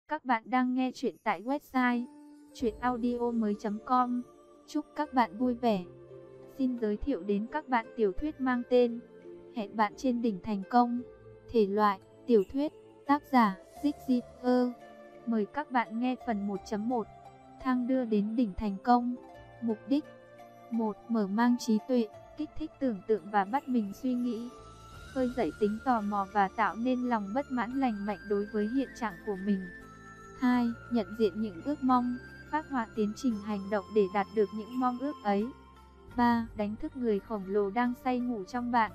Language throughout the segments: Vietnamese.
Các bạn đang nghe chuyện tại website chuyenaudio.com. Chúc các bạn vui vẻ. Xin giới thiệu đến các bạn tiểu thuyết mang tên Hẹn bạn trên đỉnh thành công. Thể loại tiểu thuyết, tác giả Dịch Diệp. Mời các bạn nghe phần 1.1. Thang đưa đến đỉnh thành công. Mục đích: 1. Mở mang trí tuệ, kích thích tưởng tượng và bắt mình suy nghĩ, khơi dậy tính tò mò và tạo nên lòng bất mãn lành mạnh đối với hiện trạng của mình. 2. Nhận diện những ước mong, phác họa tiến trình hành động để đạt được những mong ước ấy. 3. Đánh thức người khổng lồ đang say ngủ trong bạn.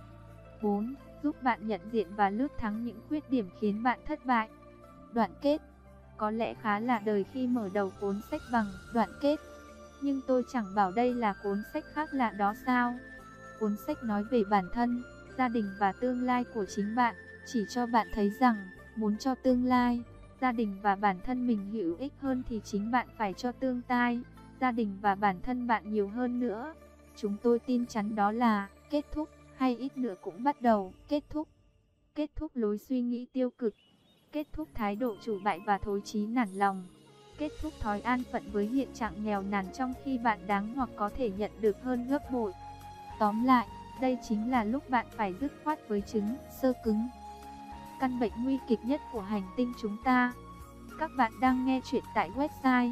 4. Giúp bạn nhận diện và lướt thắng những khuyết điểm khiến bạn thất bại. Đoạn kết: có lẽ khá là đời khi mở đầu cuốn sách bằng đoạn kết. Nhưng tôi chẳng bảo đây là cuốn sách khác lạ đó sao? Cuốn sách nói về bản thân, gia đình và tương lai của chính bạn, chỉ cho bạn thấy rằng, muốn cho tương lai, gia đình và bản thân mình hữu ích hơn thì chính bạn phải cho tương lai, gia đình và bản thân bạn nhiều hơn nữa. Chúng tôi tin chắn đó là kết thúc, hay ít nữa cũng bắt đầu kết thúc. Kết thúc lối suy nghĩ tiêu cực, kết thúc thái độ chủ bại và thối chí nản lòng, kết thúc thói an phận với hiện trạng nghèo nàn trong khi bạn đáng hoặc có thể nhận được hơn gấp bội. Tóm lại, đây chính là lúc bạn phải dứt khoát với chứng sơ cứng, căn bệnh nguy kịch nhất của hành tinh chúng ta. Các bạn đang nghe chuyện tại website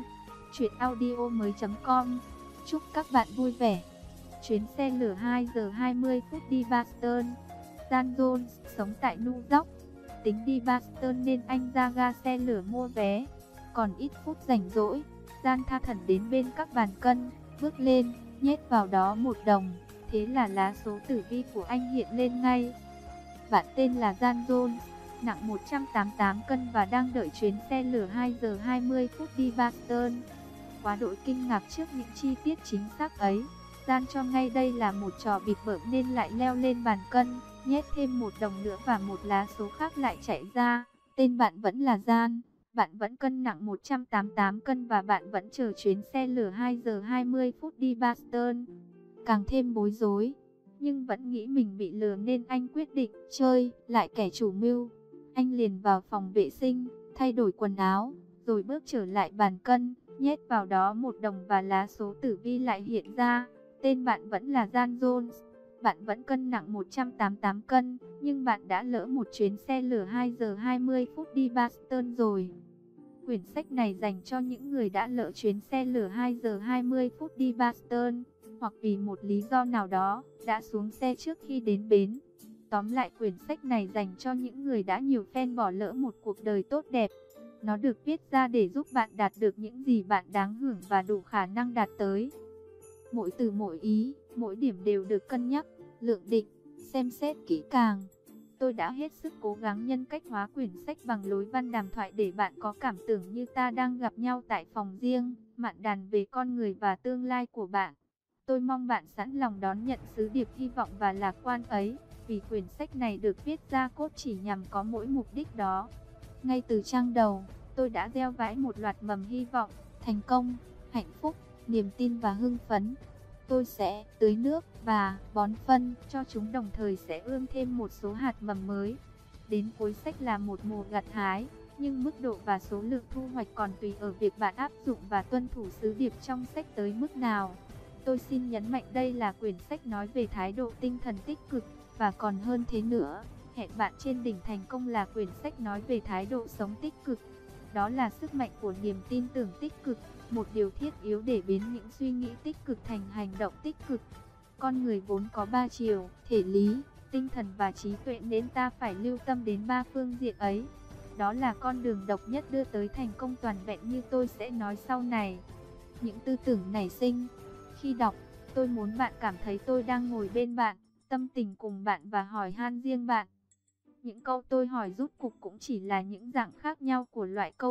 chuyenaudio.com. Chúc các bạn vui vẻ. Chuyến xe lửa 2 giờ 20 phút đi Boston. Dan Jones sống tại New York, tính đi Boston nên anh ra ga xe lửa mua vé. Còn ít phút rảnh rỗi, Dan tha thẩn đến bên các bàn cân, bước lên, nhét vào đó 1 đồng. Thế là lá số tử vi của anh hiện lên ngay. Bạn tên là Dan Jones, nặng 188 cân và đang đợi chuyến xe lửa 2 giờ 20 phút đi Boston. Quá đỗi kinh ngạc trước những chi tiết chính xác ấy, Dan cho ngay đây là một trò bịp bợm nên lại leo lên bàn cân, nhét thêm 1 đồng nữa và một lá số khác lại chạy ra. Tên bạn vẫn là Dan, bạn vẫn cân nặng 188 cân và bạn vẫn chờ chuyến xe lửa 2 giờ 20 phút đi Boston. Càng thêm bối rối, nhưng vẫn nghĩ mình bị lừa nên anh quyết định chơi lại kẻ chủ mưu. Anh liền vào phòng vệ sinh, thay đổi quần áo, rồi bước trở lại bàn cân, nhét vào đó 1 đồng và lá số tử vi lại hiện ra. Tên bạn vẫn là Dan Jones, bạn vẫn cân nặng 188 cân, nhưng bạn đã lỡ một chuyến xe lửa 2 giờ 20 phút đi Boston rồi. Quyển sách này dành cho những người đã lỡ chuyến xe lửa 2 giờ 20 phút đi Boston, hoặc vì một lý do nào đó, đã xuống xe trước khi đến bến. Tóm lại, quyển sách này dành cho những người đã nhiều phen bỏ lỡ một cuộc đời tốt đẹp. Nó được viết ra để giúp bạn đạt được những gì bạn đáng hưởng và đủ khả năng đạt tới. Mỗi từ mỗi ý, mỗi điểm đều được cân nhắc, lượng định, xem xét kỹ càng. Tôi đã hết sức cố gắng nhân cách hóa quyển sách bằng lối văn đàm thoại để bạn có cảm tưởng như ta đang gặp nhau tại phòng riêng, mạn đàn về con người và tương lai của bạn. Tôi mong bạn sẵn lòng đón nhận sứ điệp hy vọng và lạc quan ấy, vì quyển sách này được viết ra cốt chỉ nhằm có mỗi mục đích đó. Ngay từ trang đầu, tôi đã gieo vãi một loạt mầm hy vọng, thành công, hạnh phúc, niềm tin và hưng phấn. Tôi sẽ tưới nước và bón phân cho chúng, đồng thời sẽ ươm thêm một số hạt mầm mới. Đến cuối sách là một mùa gặt hái, nhưng mức độ và số lượng thu hoạch còn tùy ở việc bạn áp dụng và tuân thủ sứ điệp trong sách tới mức nào. Tôi xin nhấn mạnh đây là quyển sách nói về thái độ tinh thần tích cực, và còn hơn thế nữa, Hẹn bạn trên đỉnh thành công là quyển sách nói về thái độ sống tích cực. Đó là sức mạnh của niềm tin tưởng tích cực, một điều thiết yếu để biến những suy nghĩ tích cực thành hành động tích cực. Con người vốn có 3 chiều, thể lý, tinh thần và trí tuệ, nên ta phải lưu tâm đến 3 phương diện ấy. Đó là con đường độc nhất đưa tới thành công toàn vẹn như tôi sẽ nói sau này. Những tư tưởng nảy sinh khi đọc, tôi muốn bạn cảm thấy tôi đang ngồi bên bạn, tâm tình cùng bạn và hỏi han riêng bạn. Những câu tôi hỏi rút cục cũng chỉ là những dạng khác nhau của loại câu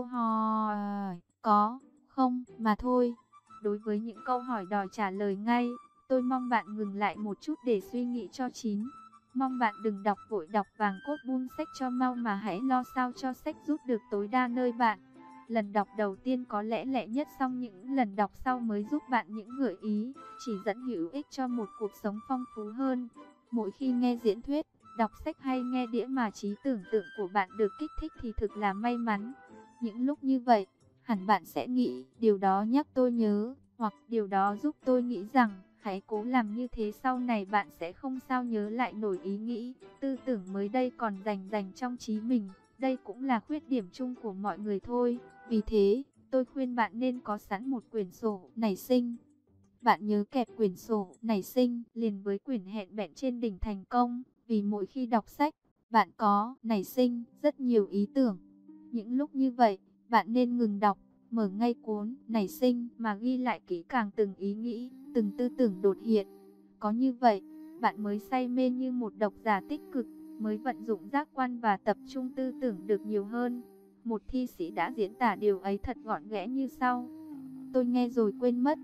hỏi có, không mà thôi. Đối với những câu hỏi đòi trả lời ngay, tôi mong bạn ngừng lại một chút để suy nghĩ cho chín. Mong bạn đừng đọc vội đọc vàng cốt buông sách cho mau, mà hãy lo sao cho sách giúp được tối đa nơi bạn. Lần đọc đầu tiên có lẽ lẹ nhất, xong những lần đọc sau mới giúp bạn những gợi ý, chỉ dẫn hữu ích cho một cuộc sống phong phú hơn. Mỗi khi nghe diễn thuyết, đọc sách hay nghe đĩa mà trí tưởng tượng của bạn được kích thích thì thực là may mắn. Những lúc như vậy, hẳn bạn sẽ nghĩ, điều đó nhắc tôi nhớ, hoặc điều đó giúp tôi nghĩ rằng, hãy cố làm như thế, sau này bạn sẽ không sao nhớ lại nổi ý nghĩ, tư tưởng mới đây còn rành trong trí mình. Đây cũng là khuyết điểm chung của mọi người thôi. Vì thế, tôi khuyên bạn nên có sẵn một quyển sổ nảy sinh. Bạn nhớ kẹp quyển sổ nảy sinh liền với quyển hẹn bẹn trên đỉnh thành công, vì mỗi khi đọc sách, bạn có nảy sinh rất nhiều ý tưởng. Những lúc như vậy, bạn nên ngừng đọc, mở ngay cuốn nảy sinh mà ghi lại kỹ càng từng ý nghĩ, từng tư tưởng đột hiện. Có như vậy, bạn mới say mê như một độc giả tích cực, mới vận dụng giác quan và tập trung tư tưởng được nhiều hơn. Một thi sĩ đã diễn tả điều ấy thật gọn ghẽ như sau: tôi nghe rồi quên mất.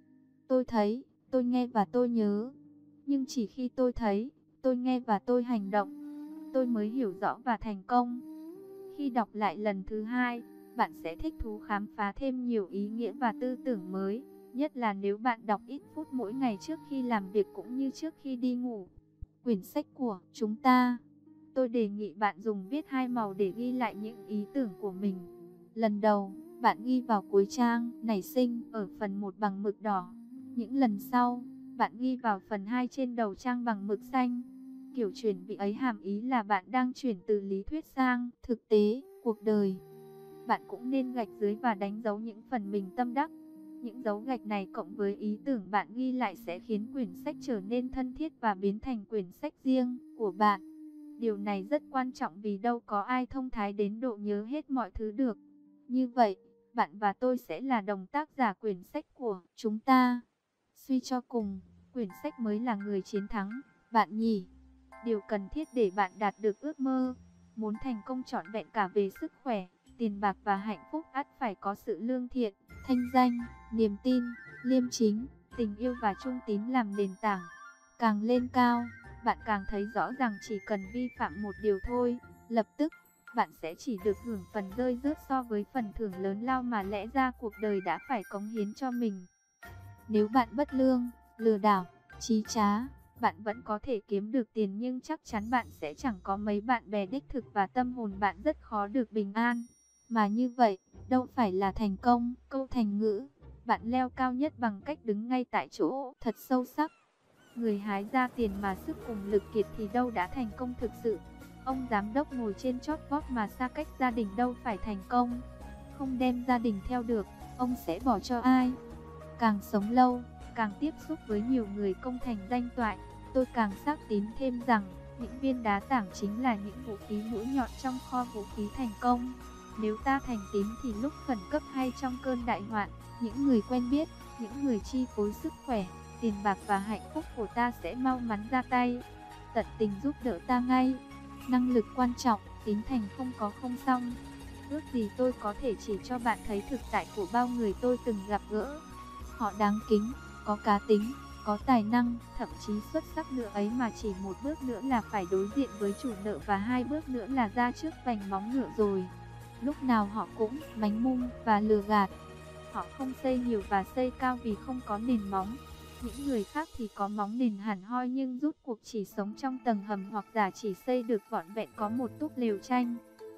Tôi thấy, tôi nghe và tôi nhớ. Nhưng chỉ khi tôi thấy, tôi nghe và tôi hành động, tôi mới hiểu rõ và thành công. Khi đọc lại lần thứ hai, bạn sẽ thích thú khám phá thêm nhiều ý nghĩa và tư tưởng mới. Nhất là nếu bạn đọc ít phút mỗi ngày trước khi làm việc cũng như trước khi đi ngủ. Quyển sách của chúng ta. Tôi đề nghị bạn dùng viết hai màu để ghi lại những ý tưởng của mình. Lần đầu, bạn ghi vào cuối trang nảy sinh ở phần 1 bằng mực đỏ. Những lần sau, bạn ghi vào phần 2 trên đầu trang bằng mực xanh. Kiểu chuyển vị ấy hàm ý là bạn đang chuyển từ lý thuyết sang thực tế, cuộc đời. Bạn cũng nên gạch dưới và đánh dấu những phần mình tâm đắc. Những dấu gạch này cộng với ý tưởng bạn ghi lại sẽ khiến quyển sách trở nên thân thiết và biến thành quyển sách riêng của bạn. Điều này rất quan trọng vì đâu có ai thông thái đến độ nhớ hết mọi thứ được. Như vậy, bạn và tôi sẽ là đồng tác giả quyển sách của chúng ta. Suy cho cùng, quyển sách mới là người chiến thắng, bạn nhỉ? Điều cần thiết để bạn đạt được ước mơ, muốn thành công trọn vẹn cả về sức khỏe, tiền bạc và hạnh phúc, ắt phải có sự lương thiện, thanh danh, niềm tin, liêm chính, tình yêu và trung tín làm nền tảng. Càng lên cao, bạn càng thấy rõ rằng chỉ cần vi phạm một điều thôi, lập tức bạn sẽ chỉ được hưởng phần rơi rớt so với phần thưởng lớn lao mà lẽ ra cuộc đời đã phải cống hiến cho mình. Nếu bạn bất lương, lừa đảo, chí trá, bạn vẫn có thể kiếm được tiền nhưng chắc chắn bạn sẽ chẳng có mấy bạn bè đích thực và tâm hồn bạn rất khó được bình an. Mà như vậy, đâu phải là thành công. Câu thành ngữ, bạn leo cao nhất bằng cách đứng ngay tại chỗ, thật sâu sắc. Người hái ra tiền mà sức cùng lực kiệt thì đâu đã thành công thực sự. Ông giám đốc ngồi trên chót vót mà xa cách gia đình đâu phải thành công. Không đem gia đình theo được, ông sẽ bỏ cho ai? Càng sống lâu, càng tiếp xúc với nhiều người công thành danh toại, tôi càng xác tín thêm rằng những viên đá tảng chính là những vũ khí mũi nhọn trong kho vũ khí thành công. Nếu ta thành tín thì lúc khẩn cấp hay trong cơn đại hoạn, những người quen biết, những người chi phối sức khỏe, tiền bạc và hạnh phúc của ta sẽ mau mắn ra tay, tận tình giúp đỡ ta ngay. Năng lực quan trọng, tín thành không có không xong. Ước gì tôi có thể chỉ cho bạn thấy thực tại của bao người tôi từng gặp gỡ. Họ đáng kính, có cá tính, có tài năng, thậm chí xuất sắc nữa ấy mà chỉ một bước nữa là phải đối diện với chủ nợ và hai bước nữa là ra trước vành móng ngựa rồi. Lúc nào họ cũng mánh mung và lừa gạt. Họ không xây nhiều và xây cao vì không có nền móng. Những người khác thì có móng nền hẳn hoi nhưng rút cuộc chỉ sống trong tầng hầm hoặc giả chỉ xây được vỏn vẹn có một túp lều tranh.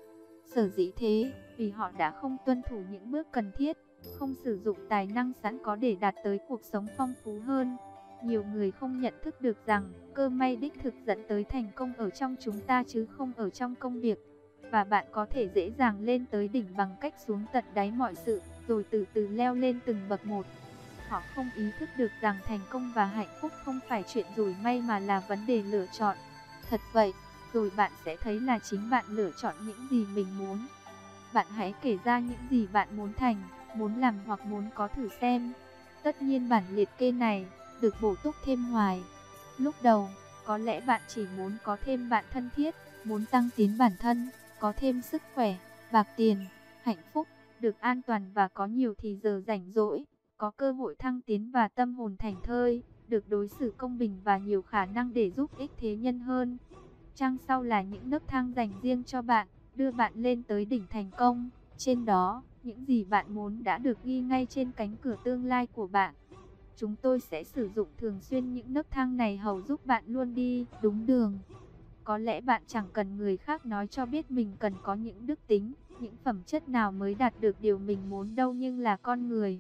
Sở dĩ thế, vì họ đã không tuân thủ những bước cần thiết, không sử dụng tài năng sẵn có để đạt tới cuộc sống phong phú hơn. Nhiều người không nhận thức được rằng, cơ may đích thực dẫn tới thành công ở trong chúng ta chứ không ở trong công việc. Và bạn có thể dễ dàng lên tới đỉnh bằng cách xuống tận đáy mọi sự, rồi từ từ leo lên từng bậc một. Họ không ý thức được rằng thành công và hạnh phúc không phải chuyện rủi may mà là vấn đề lựa chọn. Thật vậy, rồi bạn sẽ thấy là chính bạn lựa chọn những gì mình muốn. Bạn hãy kể ra những gì bạn muốn thành, muốn làm hoặc muốn có thử xem. Tất nhiên bản liệt kê này được bổ túc thêm hoài. Lúc đầu, có lẽ bạn chỉ muốn có thêm bạn thân thiết, muốn tăng tiến bản thân, có thêm sức khỏe, bạc tiền, hạnh phúc, được an toàn và có nhiều thì giờ rảnh rỗi, có cơ hội thăng tiến và tâm hồn thảnh thơi, được đối xử công bình và nhiều khả năng để giúp ích thế nhân hơn. Trang sau là những nấc thang dành riêng cho bạn, đưa bạn lên tới đỉnh thành công. Trên đó, những gì bạn muốn đã được ghi ngay trên cánh cửa tương lai của bạn. Chúng tôi sẽ sử dụng thường xuyên những nấc thang này hầu giúp bạn luôn đi đúng đường. Có lẽ bạn chẳng cần người khác nói cho biết mình cần có những đức tính, Những phẩm chất nào mới đạt được điều mình muốn đâu, nhưng là con người.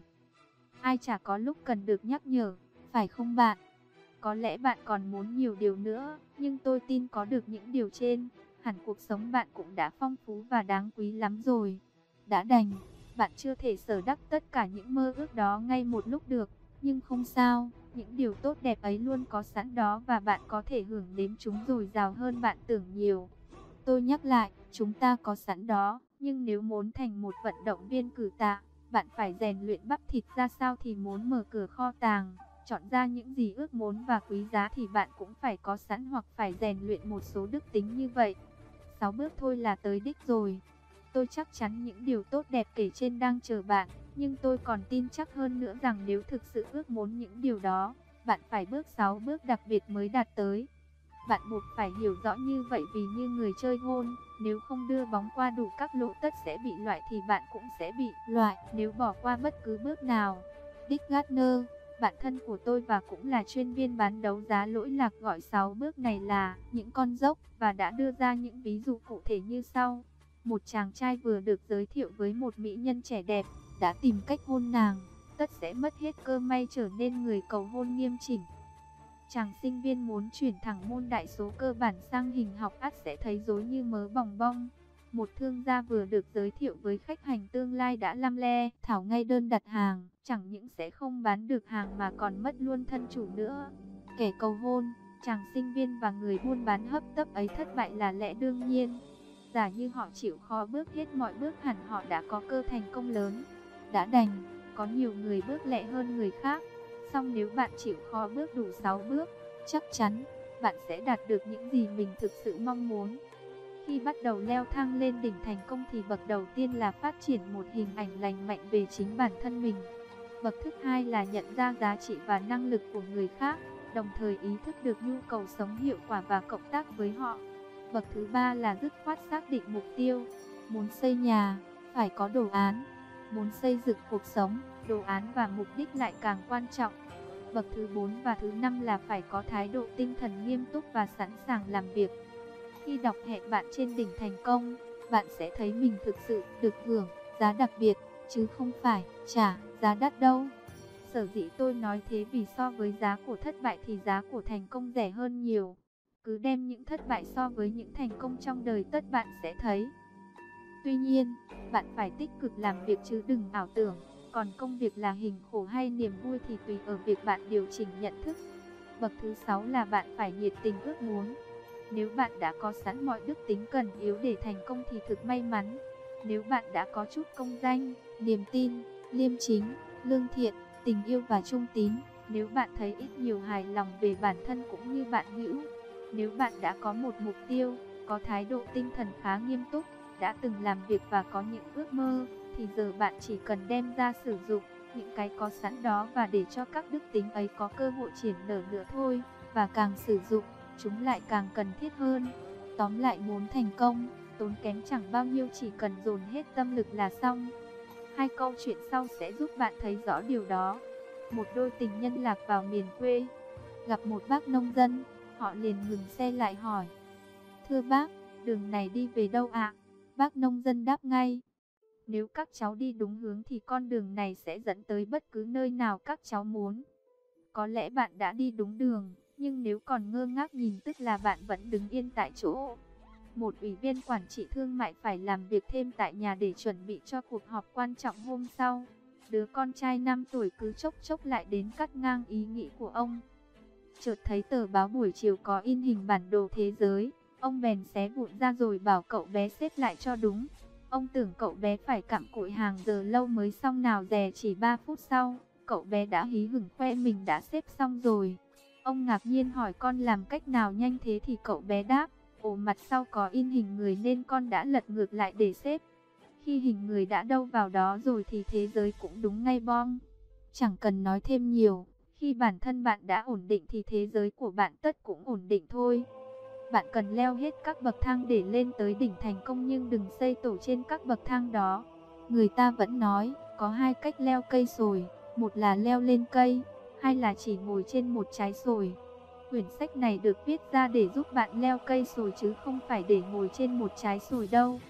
Ai chả có lúc cần được nhắc nhở, phải không bạn? Có lẽ bạn còn muốn nhiều điều nữa, nhưng tôi tin có được những điều trên, hẳn cuộc sống bạn cũng đã phong phú và đáng quý lắm rồi. Đã đành, bạn chưa thể sở đắc tất cả những mơ ước đó ngay một lúc được, nhưng không sao, những điều tốt đẹp ấy luôn có sẵn đó và bạn có thể hưởng nếm chúng dồi dào hơn bạn tưởng nhiều. Tôi nhắc lại, chúng ta có sẵn đó, nhưng nếu muốn thành một vận động viên cử tạ, bạn phải rèn luyện bắp thịt ra sao thì muốn mở cửa kho tàng, chọn ra những gì ước muốn và quý giá thì bạn cũng phải có sẵn hoặc phải rèn luyện một số đức tính như vậy. 6 bước thôi là tới đích rồi. Tôi chắc chắn những điều tốt đẹp kể trên đang chờ bạn, nhưng tôi còn tin chắc hơn nữa rằng nếu thực sự ước muốn những điều đó, bạn phải bước 6 bước đặc biệt mới đạt tới. Bạn buộc phải hiểu rõ như vậy vì như người chơi gôn, nếu không đưa bóng qua đủ các lỗ tất sẽ bị loại thì bạn cũng sẽ bị loại nếu bỏ qua bất cứ bước nào. Dick Gardner, bạn thân của tôi và cũng là chuyên viên bán đấu giá lỗi lạc, gọi 6 bước này là những con dốc và đã đưa ra những ví dụ cụ thể như sau. Một chàng trai vừa được giới thiệu với một mỹ nhân trẻ đẹp, đã tìm cách hôn nàng, tất sẽ mất hết cơ may trở nên người cầu hôn nghiêm chỉnh. Chàng sinh viên muốn chuyển thẳng môn đại số cơ bản sang hình học ắt sẽ thấy rối như mớ bòng bong. Một thương gia vừa được giới thiệu với khách hàng tương lai đã lăm le thảo ngay đơn đặt hàng, chẳng những sẽ không bán được hàng mà còn mất luôn thân chủ nữa. Kẻ cầu hôn, chàng sinh viên và người buôn bán hấp tấp ấy thất bại là lẽ đương nhiên. Giả như họ chịu khó bước hết mọi bước hẳn họ đã có cơ thành công lớn. Đã đành, có nhiều người bước lẹ hơn người khác. Song nếu bạn chịu khó bước đủ 6 bước, chắc chắn bạn sẽ đạt được những gì mình thực sự mong muốn. Khi bắt đầu leo thang lên đỉnh thành công thì bậc đầu tiên là phát triển một hình ảnh lành mạnh về chính bản thân mình. Bậc thứ hai là nhận ra giá trị và năng lực của người khác, đồng thời ý thức được nhu cầu sống hiệu quả và cộng tác với họ. Bậc thứ ba là dứt khoát xác định mục tiêu. Muốn xây nhà, phải có đồ án. Muốn xây dựng cuộc sống, đồ án và mục đích lại càng quan trọng. Bậc thứ 4 và thứ 5 là phải có thái độ tinh thần nghiêm túc và sẵn sàng làm việc. Khi đọc hẹn bạn trên đỉnh thành công, bạn sẽ thấy mình thực sự được hưởng giá đặc biệt, chứ không phải trả giá đắt đâu. Sở dĩ tôi nói thế vì so với giá của thất bại thì giá của thành công rẻ hơn nhiều. Cứ đem những thất bại so với những thành công trong đời tất bạn sẽ thấy. Tuy nhiên, bạn phải tích cực làm việc chứ đừng ảo tưởng. Còn công việc là hình khổ hay niềm vui thì tùy ở việc bạn điều chỉnh nhận thức. Bậc thứ 6 là bạn phải nhiệt tình ước muốn. Nếu bạn đã có sẵn mọi đức tính cần yếu để thành công thì thực may mắn. Nếu bạn đã có chút công danh, niềm tin, liêm chính, lương thiện, tình yêu và trung tín, nếu bạn thấy ít nhiều hài lòng về bản thân cũng như bạn hữu, nếu bạn đã có một mục tiêu, có thái độ tinh thần khá nghiêm túc, đã từng làm việc và có những ước mơ, thì giờ bạn chỉ cần đem ra sử dụng những cái có sẵn đó và để cho các đức tính ấy có cơ hội triển nở nữa thôi. Và càng sử dụng, chúng lại càng cần thiết hơn. Tóm lại, muốn thành công, tốn kém chẳng bao nhiêu, chỉ cần dồn hết tâm lực là xong. Hai câu chuyện sau sẽ giúp bạn thấy rõ điều đó. Một đôi tình nhân lạc vào miền quê, gặp một bác nông dân, họ liền ngừng xe lại hỏi: "Thưa bác, đường này đi về đâu ạ?" Bác nông dân đáp ngay: "Nếu các cháu đi đúng hướng thì con đường này sẽ dẫn tới bất cứ nơi nào các cháu muốn. Có lẽ bạn đã đi đúng đường, nhưng nếu còn ngơ ngác nhìn tức là bạn vẫn đứng yên tại chỗ." Một ủy viên quản trị thương mại phải làm việc thêm tại nhà để chuẩn bị cho cuộc họp quan trọng hôm sau. Đứa con trai 5 tuổi cứ chốc chốc lại đến cắt ngang ý nghĩ của ông. Chợt thấy tờ báo buổi chiều có in hình bản đồ thế giới, ông bèn xé vụn ra rồi bảo cậu bé xếp lại cho đúng. Ông tưởng cậu bé phải cặm cụi hàng giờ lâu mới xong, nào dè chỉ 3 phút sau, cậu bé đã hí hửng khoe mình đã xếp xong rồi. Ông ngạc nhiên hỏi con làm cách nào nhanh thế thì cậu bé đáp: "Ồ, mặt sau có in hình người nên con đã lật ngược lại để xếp. Khi hình người đã đâu vào đó rồi thì thế giới cũng đúng ngay bong." Chẳng cần nói thêm nhiều, khi bản thân bạn đã ổn định thì thế giới của bạn tất cũng ổn định thôi. Bạn cần leo hết các bậc thang để lên tới đỉnh thành công, nhưng đừng xây tổ trên các bậc thang đó. Người ta vẫn nói, có hai cách leo cây sồi, một là leo lên cây, hai là chỉ ngồi trên một trái sồi. Quyển sách này được viết ra để giúp bạn leo cây sồi chứ không phải để ngồi trên một trái sồi đâu.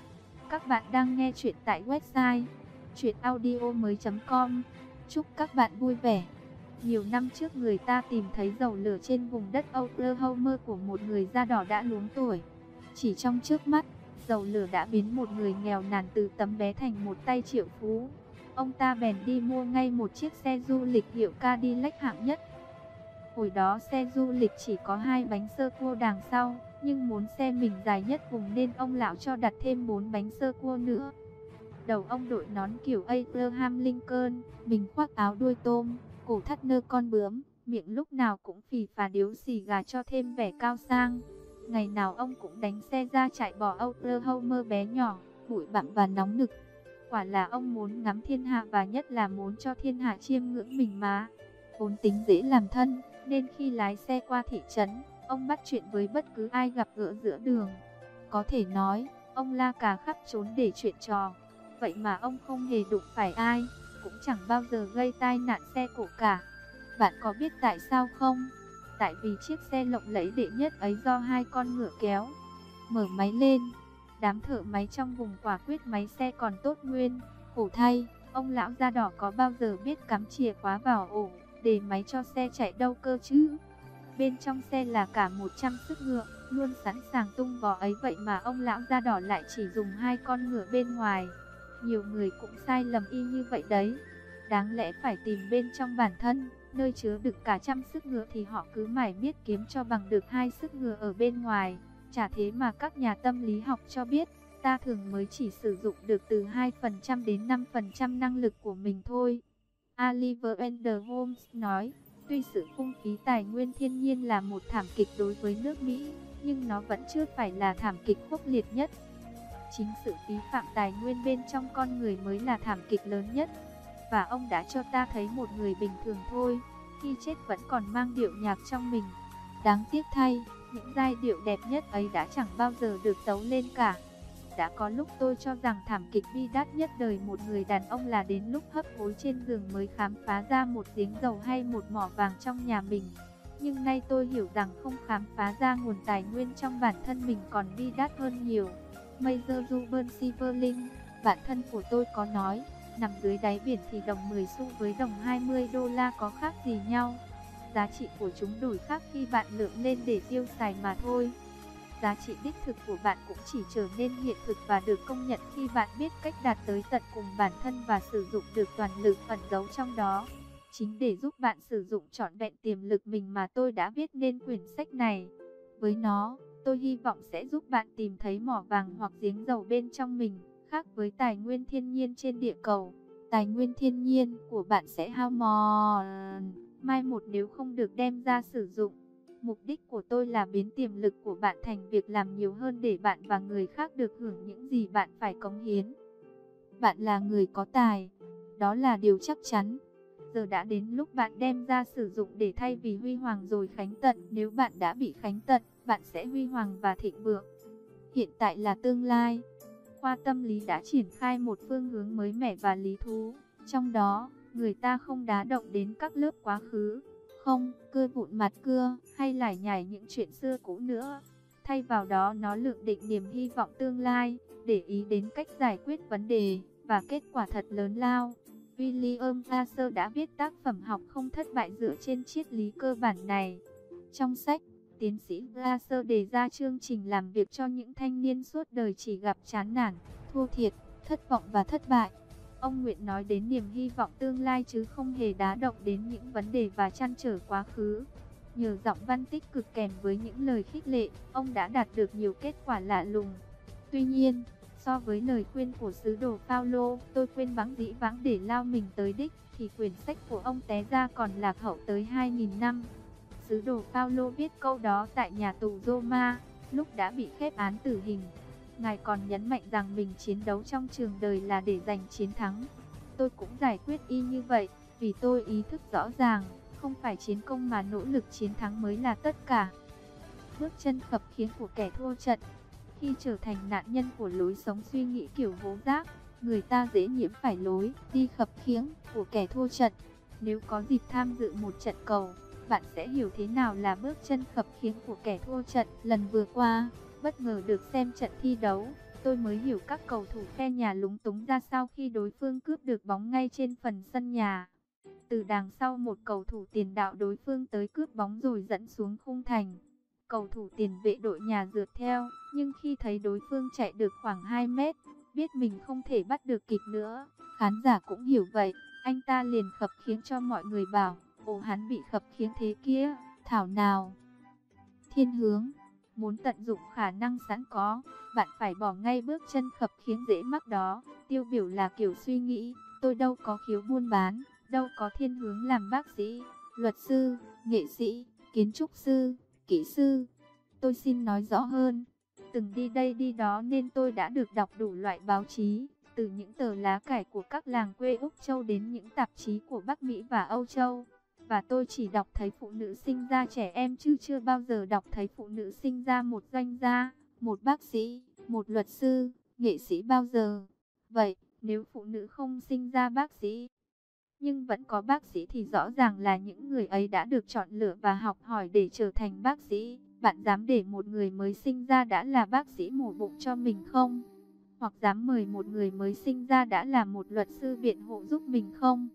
Các bạn đang nghe chuyện tại website chuyenaudio.com. Chúc các bạn vui vẻ. Nhiều năm trước người ta tìm thấy dầu lửa trên vùng đất Oklahoma của một người da đỏ đã luống tuổi. Chỉ trong chớp mắt, dầu lửa đã biến một người nghèo nàn từ tấm bé thành một tay triệu phú. Ông ta bèn đi mua ngay một chiếc xe du lịch hiệu Cadillac hạng nhất. Hồi đó xe du lịch chỉ có 2 bánh sơ cua đằng sau, nhưng muốn xe mình dài nhất vùng nên ông lão cho đặt thêm 4 bánh sơ cua nữa. Đầu ông đội nón kiểu Abraham Lincoln, mình khoác áo đuôi tôm, cổ thắt nơ con bướm, miệng lúc nào cũng phì phà điếu xì gà cho thêm vẻ cao sang. Ngày nào ông cũng đánh xe ra chạy bò Oklahoma bé nhỏ, bụi bặm và nóng nực. Quả là ông muốn ngắm thiên hạ và nhất là muốn cho thiên hạ chiêm ngưỡng mình mà. Vốn tính dễ làm thân, nên khi lái xe qua thị trấn, ông bắt chuyện với bất cứ ai gặp gỡ giữa đường. Có thể nói, ông la cà khắp trốn để chuyện trò. Vậy mà ông không hề đụng phải ai, cũng chẳng bao giờ gây tai nạn xe cộ cả. Bạn có biết tại sao không? Tại vì chiếc xe lộng lẫy đệ nhất ấy do 2 con ngựa kéo. Mở máy lên, đám thợ máy trong vùng quả quyết máy xe còn tốt nguyên. Khổ thay, ông lão da đỏ có bao giờ biết cắm chìa khóa vào ổ để máy cho xe chạy đâu cơ chứ. Bên trong xe là cả 100 sức ngựa, luôn sẵn sàng tung vó ấy, vậy mà ông lão da đỏ lại chỉ dùng 2 con ngựa bên ngoài. Nhiều người cũng sai lầm y như vậy đấy. Đáng lẽ phải tìm bên trong bản thân, nơi chứa đựng cả trăm sức ngựa, thì họ cứ mải miết kiếm cho bằng được 2 sức ngựa ở bên ngoài. Chả thế mà các nhà tâm lý học cho biết, ta thường mới chỉ sử dụng được từ 2% đến 5% năng lực của mình thôi. Oliver Wendell Holmes nói, tuy sự phung phí tài nguyên thiên nhiên là một thảm kịch đối với nước Mỹ, nhưng nó vẫn chưa phải là thảm kịch khốc liệt nhất. Chính sự phí phạm tài nguyên bên trong con người mới là thảm kịch lớn nhất. Và ông đã cho ta thấy một người bình thường thôi, khi chết vẫn còn mang điệu nhạc trong mình. Đáng tiếc thay, những giai điệu đẹp nhất ấy đã chẳng bao giờ được tấu lên cả. Đã có lúc tôi cho rằng thảm kịch bi đát nhất đời một người đàn ông là đến lúc hấp hối trên giường mới khám phá ra một giếng dầu hay một mỏ vàng trong nhà mình. Nhưng nay tôi hiểu rằng không khám phá ra nguồn tài nguyên trong bản thân mình còn bi đát hơn nhiều. Major Ruben Silverling, bạn thân của tôi có nói, nằm dưới đáy biển thì đồng 10 xu với đồng 20 đô la có khác gì nhau. Giá trị của chúng đổi khác khi bạn lượng lên để tiêu xài mà thôi. Giá trị đích thực của bạn cũng chỉ trở nên hiện thực và được công nhận khi bạn biết cách đạt tới tận cùng bản thân và sử dụng được toàn lực ẩn giấu trong đó. Chính để giúp bạn sử dụng trọn vẹn tiềm lực mình mà tôi đã viết nên quyển sách này. Với nó, tôi hy vọng sẽ giúp bạn tìm thấy mỏ vàng hoặc giếng dầu bên trong mình. Khác với tài nguyên thiên nhiên trên địa cầu, tài nguyên thiên nhiên của bạn sẽ hao mòn, mai một nếu không được đem ra sử dụng. Mục đích của tôi là biến tiềm lực của bạn thành việc làm nhiều hơn để bạn và người khác được hưởng những gì bạn phải cống hiến. Bạn là người có tài, đó là điều chắc chắn. Giờ đã đến lúc bạn đem ra sử dụng để thay vì huy hoàng rồi khánh tận. Nếu bạn đã bị khánh tận, bạn sẽ huy hoàng và thịnh vượng. Hiện tại là tương lai. Khoa tâm lý đã triển khai một phương hướng mới mẻ và lý thú. Trong đó, người ta không đá động đến các lớp quá khứ, không cưa vụn mặt cưa hay lải nhải những chuyện xưa cũ nữa. Thay vào đó nó lượng định niềm hy vọng tương lai, để ý đến cách giải quyết vấn đề và kết quả thật lớn lao. William Glasser đã viết tác phẩm Học không thất bại dựa trên triết lý cơ bản này. Trong sách, tiến sĩ Glasser đề ra chương trình làm việc cho những thanh niên suốt đời chỉ gặp chán nản, thua thiệt, thất vọng và thất bại. Ông nguyện nói đến niềm hy vọng tương lai chứ không hề đá động đến những vấn đề và trăn trở quá khứ. Nhờ giọng văn tích cực kèm với những lời khích lệ, ông đã đạt được nhiều kết quả lạ lùng. Tuy nhiên, so với lời khuyên của sứ đồ Phaolô, tôi quên bẵng dĩ vãng để lao mình tới đích, thì quyển sách của ông té ra còn lạc hậu tới 2000 năm. Sứ đồ Phaolô viết câu đó tại nhà tù Roma, lúc đã bị khép án tử hình. Ngài còn nhấn mạnh rằng mình chiến đấu trong trường đời là để giành chiến thắng. Tôi cũng giải quyết y như vậy, vì tôi ý thức rõ ràng, không phải chiến công mà nỗ lực chiến thắng mới là tất cả. Bước chân khập khiễng của kẻ thua trận. Khi trở thành nạn nhân của lối sống suy nghĩ kiểu hố rác, người ta dễ nhiễm phải lối đi khập khiễng của kẻ thua trận. Nếu có dịp tham dự một trận cầu, bạn sẽ hiểu thế nào là bước chân khập khiễng của kẻ thua trận. Lần vừa qua, bất ngờ được xem trận thi đấu, tôi mới hiểu các cầu thủ phe nhà lúng túng ra sao khi đối phương cướp được bóng ngay trên phần sân nhà. Từ đằng sau một cầu thủ tiền đạo đối phương tới cướp bóng rồi dẫn xuống khung thành. Cầu thủ tiền vệ đội nhà rượt theo, nhưng khi thấy đối phương chạy được khoảng 2 mét, biết mình không thể bắt được kịp nữa. Khán giả cũng hiểu vậy, anh ta liền khập khiễng cho mọi người bảo, ồ hắn bị khập khiễng thế kia, thảo nào. Thiên hướng, muốn tận dụng khả năng sẵn có, bạn phải bỏ ngay bước chân khập khiễng dễ mắc đó. Tiêu biểu là kiểu suy nghĩ, tôi đâu có khiếu buôn bán, đâu có thiên hướng làm bác sĩ, luật sư, nghệ sĩ, kiến trúc sư, kỹ sư. Tôi xin nói rõ hơn, từng đi đây đi đó nên tôi đã được đọc đủ loại báo chí, từ những tờ lá cải của các làng quê Úc Châu đến những tạp chí của Bắc Mỹ và Âu Châu. Và tôi chỉ đọc thấy phụ nữ sinh ra trẻ em chứ chưa bao giờ đọc thấy phụ nữ sinh ra một doanh gia, một bác sĩ, một luật sư, nghệ sĩ bao giờ. Vậy, nếu phụ nữ không sinh ra bác sĩ, nhưng vẫn có bác sĩ thì rõ ràng là những người ấy đã được chọn lựa và học hỏi để trở thành bác sĩ. Bạn dám để một người mới sinh ra đã là bác sĩ mổ bụng cho mình không? Hoặc dám mời một người mới sinh ra đã là một luật sư biện hộ giúp mình không?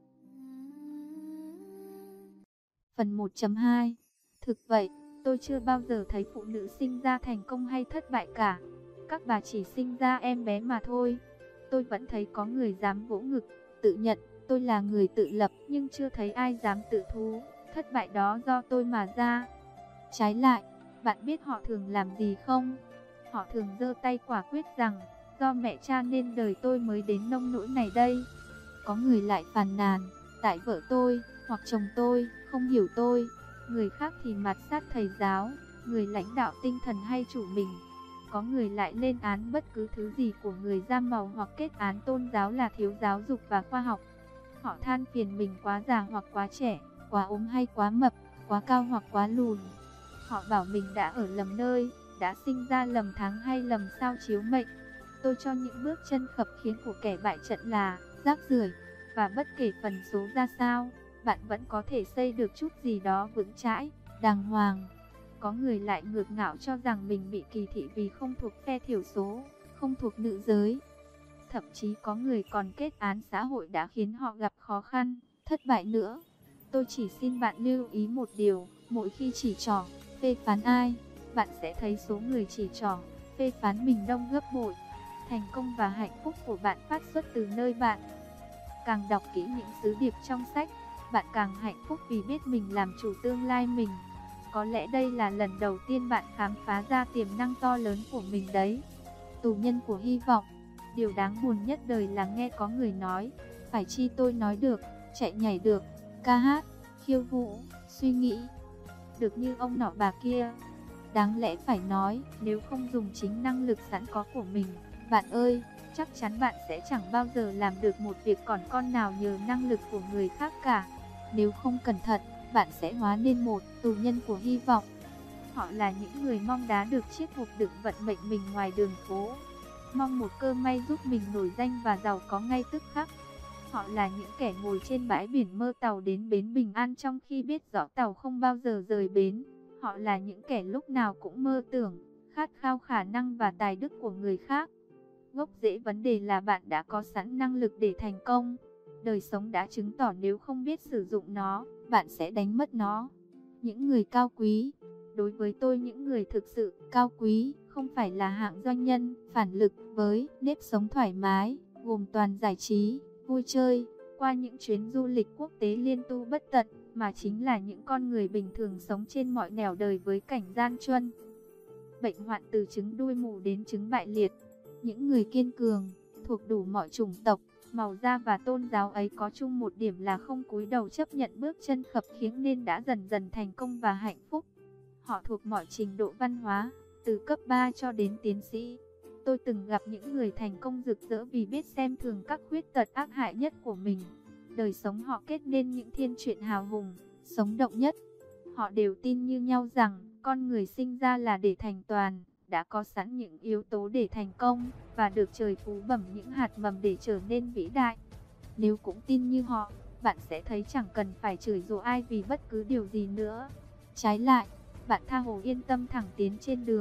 Phần 1.2. Thực vậy, tôi chưa bao giờ thấy phụ nữ sinh ra thành công hay thất bại cả. Các bà chỉ sinh ra em bé mà thôi. Tôi vẫn thấy có người dám vỗ ngực, tự nhận tôi là người tự lập, nhưng chưa thấy ai dám tự thú thất bại đó do tôi mà ra. Trái lại, bạn biết họ thường làm gì không? Họ thường giơ tay quả quyết rằng, do mẹ cha nên đời tôi mới đến nông nỗi này đây. Có người lại phàn nàn, tại vợ tôi, hoặc chồng tôi, không hiểu tôi. Người khác thì mạt sát thầy giáo, người lãnh đạo tinh thần hay chủ mình. Có người lại lên án bất cứ thứ gì của người da màu hoặc kết án tôn giáo là thiếu giáo dục và khoa học. Họ than phiền mình quá già hoặc quá trẻ, quá ốm hay quá mập, quá cao hoặc quá lùn. Họ bảo mình đã ở lầm nơi, đã sinh ra lầm tháng hay lầm sao chiếu mệnh. Tôi cho những bước chân khập khiễng của kẻ bại trận là rác rưởi, và bất kể phần số ra sao, bạn vẫn có thể xây được chút gì đó vững chãi, đàng hoàng. Có người lại ngược ngạo cho rằng mình bị kỳ thị vì không thuộc phe thiểu số, không thuộc nữ giới. Thậm chí có người còn kết án xã hội đã khiến họ gặp khó khăn, thất bại nữa. Tôi chỉ xin bạn lưu ý một điều, mỗi khi chỉ trỏ, phê phán ai, bạn sẽ thấy số người chỉ trỏ, phê phán mình đông gấp bội. Thành công và hạnh phúc của bạn phát xuất từ nơi bạn. Càng đọc kỹ những sứ điệp trong sách, bạn càng hạnh phúc vì biết mình làm chủ tương lai mình. Có lẽ đây là lần đầu tiên bạn khám phá ra tiềm năng to lớn của mình đấy. Tù nhân của hy vọng. Điều đáng buồn nhất đời là nghe có người nói, phải chi tôi nói được, chạy nhảy được, ca hát, khiêu vũ, suy nghĩ được như ông nọ bà kia. Đáng lẽ phải nói, nếu không dùng chính năng lực sẵn có của mình, bạn ơi, chắc chắn bạn sẽ chẳng bao giờ làm được một việc còn con nào nhờ năng lực của người khác cả. Nếu không cẩn thận, bạn sẽ hóa nên một tù nhân của hy vọng. Họ là những người mong đá được chiếc hộp đựng vận mệnh mình ngoài đường phố, mong một cơ may giúp mình nổi danh và giàu có ngay tức khắc. Họ là những kẻ ngồi trên bãi biển mơ tàu đến bến bình an trong khi biết rõ tàu không bao giờ rời bến. Họ là những kẻ lúc nào cũng mơ tưởng, khát khao khả năng và tài đức của người khác. Gốc rễ vấn đề là bạn đã có sẵn năng lực để thành công. Đời sống đã chứng tỏ nếu không biết sử dụng nó, bạn sẽ đánh mất nó. Những người cao quý, đối với tôi những người thực sự cao quý không phải là hạng doanh nhân phản lực với nếp sống thoải mái, gồm toàn giải trí, vui chơi, qua những chuyến du lịch quốc tế liên tu bất tận, mà chính là những con người bình thường sống trên mọi nẻo đời với cảnh gian truân, bệnh hoạn từ chứng đuôi mù đến chứng bại liệt. Những người kiên cường, thuộc đủ mọi chủng tộc, màu da và tôn giáo ấy có chung một điểm là không cúi đầu chấp nhận bước chân khập khiễng nên đã dần dần thành công và hạnh phúc. Họ thuộc mọi trình độ văn hóa, từ cấp 3 cho đến tiến sĩ. Tôi từng gặp những người thành công rực rỡ vì biết xem thường các khuyết tật ác hại nhất của mình. Đời sống họ kết nên những thiên truyện hào hùng, sống động nhất. Họ đều tin như nhau rằng, con người sinh ra là để thành toàn, đã có sẵn những yếu tố để thành công, và được trời phú bẩm những hạt mầm để trở nên vĩ đại. Nếu cũng tin như họ, bạn sẽ thấy chẳng cần phải chửi rủa ai vì bất cứ điều gì nữa. Trái lại, bạn tha hồ yên tâm thẳng tiến trên đường,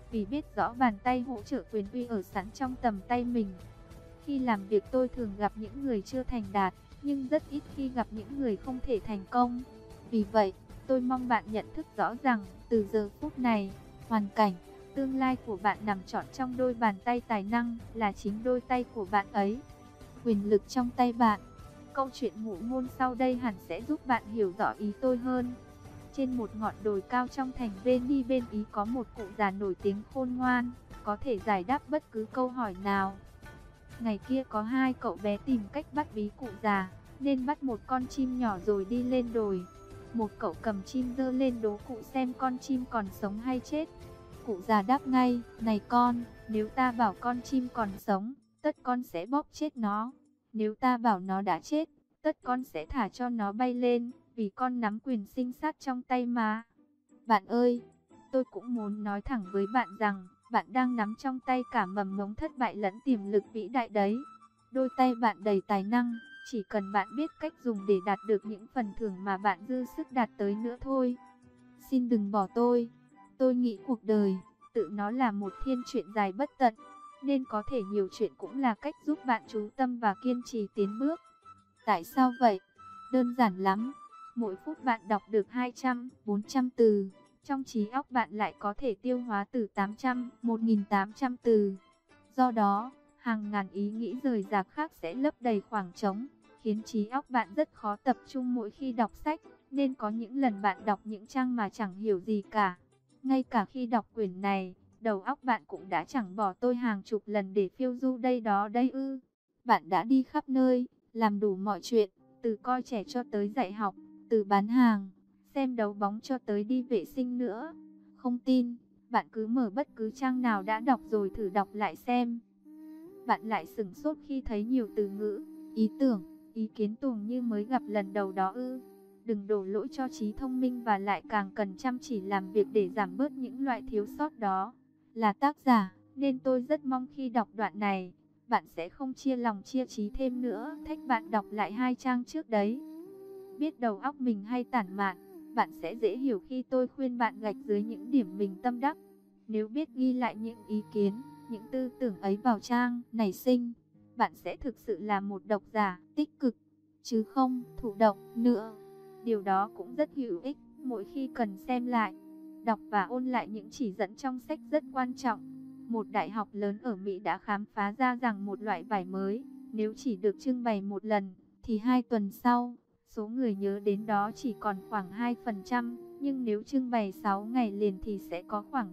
vì biết rõ bàn tay hỗ trợ quyền uy ở sẵn trong tầm tay mình. Khi làm việc tôi thường gặp những người chưa thành đạt, nhưng rất ít khi gặp những người không thể thành công. Vì vậy, tôi mong bạn nhận thức rõ rằng, từ giờ phút này, hoàn cảnh, tương lai của bạn nằm trọn trong đôi bàn tay tài năng, là chính đôi tay của bạn ấy. Quyền lực trong tay bạn. Câu chuyện ngụ ngôn sau đây hẳn sẽ giúp bạn hiểu rõ ý tôi hơn. Trên một ngọn đồi cao trong thành Veni bên Ý có một cụ già nổi tiếng khôn ngoan, có thể giải đáp bất cứ câu hỏi nào. Ngày kia có hai cậu bé tìm cách bắt bí cụ già, nên bắt một con chim nhỏ rồi đi lên đồi. Một cậu cầm chim giơ lên đố cụ xem con chim còn sống hay chết. Cụ già đáp ngay, này con, nếu ta bảo con chim còn sống, tất con sẽ bóp chết nó. Nếu ta bảo nó đã chết, tất con sẽ thả cho nó bay lên, vì con nắm quyền sinh sát trong tay mà. Bạn ơi, tôi cũng muốn nói thẳng với bạn rằng, bạn đang nắm trong tay cả mầm mống thất bại lẫn tiềm lực vĩ đại đấy. Đôi tay bạn đầy tài năng, chỉ cần bạn biết cách dùng để đạt được những phần thưởng mà bạn dư sức đạt tới nữa thôi. Xin đừng bỏ tôi nghĩ cuộc đời, tự nó là một thiên truyện dài bất tận, nên có thể nhiều chuyện cũng là cách giúp bạn chú tâm và kiên trì tiến bước. Tại sao vậy? Đơn giản lắm. Mỗi phút bạn đọc được 200, 400 từ, trong trí óc bạn lại có thể tiêu hóa từ 800, 1800 từ. Do đó, hàng ngàn ý nghĩ rời rạc khác sẽ lấp đầy khoảng trống, khiến trí óc bạn rất khó tập trung mỗi khi đọc sách, nên có những lần bạn đọc những trang mà chẳng hiểu gì cả. Ngay cả khi đọc quyển này, đầu óc bạn cũng đã chẳng bỏ tôi hàng chục lần để phiêu du đây đó đây ư. Bạn đã đi khắp nơi, làm đủ mọi chuyện, từ coi trẻ cho tới dạy học, từ bán hàng, xem đấu bóng cho tới đi vệ sinh nữa. Không tin, bạn cứ mở bất cứ trang nào đã đọc rồi thử đọc lại xem. Bạn lại sửng sốt khi thấy nhiều từ ngữ, ý tưởng, ý kiến tuồng như mới gặp lần đầu đó ư. Đừng đổ lỗi cho trí thông minh và lại càng cần chăm chỉ làm việc để giảm bớt những loại thiếu sót đó. Là tác giả, nên tôi rất mong khi đọc đoạn này, bạn sẽ không chia lòng chia trí thêm nữa. Thách bạn đọc lại 2 trang trước đấy. Biết đầu óc mình hay tản mạn, bạn sẽ dễ hiểu khi tôi khuyên bạn gạch dưới những điểm mình tâm đắc. Nếu biết ghi lại những ý kiến, những tư tưởng ấy vào trang nảy sinh, bạn sẽ thực sự là một độc giả tích cực, chứ không thụ động nữa. Điều đó cũng rất hữu ích mỗi khi cần xem lại, đọc và ôn lại những chỉ dẫn trong sách rất quan trọng. Một đại học lớn ở Mỹ đã khám phá ra rằng một loại vải mới, nếu chỉ được trưng bày một lần, thì 2 tuần sau, số người nhớ đến đó chỉ còn khoảng 2%, nhưng nếu trưng bày 6 ngày liền thì sẽ có khoảng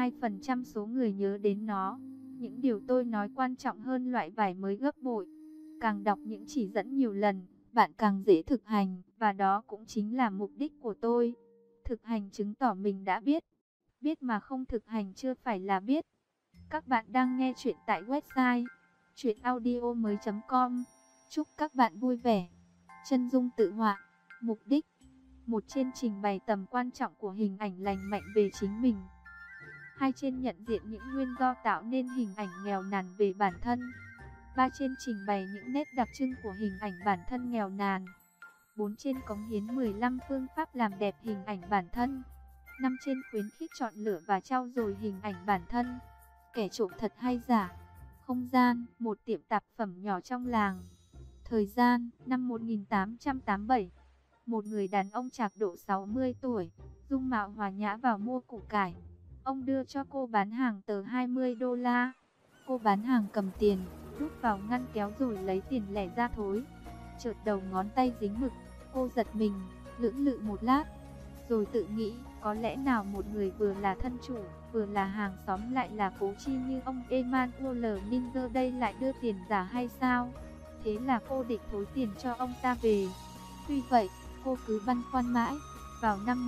62% số người nhớ đến nó. Những điều tôi nói quan trọng hơn loại vải mới gấp bội. Càng đọc những chỉ dẫn nhiều lần, bạn càng dễ thực hành, và đó cũng chính là mục đích của tôi. Thực hành chứng tỏ mình đã biết. Biết mà không thực hành chưa phải là biết. Các bạn đang nghe chuyện tại website chuyenaudio.com. Chúc các bạn vui vẻ. Chân dung tự họa. Mục đích. 1. Trên trình bày tầm quan trọng của hình ảnh lành mạnh về chính mình. 2. Trên nhận diện những nguyên do tạo nên hình ảnh nghèo nàn về bản thân. 3. Trên trình bày những nét đặc trưng của hình ảnh bản thân nghèo nàn. 4. Trên cống hiến 15 phương pháp làm đẹp hình ảnh bản thân. 5. Trên khuyến khích chọn lựa và trau dồi hình ảnh bản thân. Kẻ trộm thật hay giả. Không gian, một tiệm tạp phẩm nhỏ trong làng. Thời gian, năm 1887. Một người đàn ông trạc độ 60 tuổi, dung mạo hòa nhã vào mua củ cải. Ông đưa cho cô bán hàng tờ 20 đô la. Cô bán hàng cầm tiền, đút vào ngăn kéo rồi lấy tiền lẻ ra thối. Chợt đầu ngón tay dính mực, cô giật mình, lưỡng lự một lát, rồi tự nghĩ, có lẽ nào một người vừa là thân chủ, vừa là hàng xóm lại là cố chi như ông Emmanuel Ninzer đây lại đưa tiền giả hay sao? Thế là cô định thối tiền cho ông ta về. Tuy vậy, cô cứ băn khoăn mãi. Vào năm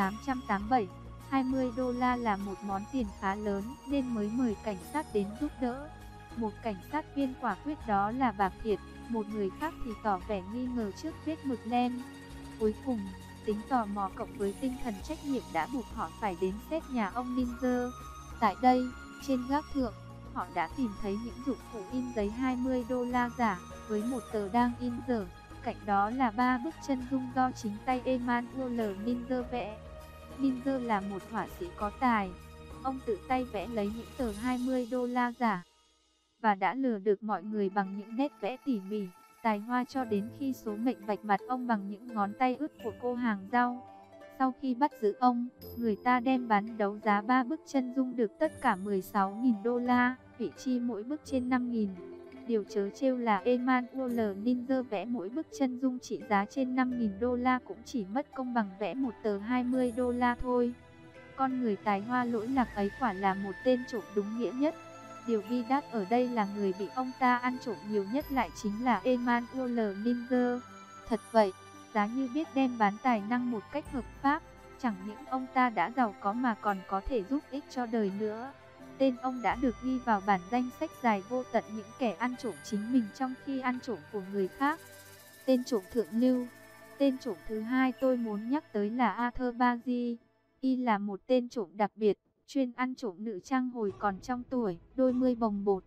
1887, 20 đô la là một món tiền khá lớn nên mới mời cảnh sát đến giúp đỡ. Một cảnh sát viên quả quyết đó là Bạc Thiệt, một người khác thì tỏ vẻ nghi ngờ trước vết mực lem. Cuối cùng, tính tò mò cộng với tinh thần trách nhiệm đã buộc họ phải đến xét nhà ông Ninzer. Tại đây, trên gác thượng, họ đã tìm thấy những dụng cụ in giấy 20 đô la giả, với một tờ đang in dở. Cạnh đó là 3 bức chân dung do chính tay Emmanuel Ninzer vẽ. Ninzer là một họa sĩ có tài. ông tự tay vẽ lấy những tờ 20 đô la giả và đã lừa được mọi người bằng những nét vẽ tỉ mỉ, tài hoa cho đến khi số mệnh vạch mặt ông bằng những ngón tay ướt của cô hàng rau. Sau khi bắt giữ ông, người ta đem bán đấu giá 3 bức chân dung được tất cả 16.000 đô la, vị chi mỗi bức trên 5.000. Điều trớ trêu là Emmanuel Ninzer vẽ mỗi bức chân dung trị giá trên 5.000 đô la cũng chỉ mất công bằng vẽ một tờ 20 đô la thôi. Con người tài hoa lỗi lạc ấy quả là một tên trộm đúng nghĩa nhất. Điều bi đát ở đây là người bị ông ta ăn trộm nhiều nhất lại chính là Emmanuel Ninzer. Thật vậy, giá như biết đem bán tài năng một cách hợp pháp, chẳng những ông ta đã giàu có mà còn có thể giúp ích cho đời nữa. Tên ông đã được ghi vào bản danh sách dài vô tận những kẻ ăn trộm chính mình trong khi ăn trộm của người khác. Tên trộm thượng lưu. Tên trộm thứ hai tôi muốn nhắc tới là Arthur Bazi. Y là một tên trộm đặc biệt, chuyên ăn trộm nữ trang hồi còn trong tuổi, đôi mươi bồng bột.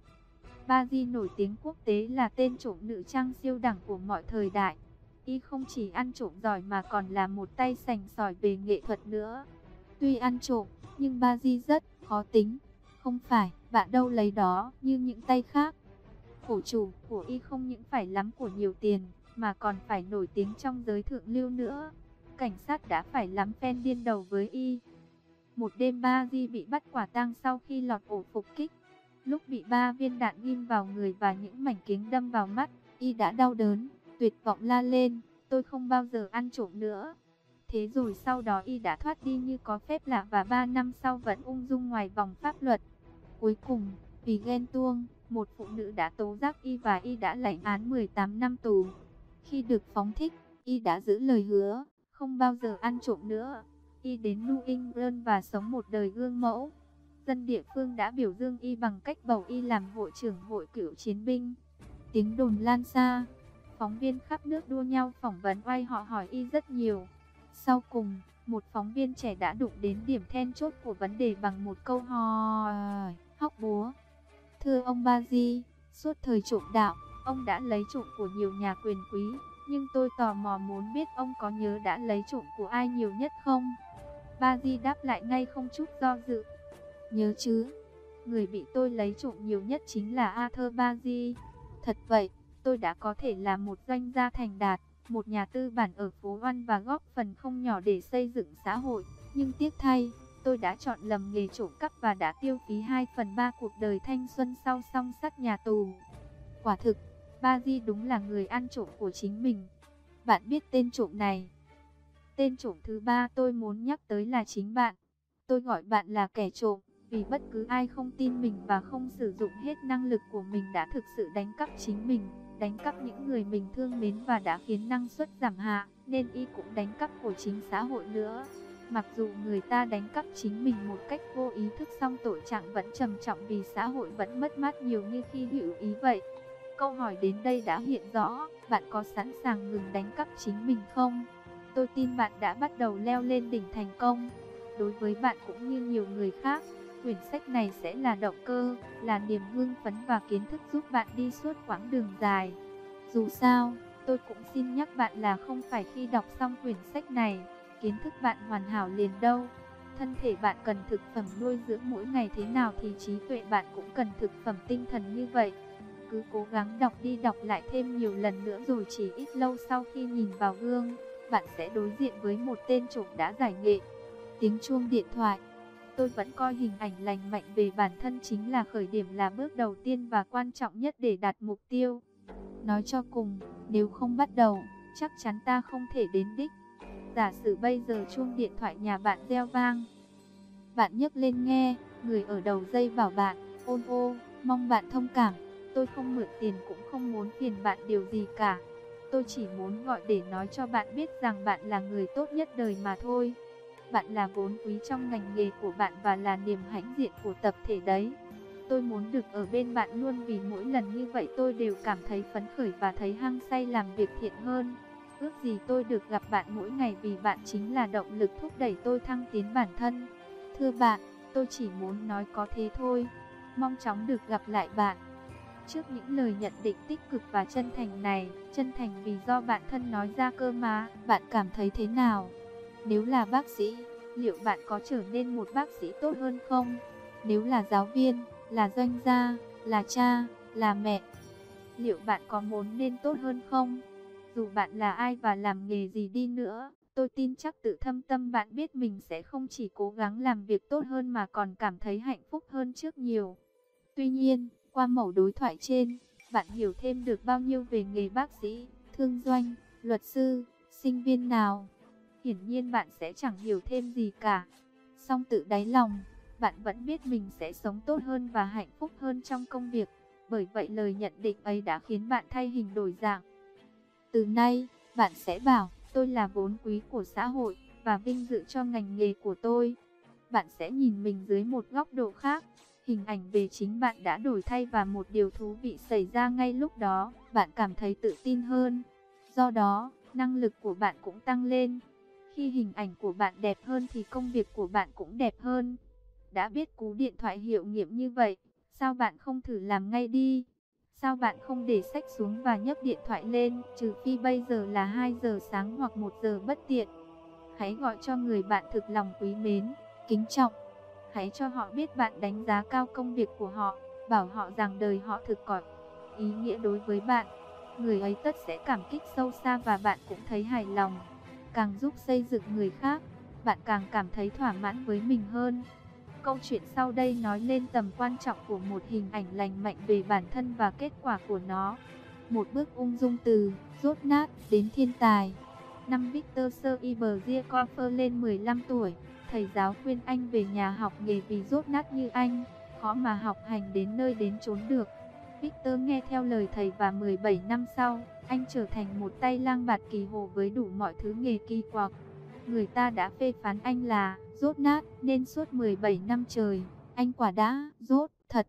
Bazi nổi tiếng quốc tế là tên trộm nữ trang siêu đẳng của mọi thời đại. Y không chỉ ăn trộm giỏi mà còn là một tay sành sỏi về nghệ thuật nữa. Tuy ăn trộm, nhưng Bazi rất khó tính. Không phải bạn đâu lấy đó như những tay khác. Khổ chủ của Y không những phải lắm của nhiều tiền, mà còn phải nổi tiếng trong giới thượng lưu nữa. Cảnh sát đã phải lắm phen điên đầu với Y. Một đêm Bazi bị bắt quả tang sau khi lọt ổ phục kích. Lúc bị 3 viên đạn ghim vào người và những mảnh kính đâm vào mắt, Y đã đau đớn, tuyệt vọng la lên, tôi không bao giờ ăn trộm nữa. Thế rồi sau đó Y đã thoát đi như có phép lạ và 3 năm sau vẫn ung dung ngoài vòng pháp luật. Cuối cùng, vì ghen tuông, một phụ nữ đã tố giác Y và Y đã lãnh án 18 năm tù. Khi được phóng thích, Y đã giữ lời hứa, không bao giờ ăn trộm nữa. Y đến New England và sống một đời gương mẫu. Dân địa phương đã biểu dương Y bằng cách bầu Y làm hội trưởng hội cựu chiến binh. Tiếng đồn lan xa, phóng viên khắp nước đua nhau phỏng vấn oai họ hỏi Y rất nhiều. Sau cùng, một phóng viên trẻ đã đụng đến điểm then chốt của vấn đề bằng một câu hỏi hóc búa. Thưa ông Bazi, suốt thời trộm đạo, ông đã lấy trộm của nhiều nhà quyền quý, nhưng tôi tò mò muốn biết ông có nhớ đã lấy trộm của ai nhiều nhất không? Bazi đáp lại ngay không chút do dự. Nhớ chứ, người bị tôi lấy trộm nhiều nhất chính là Arthur Bazi. Thật vậy, tôi đã có thể là một doanh gia thành đạt, một nhà tư bản ở phố Oan và góp phần không nhỏ để xây dựng xã hội. Nhưng tiếc thay, tôi đã chọn lầm nghề trộm cắp và đã tiêu phí 2/3 cuộc đời thanh xuân sau song sắt nhà tù. Quả thực, Bazi đúng là người ăn trộm của chính mình. Bạn biết tên trộm này. Tên trộm thứ ba tôi muốn nhắc tới là chính bạn. Tôi gọi bạn là kẻ trộm, vì bất cứ ai không tin mình và không sử dụng hết năng lực của mình đã thực sự đánh cắp chính mình, đánh cắp những người mình thương mến và đã khiến năng suất giảm hạ, nên Y cũng đánh cắp của chính xã hội nữa. Mặc dù người ta đánh cắp chính mình một cách vô ý thức song tội trạng vẫn trầm trọng vì xã hội vẫn mất mát nhiều như khi hữu ý vậy. Câu hỏi đến đây đã hiện rõ, bạn có sẵn sàng ngừng đánh cắp chính mình không? Tôi tin bạn đã bắt đầu leo lên đỉnh thành công. Đối với bạn cũng như nhiều người khác, quyển sách này sẽ là động cơ, là niềm hưng phấn và kiến thức giúp bạn đi suốt quãng đường dài. Dù sao, tôi cũng xin nhắc bạn là không phải khi đọc xong quyển sách này, kiến thức bạn hoàn hảo liền đâu. Thân thể bạn cần thực phẩm nuôi dưỡng mỗi ngày thế nào thì trí tuệ bạn cũng cần thực phẩm tinh thần như vậy. Cứ cố gắng đọc đi đọc lại thêm nhiều lần nữa rồi chỉ ít lâu sau khi nhìn vào gương, bạn sẽ đối diện với một tên trộm đã giải nghệ. Tiếng chuông điện thoại. Tôi vẫn coi hình ảnh lành mạnh về bản thân chính là khởi điểm, là bước đầu tiên và quan trọng nhất để đạt mục tiêu. Nói cho cùng, nếu không bắt đầu, chắc chắn ta không thể đến đích. Giả sử bây giờ chuông điện thoại nhà bạn reo vang. Bạn nhấc lên nghe, người ở đầu dây bảo bạn, ôn ô, mong bạn thông cảm. Tôi không mượn tiền cũng không muốn phiền bạn điều gì cả. Tôi chỉ muốn gọi để nói cho bạn biết rằng bạn là người tốt nhất đời mà thôi. Bạn là vốn quý trong ngành nghề của bạn và là niềm hãnh diện của tập thể đấy. Tôi muốn được ở bên bạn luôn vì mỗi lần như vậy tôi đều cảm thấy phấn khởi và thấy hăng say làm việc thiện hơn. Ước gì tôi được gặp bạn mỗi ngày vì bạn chính là động lực thúc đẩy tôi thăng tiến bản thân. Thưa bạn, tôi chỉ muốn nói có thế thôi. Mong chóng được gặp lại bạn. Trước những lời nhận định tích cực và chân thành này, chân thành vì do bạn thân nói ra cơ mà, bạn cảm thấy thế nào? Nếu là bác sĩ, Liệu bạn có trở nên một bác sĩ tốt hơn không? Nếu là giáo viên, là doanh gia, là cha, là mẹ, liệu bạn có muốn nên tốt hơn không? Dù bạn là ai và làm nghề gì đi nữa, tôi tin chắc tự thâm tâm bạn biết mình sẽ không chỉ cố gắng làm việc tốt hơn mà còn cảm thấy hạnh phúc hơn trước nhiều. Tuy nhiên, qua mẩu đối thoại trên, bạn hiểu thêm được bao nhiêu về nghề bác sĩ, thương doanh, luật sư, sinh viên nào? Hiển nhiên bạn sẽ chẳng hiểu thêm gì cả. Song tự đáy lòng, bạn vẫn biết mình sẽ sống tốt hơn và hạnh phúc hơn trong công việc. Bởi vậy lời nhận định ấy đã khiến bạn thay hình đổi dạng. Từ nay, bạn sẽ bảo, tôi là vốn quý của xã hội và vinh dự cho ngành nghề của tôi. Bạn sẽ nhìn mình dưới một góc độ khác. Hình ảnh về chính bạn đã đổi thay và một điều thú vị xảy ra ngay lúc đó, bạn cảm thấy tự tin hơn. Do đó, năng lực của bạn cũng tăng lên. Khi hình ảnh của bạn đẹp hơn thì công việc của bạn cũng đẹp hơn. Đã biết cú điện thoại hiệu nghiệm như vậy, sao bạn không thử làm ngay đi? Sao bạn không để sách xuống và nhấc điện thoại lên, trừ phi bây giờ là 2 giờ sáng hoặc 1 giờ bất tiện. Hãy gọi cho người bạn thực lòng quý mến, kính trọng. Hãy cho họ biết bạn đánh giá cao công việc của họ, bảo họ rằng đời họ thực có ý nghĩa đối với bạn. Người ấy tất sẽ cảm kích sâu xa và bạn cũng thấy hài lòng. Càng giúp xây dựng người khác, bạn càng cảm thấy thỏa mãn với mình hơn. Câu chuyện sau đây nói lên tầm quan trọng của một hình ảnh lành mạnh về bản thân và kết quả của nó. Một bước ung dung từ dốt nát đến thiên tài. Năm Victor Iberzier lên 15 tuổi, thầy giáo khuyên anh về nhà học nghề vì dốt nát như anh, khó mà học hành đến nơi đến chốn được. Victor nghe theo lời thầy và 17 năm sau, anh trở thành một tay lang bạt kỳ hồ với đủ mọi thứ nghề kỳ quặc. Người ta đã phê phán anh là dốt nát nên suốt 17 năm trời, anh quả đã dốt thật.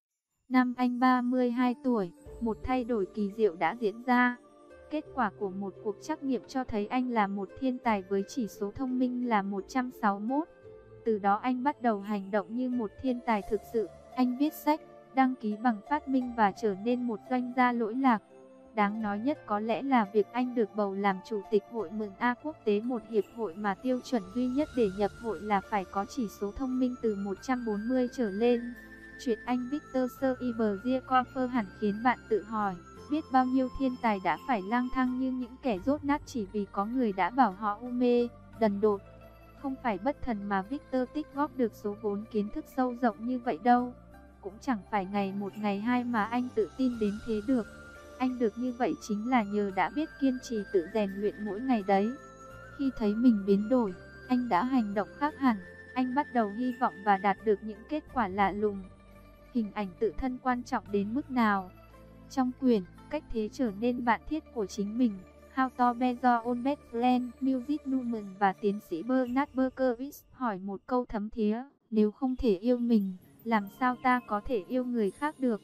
Năm anh 32 tuổi, một thay đổi kỳ diệu đã diễn ra. Kết quả của một cuộc trắc nghiệm cho thấy anh là một thiên tài với chỉ số thông minh là 161. Từ đó anh bắt đầu hành động như một thiên tài thực sự. Anh viết sách, đăng ký bằng phát minh và trở nên một doanh gia lỗi lạc. Đáng nói nhất có lẽ là việc anh được bầu làm chủ tịch hội mừng A quốc tế, một hiệp hội mà tiêu chuẩn duy nhất để nhập hội là phải có chỉ số thông minh từ 140 trở lên. Chuyện anh Victor Iberzier hẳn khiến bạn tự hỏi, biết bao nhiêu thiên tài đã phải lang thang như những kẻ dốt nát chỉ vì có người đã bảo họ u mê, đần độn. Không phải bất thần mà Victor tích góp được số vốn kiến thức sâu rộng như vậy đâu. Cũng chẳng phải ngày một ngày hai mà anh tự tin đến thế được. Anh được như vậy chính là nhờ đã biết kiên trì tự rèn luyện mỗi ngày đấy. Khi thấy mình biến đổi, anh đã hành động khác hẳn. Anh bắt đầu hy vọng và đạt được những kết quả lạ lùng. Hình ảnh tự thân quan trọng đến mức nào? Trong quyển Cách thế trở nên bạn thiết của chính mình, How to Be Your Own Best Friend, Music Newman và tiến sĩ Bernard Berkowitz hỏi một câu thấm thía, nếu không thể yêu mình, làm sao ta có thể yêu người khác được?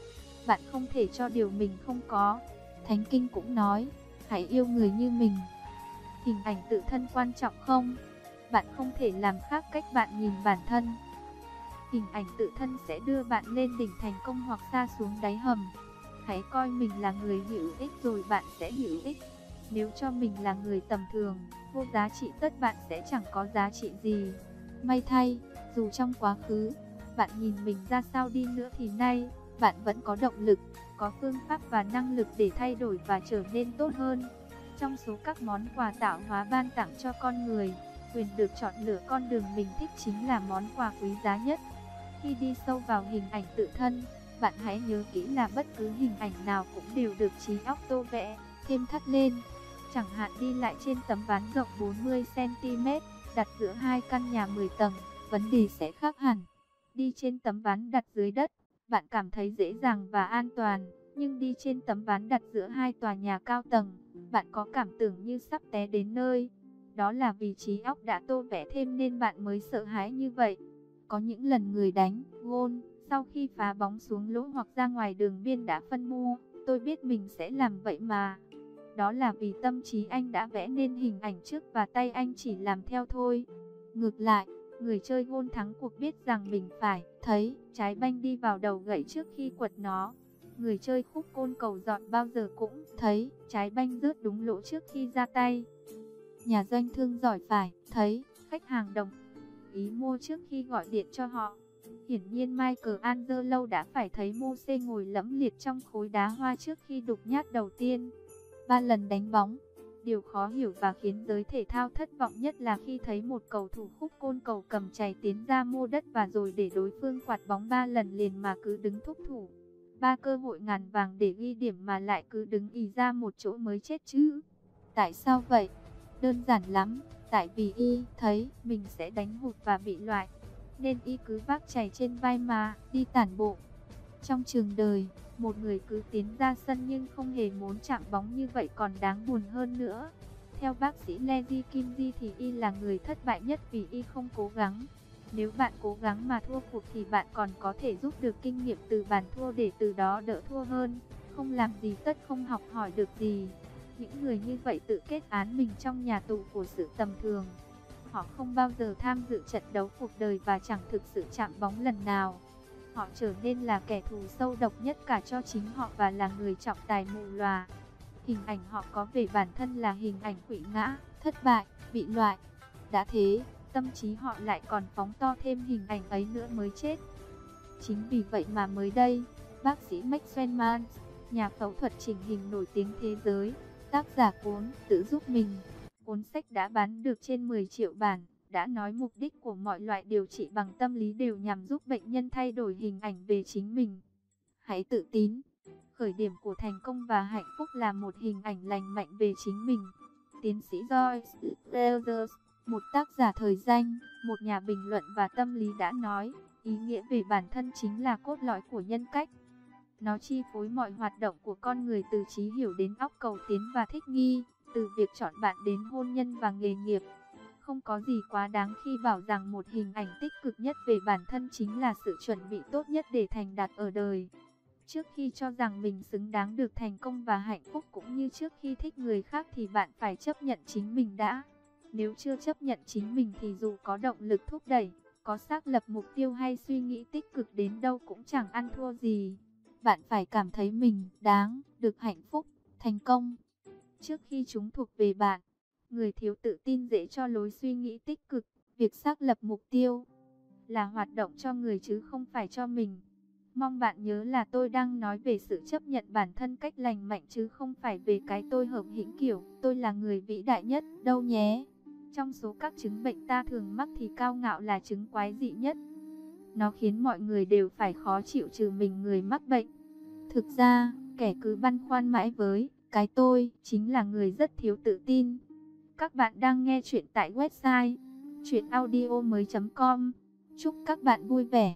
Bạn không thể cho điều mình không có. Thánh Kinh cũng nói, hãy yêu người như mình. Hình ảnh tự thân quan trọng không? Bạn không thể làm khác cách bạn nhìn bản thân. Hình ảnh tự thân sẽ đưa bạn lên đỉnh thành công hoặc sa xuống đáy hầm. Hãy coi mình là người hữu ích rồi bạn sẽ hữu ích. Nếu cho mình là người tầm thường, vô giá trị tất bạn sẽ chẳng có giá trị gì. May thay, dù trong quá khứ, bạn nhìn mình ra sao đi nữa thì nay, bạn vẫn có động lực, có phương pháp và năng lực để thay đổi và trở nên tốt hơn. Trong số các món quà tạo hóa ban tặng cho con người, quyền được chọn lựa con đường mình thích chính là món quà quý giá nhất. Khi đi sâu vào hình ảnh tự thân, bạn hãy nhớ kỹ là bất cứ hình ảnh nào cũng đều được trí óc tô vẽ, thêm thắt lên. Chẳng hạn đi lại trên tấm ván rộng 40 cm, đặt giữa hai căn nhà 10 tầng, vấn đề sẽ khác hẳn. Đi trên tấm ván đặt dưới đất, bạn cảm thấy dễ dàng và an toàn, nhưng đi trên tấm ván đặt giữa hai tòa nhà cao tầng, bạn có cảm tưởng như sắp té đến nơi. Đó là vì trí óc đã tô vẽ thêm nên bạn mới sợ hãi như vậy. Có những lần người đánh gôn, sau khi phá bóng xuống lỗ hoặc ra ngoài đường biên đã phân mua, tôi biết mình sẽ làm vậy mà. Đó là vì tâm trí anh đã vẽ nên hình ảnh trước và tay anh chỉ làm theo thôi. Ngược lại, người chơi gôn thắng cuộc biết rằng mình phải thấy trái banh đi vào đầu gậy trước khi quật nó. Người chơi khúc côn cầu dọn bao giờ cũng thấy trái banh rớt đúng lỗ trước khi ra tay. Nhà doanh thương giỏi phải thấy khách hàng đồng ý mua trước khi gọi điện cho họ. Hiển nhiên Michelangelo đã phải thấy Mose ngồi lẫm liệt trong khối đá hoa trước khi đục nhát đầu tiên. 3 lần đánh bóng. Điều khó hiểu và khiến giới thể thao thất vọng nhất là khi thấy một cầu thủ khúc côn cầu cầm chày tiến ra mua đất và rồi để đối phương quạt bóng 3 lần liền mà cứ đứng thúc thủ. 3 cơ hội ngàn vàng để ghi điểm mà lại cứ đứng ì ra một chỗ mới chết chứ. Tại sao vậy? Đơn giản lắm, tại vì y thấy mình sẽ đánh hụt và bị loại, nên y cứ vác chày trên vai mà đi tản bộ. Trong trường đời, một người cứ tiến ra sân nhưng không hề muốn chạm bóng như vậy còn đáng buồn hơn nữa. Theo bác sĩ Leji Kimji thì y là người thất bại nhất vì y không cố gắng. Nếu bạn cố gắng mà thua cuộc thì bạn còn có thể rút được kinh nghiệm từ bàn thua để từ đó đỡ thua hơn. Không làm gì tất không học hỏi được gì. Những người như vậy tự kết án mình trong nhà tù của sự tầm thường. Họ không bao giờ tham dự trận đấu cuộc đời và chẳng thực sự chạm bóng lần nào. Họ trở nên là kẻ thù sâu độc nhất cả cho chính họ và là người trọng tài mù lòa. Hình ảnh họ có về bản thân là hình ảnh quỵ ngã, thất bại, bị loại. Đã thế, tâm trí họ lại còn phóng to thêm hình ảnh ấy nữa mới chết. Chính vì vậy mà mới đây, bác sĩ Maxwell Maltz, nhà phẫu thuật chỉnh hình nổi tiếng thế giới, tác giả cuốn Tự giúp mình, cuốn sách đã bán được trên 10 triệu bản, đã nói mục đích của mọi loại điều trị bằng tâm lý đều nhằm giúp bệnh nhân thay đổi hình ảnh về chính mình. Hãy tự tin. Khởi điểm của thành công và hạnh phúc là một hình ảnh lành mạnh về chính mình. Tiến sĩ Joyce Rogers, một tác giả thời danh, một nhà bình luận và tâm lý đã nói, ý nghĩa về bản thân chính là cốt lõi của nhân cách. Nó chi phối mọi hoạt động của con người từ trí hiểu đến óc cầu tiến và thích nghi, từ việc chọn bạn đến hôn nhân và nghề nghiệp. Không có gì quá đáng khi bảo rằng một hình ảnh tích cực nhất về bản thân chính là sự chuẩn bị tốt nhất để thành đạt ở đời. Trước khi cho rằng mình xứng đáng được thành công và hạnh phúc cũng như trước khi thích người khác thì bạn phải chấp nhận chính mình đã. Nếu chưa chấp nhận chính mình thì dù có động lực thúc đẩy, có xác lập mục tiêu hay suy nghĩ tích cực đến đâu cũng chẳng ăn thua gì. Bạn phải cảm thấy mình đáng được hạnh phúc, thành công. Trước khi chúng thuộc về bạn, người thiếu tự tin dễ cho lối suy nghĩ tích cực. Việc xác lập mục tiêu là hoạt động cho người chứ không phải cho mình. Mong bạn nhớ là tôi đang nói về sự chấp nhận bản thân cách lành mạnh chứ không phải về cái tôi hợp hĩnh kiểu tôi là người vĩ đại nhất đâu nhé. Trong số các chứng bệnh ta thường mắc thì cao ngạo là chứng quái dị nhất. Nó khiến mọi người đều phải khó chịu trừ mình người mắc bệnh. Thực ra, kẻ cứ băn khoăn mãi với cái tôi chính là người rất thiếu tự tin. Các bạn đang nghe chuyện tại website chuyenaudio.com. Chúc các bạn vui vẻ.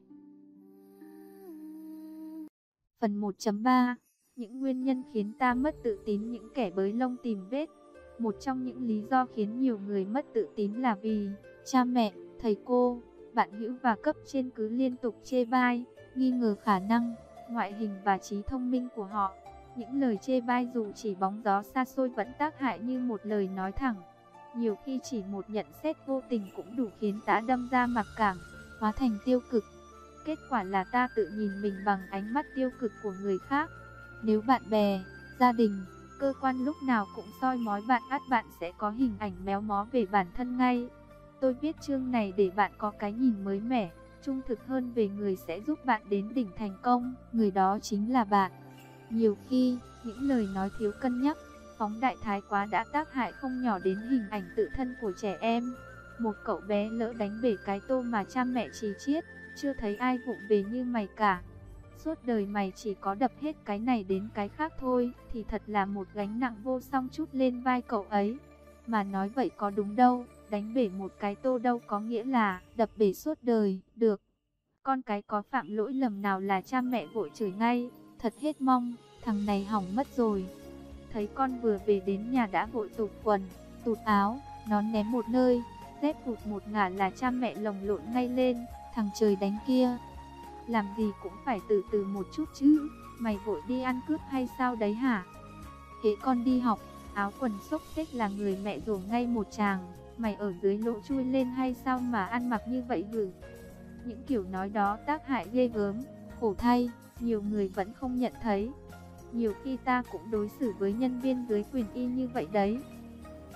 Phần 1.3. Những nguyên nhân khiến ta mất tự tín. Những kẻ bới lông tìm vết. Một trong những lý do khiến nhiều người mất tự tín là vì cha mẹ, thầy cô, bạn hữu và cấp trên cứ liên tục chê bai, nghi ngờ khả năng, ngoại hình và trí thông minh của họ. Những lời chê bai dù chỉ bóng gió xa xôi vẫn tác hại như một lời nói thẳng. Nhiều khi chỉ một nhận xét vô tình cũng đủ khiến ta đâm ra mặc cảm, hóa thành tiêu cực. Kết quả là ta tự nhìn mình bằng ánh mắt tiêu cực của người khác. Nếu bạn bè, gia đình, cơ quan lúc nào cũng soi mói bạn, ắt bạn sẽ có hình ảnh méo mó về bản thân ngay. Tôi viết chương này để bạn có cái nhìn mới mẻ, trung thực hơn về người sẽ giúp bạn đến đỉnh thành công. Người đó chính là bạn. Nhiều khi, những lời nói thiếu cân nhắc, phóng đại thái quá đã tác hại không nhỏ đến hình ảnh tự thân của trẻ em. Một cậu bé lỡ đánh bể cái tô mà cha mẹ trì chiết, chưa thấy ai vụng về như mày cả. Suốt đời mày chỉ có đập hết cái này đến cái khác thôi, thì thật là một gánh nặng vô song trút lên vai cậu ấy. Mà nói vậy có đúng đâu, đánh bể một cái tô đâu có nghĩa là đập bể suốt đời, được. Con cái có phạm lỗi lầm nào là cha mẹ vội chửi ngay, thật hết mong, thằng này hỏng mất rồi. Thấy con vừa về đến nhà đã vội tụt quần, tụt áo, nón ném một nơi, dép hụt một ngả là cha mẹ lồng lộn ngay lên, thằng trời đánh kia. Làm gì cũng phải từ từ một chút chứ, mày vội đi ăn cướp hay sao đấy hả? Hễ con đi học, áo quần xốc xếch là người mẹ rổ ngay một tràng, mày ở dưới lỗ chui lên hay sao mà ăn mặc như vậy hử? Những kiểu nói đó tác hại ghê gớm, khổ thay, nhiều người vẫn không nhận thấy. Nhiều khi ta cũng đối xử với nhân viên dưới quyền y như vậy đấy.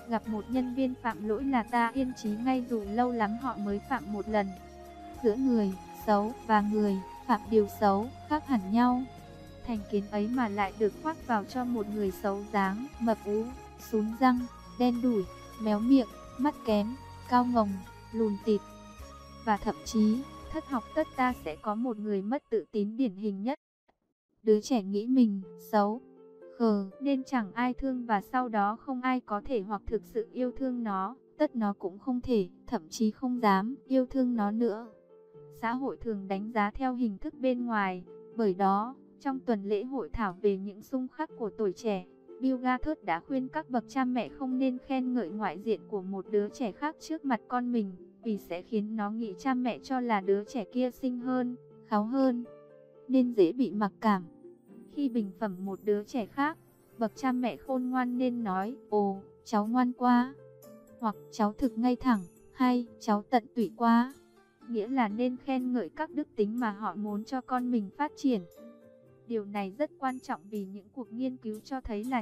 Gặp một nhân viên phạm lỗi là ta yên chí ngay dù lâu lắm họ mới phạm một lần. Giữa người xấu và người phạm điều xấu khác hẳn nhau. Thành kiến ấy mà lại được khoác vào cho một người xấu dáng, mập ú, sún răng, đen đủi, méo miệng, mắt kém, cao ngồng, lùn tịt. Và thậm chí, thất học tất ta sẽ có một người mất tự tín điển hình nhất. Đứa trẻ nghĩ mình xấu, khờ nên chẳng ai thương và sau đó không ai có thể hoặc thực sự yêu thương nó, tất nó cũng không thể, thậm chí không dám yêu thương nó nữa. Xã hội thường đánh giá theo hình thức bên ngoài, bởi đó, trong tuần lễ hội thảo về những xung khắc của tuổi trẻ, Bill Gates đã khuyên các bậc cha mẹ không nên khen ngợi ngoại diện của một đứa trẻ khác trước mặt con mình, vì sẽ khiến nó nghĩ cha mẹ cho là đứa trẻ kia xinh hơn, kháu hơn, nên dễ bị mặc cảm. Khi bình phẩm một đứa trẻ khác, bậc cha mẹ khôn ngoan nên nói, ồ, cháu ngoan quá, hoặc cháu thực ngay thẳng, hay cháu tận tụy quá. Nghĩa là nên khen ngợi các đức tính mà họ muốn cho con mình phát triển. Điều này rất quan trọng vì những cuộc nghiên cứu cho thấy là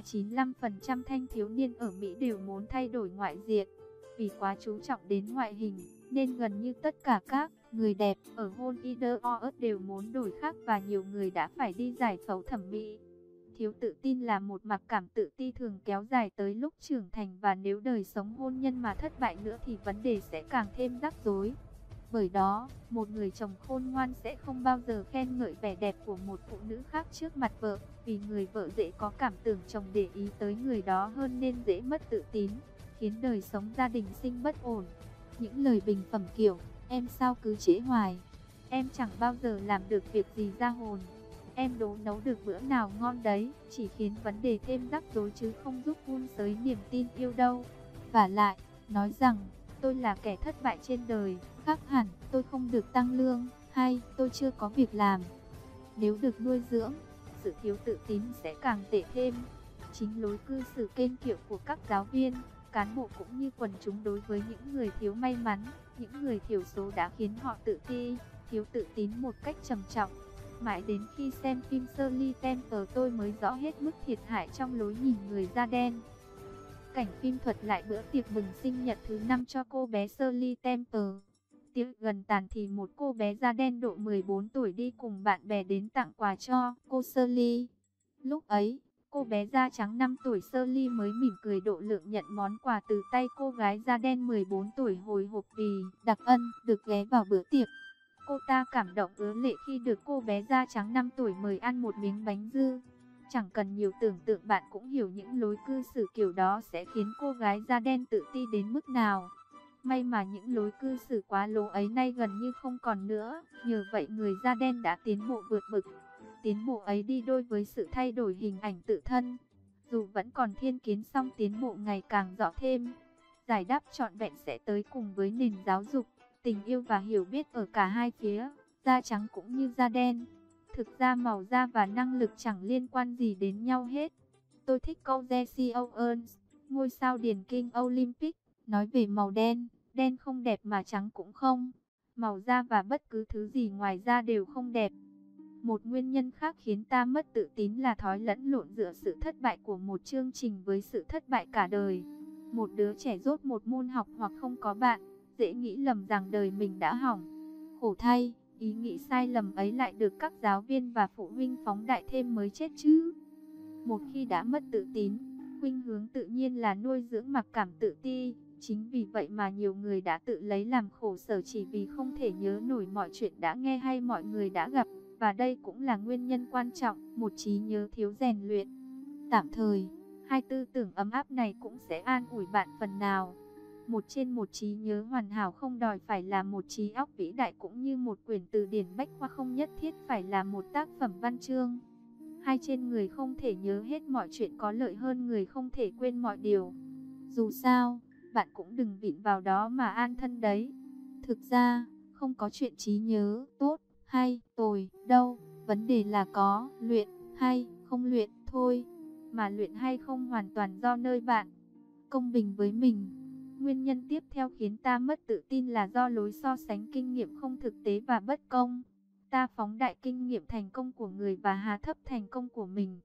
95% thanh thiếu niên ở Mỹ đều muốn thay đổi ngoại diện. Vì quá chú trọng đến ngoại hình, nên gần như tất cả các người đẹp ở Hollywood đều muốn đổi khác và nhiều người đã phải đi giải phẫu thẩm mỹ. Thiếu tự tin là một mặc cảm tự ti thường kéo dài tới lúc trưởng thành và nếu đời sống hôn nhân mà thất bại nữa thì vấn đề sẽ càng thêm rắc rối. Bởi đó, một người chồng khôn ngoan sẽ không bao giờ khen ngợi vẻ đẹp của một phụ nữ khác trước mặt vợ, vì người vợ dễ có cảm tưởng chồng để ý tới người đó hơn nên dễ mất tự tín, khiến đời sống gia đình sinh bất ổn. Những lời bình phẩm kiểu, em sao cứ trễ hoài, em chẳng bao giờ làm được việc gì ra hồn, em đố nấu được bữa nào ngon đấy, chỉ khiến vấn đề thêm rắc rối chứ không giúp vun sới niềm tin yêu đâu. Vả lại, nói rằng, tôi là kẻ thất bại trên đời, khác hẳn, tôi không được tăng lương, hay tôi chưa có việc làm. Nếu được nuôi dưỡng, sự thiếu tự tín sẽ càng tệ thêm. Chính lối cư xử kênh kiệu của các giáo viên, cán bộ cũng như quần chúng đối với những người thiếu may mắn, những người thiểu số đã khiến họ tự ti, thiếu tự tín một cách trầm trọng. Mãi đến khi xem phim Shirley Temple tôi mới rõ hết mức thiệt hại trong lối nhìn người da đen. Cảnh phim thuật lại bữa tiệc mừng sinh nhật thứ 5 cho cô bé Shirley Temple. Tiệc gần tàn thì một cô bé da đen độ 14 tuổi đi cùng bạn bè đến tặng quà cho cô Shirley. Lúc ấy, cô bé da trắng 5 tuổi Shirley mới mỉm cười độ lượng nhận món quà từ tay cô gái da đen 14 tuổi hồi hộp vì đặc ân được ghé vào bữa tiệc. Cô ta cảm động ứa lệ khi được cô bé da trắng 5 tuổi mời ăn một miếng bánh dư. Chẳng cần nhiều tưởng tượng bạn cũng hiểu những lối cư xử kiểu đó sẽ khiến cô gái da đen tự ti đến mức nào. May mà những lối cư xử quá lố ấy nay gần như không còn nữa, nhờ vậy người da đen đã tiến bộ vượt bậc. Tiến bộ ấy đi đôi với sự thay đổi hình ảnh tự thân. Dù vẫn còn thiên kiến song tiến bộ ngày càng rõ thêm. Giải đáp trọn vẹn sẽ tới cùng với nền giáo dục, tình yêu và hiểu biết ở cả hai phía, da trắng cũng như da đen. Thực ra màu da và năng lực chẳng liên quan gì đến nhau hết. Tôi thích câu Jesse Owens, ngôi sao điền kinh Olympic, nói về màu đen, đen không đẹp mà trắng cũng không. Màu da và bất cứ thứ gì ngoài da đều không đẹp. Một nguyên nhân khác khiến ta mất tự tín là thói lẫn lộn giữa sự thất bại của một chương trình với sự thất bại cả đời. Một đứa trẻ dốt một môn học hoặc không có bạn, dễ nghĩ lầm rằng đời mình đã hỏng. Khổ thay, ý nghĩ sai lầm ấy lại được các giáo viên và phụ huynh phóng đại thêm mới chết chứ. Một khi đã mất tự tín, khuynh hướng tự nhiên là nuôi dưỡng mặc cảm tự ti. Chính vì vậy mà nhiều người đã tự lấy làm khổ sở chỉ vì không thể nhớ nổi mọi chuyện đã nghe hay mọi người đã gặp. Và đây cũng là nguyên nhân quan trọng, một trí nhớ thiếu rèn luyện. Tạm thời, hai tư tưởng ấm áp này cũng sẽ an ủi bạn phần nào. Một trên một trí nhớ hoàn hảo không đòi phải là một trí óc vĩ đại cũng như một quyển từ điển bách khoa không nhất thiết phải là một tác phẩm văn chương. Hai trên người không thể nhớ hết mọi chuyện có lợi hơn người không thể quên mọi điều. Dù sao, bạn cũng đừng vịn vào đó mà an thân đấy. Thực ra, không có chuyện trí nhớ tốt hay tồi đâu, vấn đề là có luyện hay không luyện thôi, mà luyện hay không hoàn toàn do nơi bạn. Công bình với mình. Nguyên nhân tiếp theo khiến ta mất tự tin là do lối so sánh kinh nghiệm không thực tế và bất công. Ta phóng đại kinh nghiệm thành công của người và hạ thấp thành công của mình.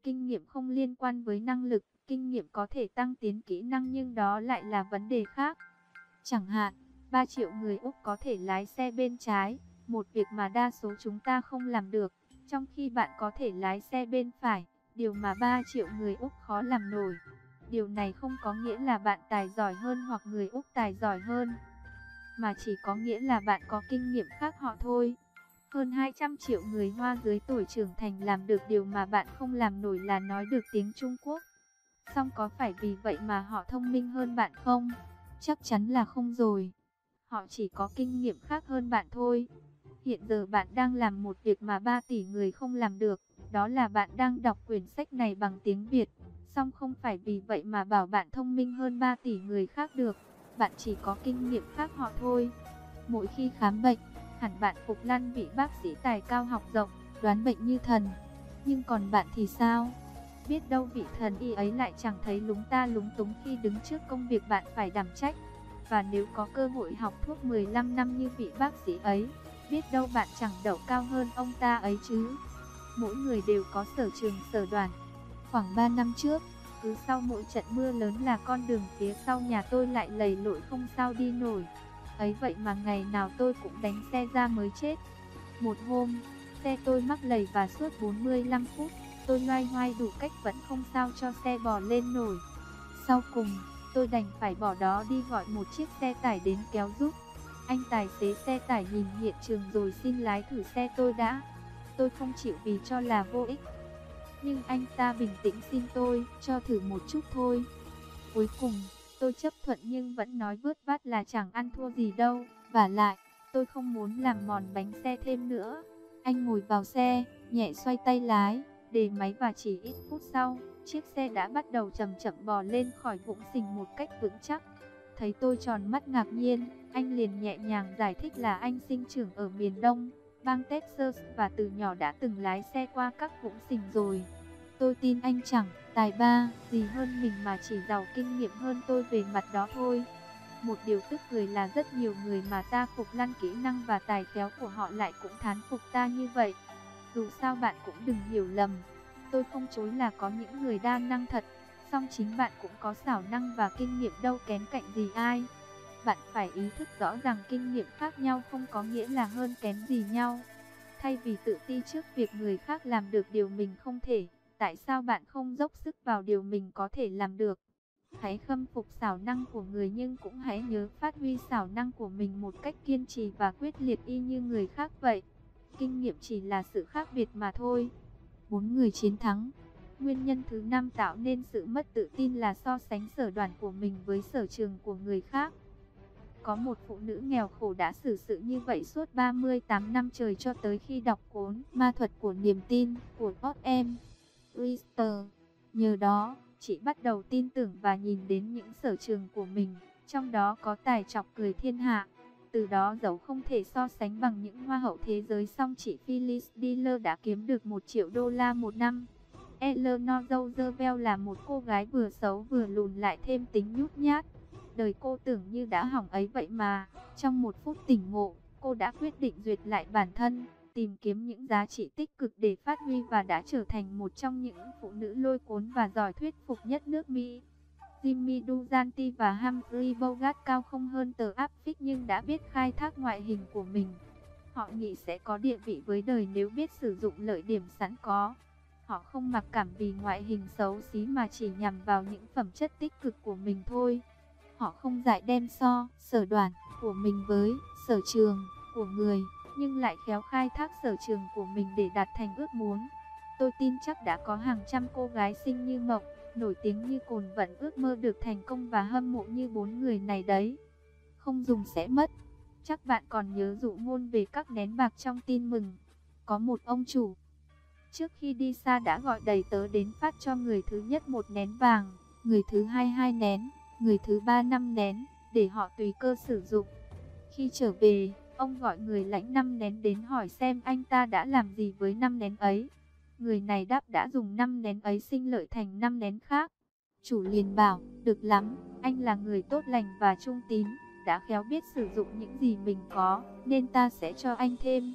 Kinh nghiệm không liên quan với năng lực, kinh nghiệm có thể tăng tiến kỹ năng nhưng đó lại là vấn đề khác. Chẳng hạn, 3 triệu người Úc có thể lái xe bên trái, một việc mà đa số chúng ta không làm được, trong khi bạn có thể lái xe bên phải, điều mà 3 triệu người Úc khó làm nổi. Điều này không có nghĩa là bạn tài giỏi hơn hoặc người Úc tài giỏi hơn, mà chỉ có nghĩa là bạn có kinh nghiệm khác họ thôi. Hơn 200 triệu người Hoa dưới tuổi trưởng thành làm được điều mà bạn không làm nổi là nói được tiếng Trung Quốc. Song có phải vì vậy mà họ thông minh hơn bạn không? Chắc chắn là không rồi. Họ chỉ có kinh nghiệm khác hơn bạn thôi. Hiện giờ bạn đang làm một việc mà 3 tỷ người không làm được, đó là bạn đang đọc quyển sách này bằng tiếng Việt. Song không phải vì vậy mà bảo bạn thông minh hơn 3 tỷ người khác được. Bạn chỉ có kinh nghiệm khác họ thôi. Mỗi khi khám bệnh, hẳn bạn phục lăn vị bác sĩ tài cao học rộng, đoán bệnh như thần. Nhưng còn bạn thì sao? Biết đâu vị thần y ấy lại chẳng thấy lúng ta lúng túng khi đứng trước công việc bạn phải đảm trách. Và nếu có cơ hội học thuốc 15 năm như vị bác sĩ ấy, biết đâu bạn chẳng đậu cao hơn ông ta ấy chứ. Mỗi người đều có sở trường sở đoàn. Khoảng 3 năm trước, cứ sau mỗi trận mưa lớn là con đường phía sau nhà tôi lại lầy lội không sao đi nổi. Ấy vậy mà ngày nào tôi cũng đánh xe ra mới chết. Một hôm, xe tôi mắc lầy và suốt 45 phút, tôi loay hoay đủ cách vẫn không sao cho xe bò lên nổi. Sau cùng, tôi đành phải bỏ đó đi gọi một chiếc xe tải đến kéo giúp. Anh tài xế xe tải nhìn hiện trường rồi xin lái thử xe tôi đã. Tôi không chịu vì cho là vô ích. Nhưng anh ta bình tĩnh xin tôi cho thử một chút thôi. Cuối cùng, tôi chấp thuận nhưng vẫn nói vớt vát là chẳng ăn thua gì đâu. Vả lại, tôi không muốn làm mòn bánh xe thêm nữa. Anh ngồi vào xe, nhẹ xoay tay lái, đề máy và chỉ ít phút sau, chiếc xe đã bắt đầu chậm chậm bò lên khỏi vũng sình một cách vững chắc. Thấy tôi tròn mắt ngạc nhiên, anh liền nhẹ nhàng giải thích là anh sinh trưởng ở miền Đông, bang Texas và từ nhỏ đã từng lái xe qua các vũng sình rồi. Tôi tin anh chẳng tài ba gì hơn mình mà chỉ giàu kinh nghiệm hơn tôi về mặt đó thôi. Một điều tức cười là rất nhiều người mà ta phục lăn kỹ năng và tài khéo của họ lại cũng thán phục ta như vậy. Dù sao bạn cũng đừng hiểu lầm, tôi không chối là có những người đa năng thật, song chính bạn cũng có xảo năng và kinh nghiệm đâu kém cạnh gì ai. Bạn phải ý thức rõ rằng kinh nghiệm khác nhau không có nghĩa là hơn kém gì nhau. Thay vì tự ti trước việc người khác làm được điều mình không thể, tại sao bạn không dốc sức vào điều mình có thể làm được? Hãy khâm phục xảo năng của người nhưng cũng hãy nhớ phát huy xảo năng của mình một cách kiên trì và quyết liệt y như người khác vậy. Kinh nghiệm chỉ là sự khác biệt mà thôi. 4 người chiến thắng. Nguyên nhân thứ 5 tạo nên sự mất tự tin là so sánh sở đoàn của mình với sở trường của người khác. Có một phụ nữ nghèo khổ đã xử sự như vậy suốt 38 năm trời cho tới khi đọc cuốn Ma thuật của niềm tin của Otto Richter. Nhờ đó, chị bắt đầu tin tưởng và nhìn đến những sở trường của mình, trong đó có tài chọc cười thiên hạ. Từ đó dẫu không thể so sánh bằng những hoa hậu thế giới, song chị Phyllis Diller đã kiếm được 1 triệu đô la một năm. Eleanor Roosevelt là một cô gái vừa xấu vừa lùn lại thêm tính nhút nhát. Đời cô tưởng như đã hỏng ấy vậy mà, trong một phút tỉnh ngộ, cô đã quyết định duyệt lại bản thân, tìm kiếm những giá trị tích cực để phát huy và đã trở thành một trong những phụ nữ lôi cuốn và giỏi thuyết phục nhất nước Mỹ. Jimmy Durante và Humphrey Bogart cao không hơn tờ áp phích nhưng đã biết khai thác ngoại hình của mình. Họ nghĩ sẽ có địa vị với đời nếu biết sử dụng lợi điểm sẵn có. Họ không mặc cảm vì ngoại hình xấu xí mà chỉ nhằm vào những phẩm chất tích cực của mình thôi. Họ không dại đem sở đoàn của mình với sở trường của người, nhưng lại khéo khai thác sở trường của mình để đạt thành ước muốn. Tôi tin chắc đã có hàng trăm cô gái xinh như mộng, nổi tiếng như cồn vẫn ước mơ được thành công và hâm mộ như 4 người này đấy. Không dùng sẽ mất. Chắc bạn còn nhớ dụ ngôn về các nén bạc trong tin mừng. Có một ông chủ, trước khi đi xa đã gọi đầy tớ đến phát cho người thứ nhất 1 nén vàng, người thứ hai 2 nén, người thứ 3 5 nén, để họ tùy cơ sử dụng. Khi trở về, ông gọi người lãnh 5 nén đến hỏi xem anh ta đã làm gì với 5 nén ấy. Người này đáp đã dùng 5 nén ấy sinh lợi thành 5 nén khác. Chủ liền bảo, được lắm, anh là người tốt lành và trung tín, đã khéo biết sử dụng những gì mình có, nên ta sẽ cho anh thêm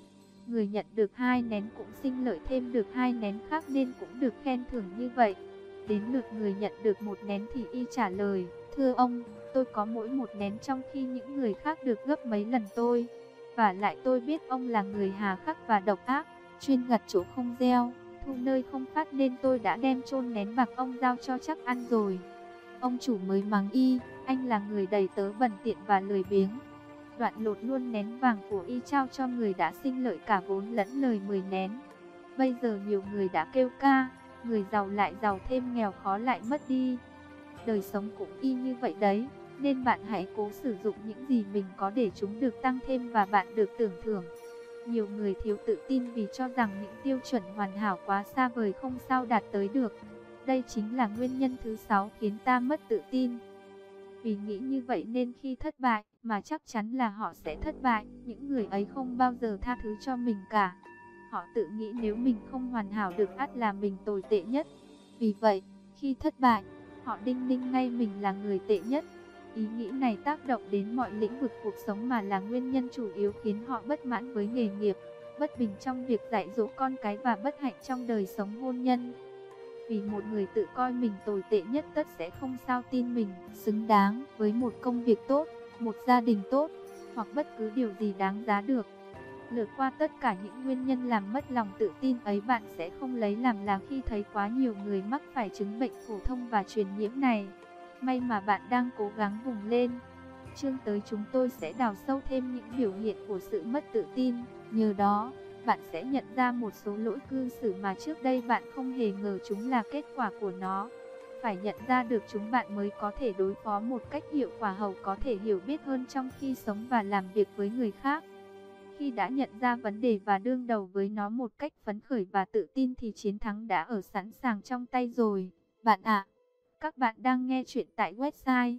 Người nhận được 2 nén cũng sinh lợi thêm được 2 nén khác nên cũng được khen thưởng như vậy. Đến lượt người nhận được 1 nén thì y trả lời, thưa ông, tôi có mỗi 1 nén trong khi những người khác được gấp mấy lần tôi. Và lại tôi biết ông là người hà khắc và độc ác, chuyên gặt chỗ không gieo, thu nơi không phát nên tôi đã đem chôn nén bạc ông giao cho chắc ăn rồi. Ông chủ mới mắng y, anh là người đầy tớ bẩn tiện và lười biếng. Đoạn lột luôn nén vàng của y trao cho người đã sinh lợi cả vốn lẫn lời 10 nén. Bây giờ nhiều người đã kêu ca, người giàu lại giàu thêm, nghèo khó lại mất đi. Đời sống cũng y như vậy đấy, nên bạn hãy cố sử dụng những gì mình có để chúng được tăng thêm và bạn được tưởng thưởng. Nhiều người thiếu tự tin vì cho rằng những tiêu chuẩn hoàn hảo quá xa vời không sao đạt tới được. Đây chính là nguyên nhân thứ 6 khiến ta mất tự tin. Vì nghĩ như vậy nên khi thất bại, mà chắc chắn là họ sẽ thất bại, những người ấy không bao giờ tha thứ cho mình cả. Họ tự nghĩ nếu mình không hoàn hảo được ắt là mình tồi tệ nhất. Vì vậy, khi thất bại, họ đinh ninh ngay mình là người tệ nhất. Ý nghĩ này tác động đến mọi lĩnh vực cuộc sống mà là nguyên nhân chủ yếu khiến họ bất mãn với nghề nghiệp, bất bình trong việc dạy dỗ con cái và bất hạnh trong đời sống hôn nhân. Vì một người tự coi mình tồi tệ nhất tất sẽ không sao tin mình xứng đáng với một công việc tốt, một gia đình tốt, hoặc bất cứ điều gì đáng giá được. Lược qua tất cả những nguyên nhân làm mất lòng tự tin ấy, bạn sẽ không lấy làm lạ khi thấy quá nhiều người mắc phải chứng bệnh phổ thông và truyền nhiễm này. May mà bạn đang cố gắng vùng lên. Chương tới chúng tôi sẽ đào sâu thêm những biểu hiện của sự mất tự tin. Nhờ đó, bạn sẽ nhận ra một số lỗi cư xử mà trước đây bạn không hề ngờ chúng là kết quả của nó. Phải nhận ra được chúng bạn mới có thể đối phó một cách hiệu quả, hầu có thể hiểu biết hơn trong khi sống và làm việc với người khác. Khi đã nhận ra vấn đề và đương đầu với nó một cách phấn khởi và tự tin thì chiến thắng đã ở sẵn sàng trong tay rồi, bạn ạ. Các bạn đang nghe chuyện tại website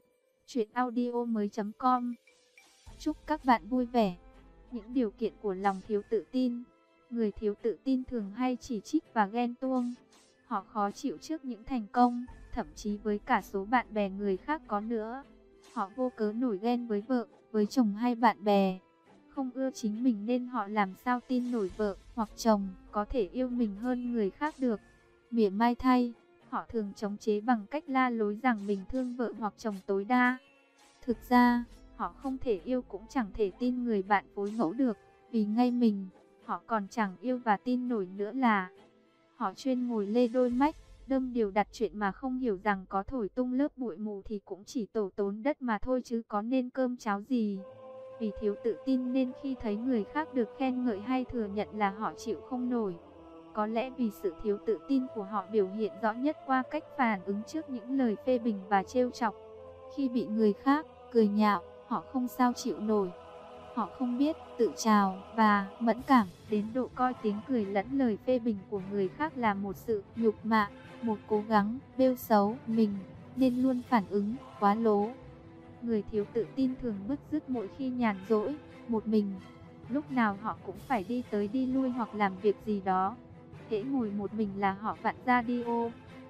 chuyenaudio.com. Chúc các bạn vui vẻ. Những điều kiện của lòng thiếu tự tin. Người thiếu tự tin thường hay chỉ trích và ghen tuông. Họ khó chịu trước những thành công, thậm chí với cả số bạn bè người khác có nữa. Họ vô cớ nổi ghen với vợ, với chồng hay bạn bè. Không ưa chính mình nên họ làm sao tin nổi vợ hoặc chồng có thể yêu mình hơn người khác được. Mỉa mai thay, họ thường chống chế bằng cách la lối rằng mình thương vợ hoặc chồng tối đa. Thực ra, họ không thể yêu cũng chẳng thể tin người bạn phối ngẫu được, vì ngay mình, họ còn chẳng yêu và tin nổi nữa là. Họ chuyên ngồi lê đôi mách, đâm điều đặt chuyện mà không hiểu rằng có thổi tung lớp bụi mù thì cũng chỉ tổ tốn đất mà thôi chứ có nên cơm cháo gì. Vì thiếu tự tin nên khi thấy người khác được khen ngợi hay thừa nhận là họ chịu không nổi. Có lẽ vì sự thiếu tự tin của họ biểu hiện rõ nhất qua cách phản ứng trước những lời phê bình và trêu chọc. Khi bị người khác cười nhạo, họ không sao chịu nổi. Họ không biết tự trào và mẫn cảm đến độ coi tiếng cười lẫn lời phê bình của người khác là một sự nhục mạ, một cố gắng bêu xấu mình, nên luôn phản ứng quá lố. Người thiếu tự tin thường bứt rứt mỗi khi nhàn rỗi, một mình. Lúc nào họ cũng phải đi tới đi lui hoặc làm việc gì đó. Hễ ngồi một mình là họ vặn radio,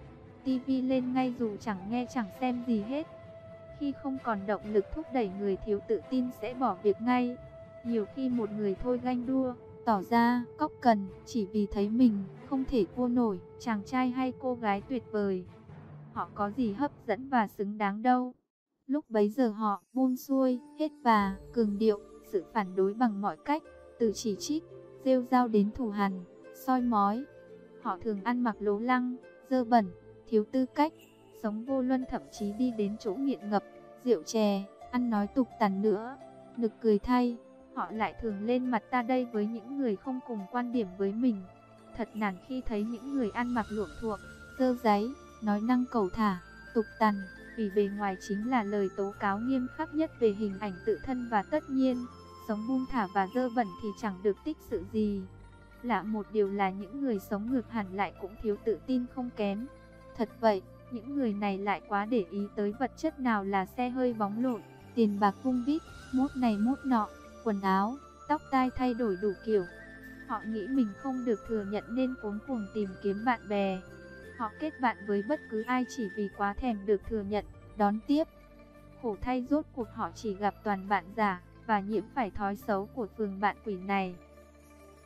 tivi lên ngay dù chẳng nghe chẳng xem gì hết. Khi không còn động lực thúc đẩy, người thiếu tự tin sẽ bỏ việc ngay. Nhiều khi một người thôi ganh đua, tỏ ra cóc cần chỉ vì thấy mình không thể cua nổi chàng trai hay cô gái tuyệt vời. Họ có gì hấp dẫn và xứng đáng đâu. Lúc bấy giờ họ buông xuôi hết và cường điệu sự phản đối bằng mọi cách, từ chỉ trích, rêu rao đến thù hằn, soi mói. Họ thường ăn mặc lố lăng, dơ bẩn, thiếu tư cách, sống vô luân, thậm chí đi đến chỗ nghiện ngập, rượu chè, ăn nói tục tằn nữa. Nực cười thay, họ lại thường lên mặt ta đây với những người không cùng quan điểm với mình. Thật nản khi thấy những người ăn mặc luộm thuộm, dơ dáy, nói năng cẩu thả, tục tằn, vì bề ngoài chính là lời tố cáo nghiêm khắc nhất về hình ảnh tự thân, và tất nhiên, sống buông thả và dơ bẩn thì chẳng được tích sự gì. Lạ một điều là những người sống ngược hẳn lại cũng thiếu tự tin không kém. Thật vậy, những người này lại quá để ý tới vật chất, nào là xe hơi bóng lộn, tiền bạc vung vít, mốt này mốt nọ, quần áo, tóc tai thay đổi đủ kiểu. Họ nghĩ mình không được thừa nhận nên cuống cuồng tìm kiếm bạn bè. Họ kết bạn với bất cứ ai chỉ vì quá thèm được thừa nhận, đón tiếp. Khổ thay, rốt cuộc họ chỉ gặp toàn bạn giả và nhiễm phải thói xấu của phường bạn quỷ này.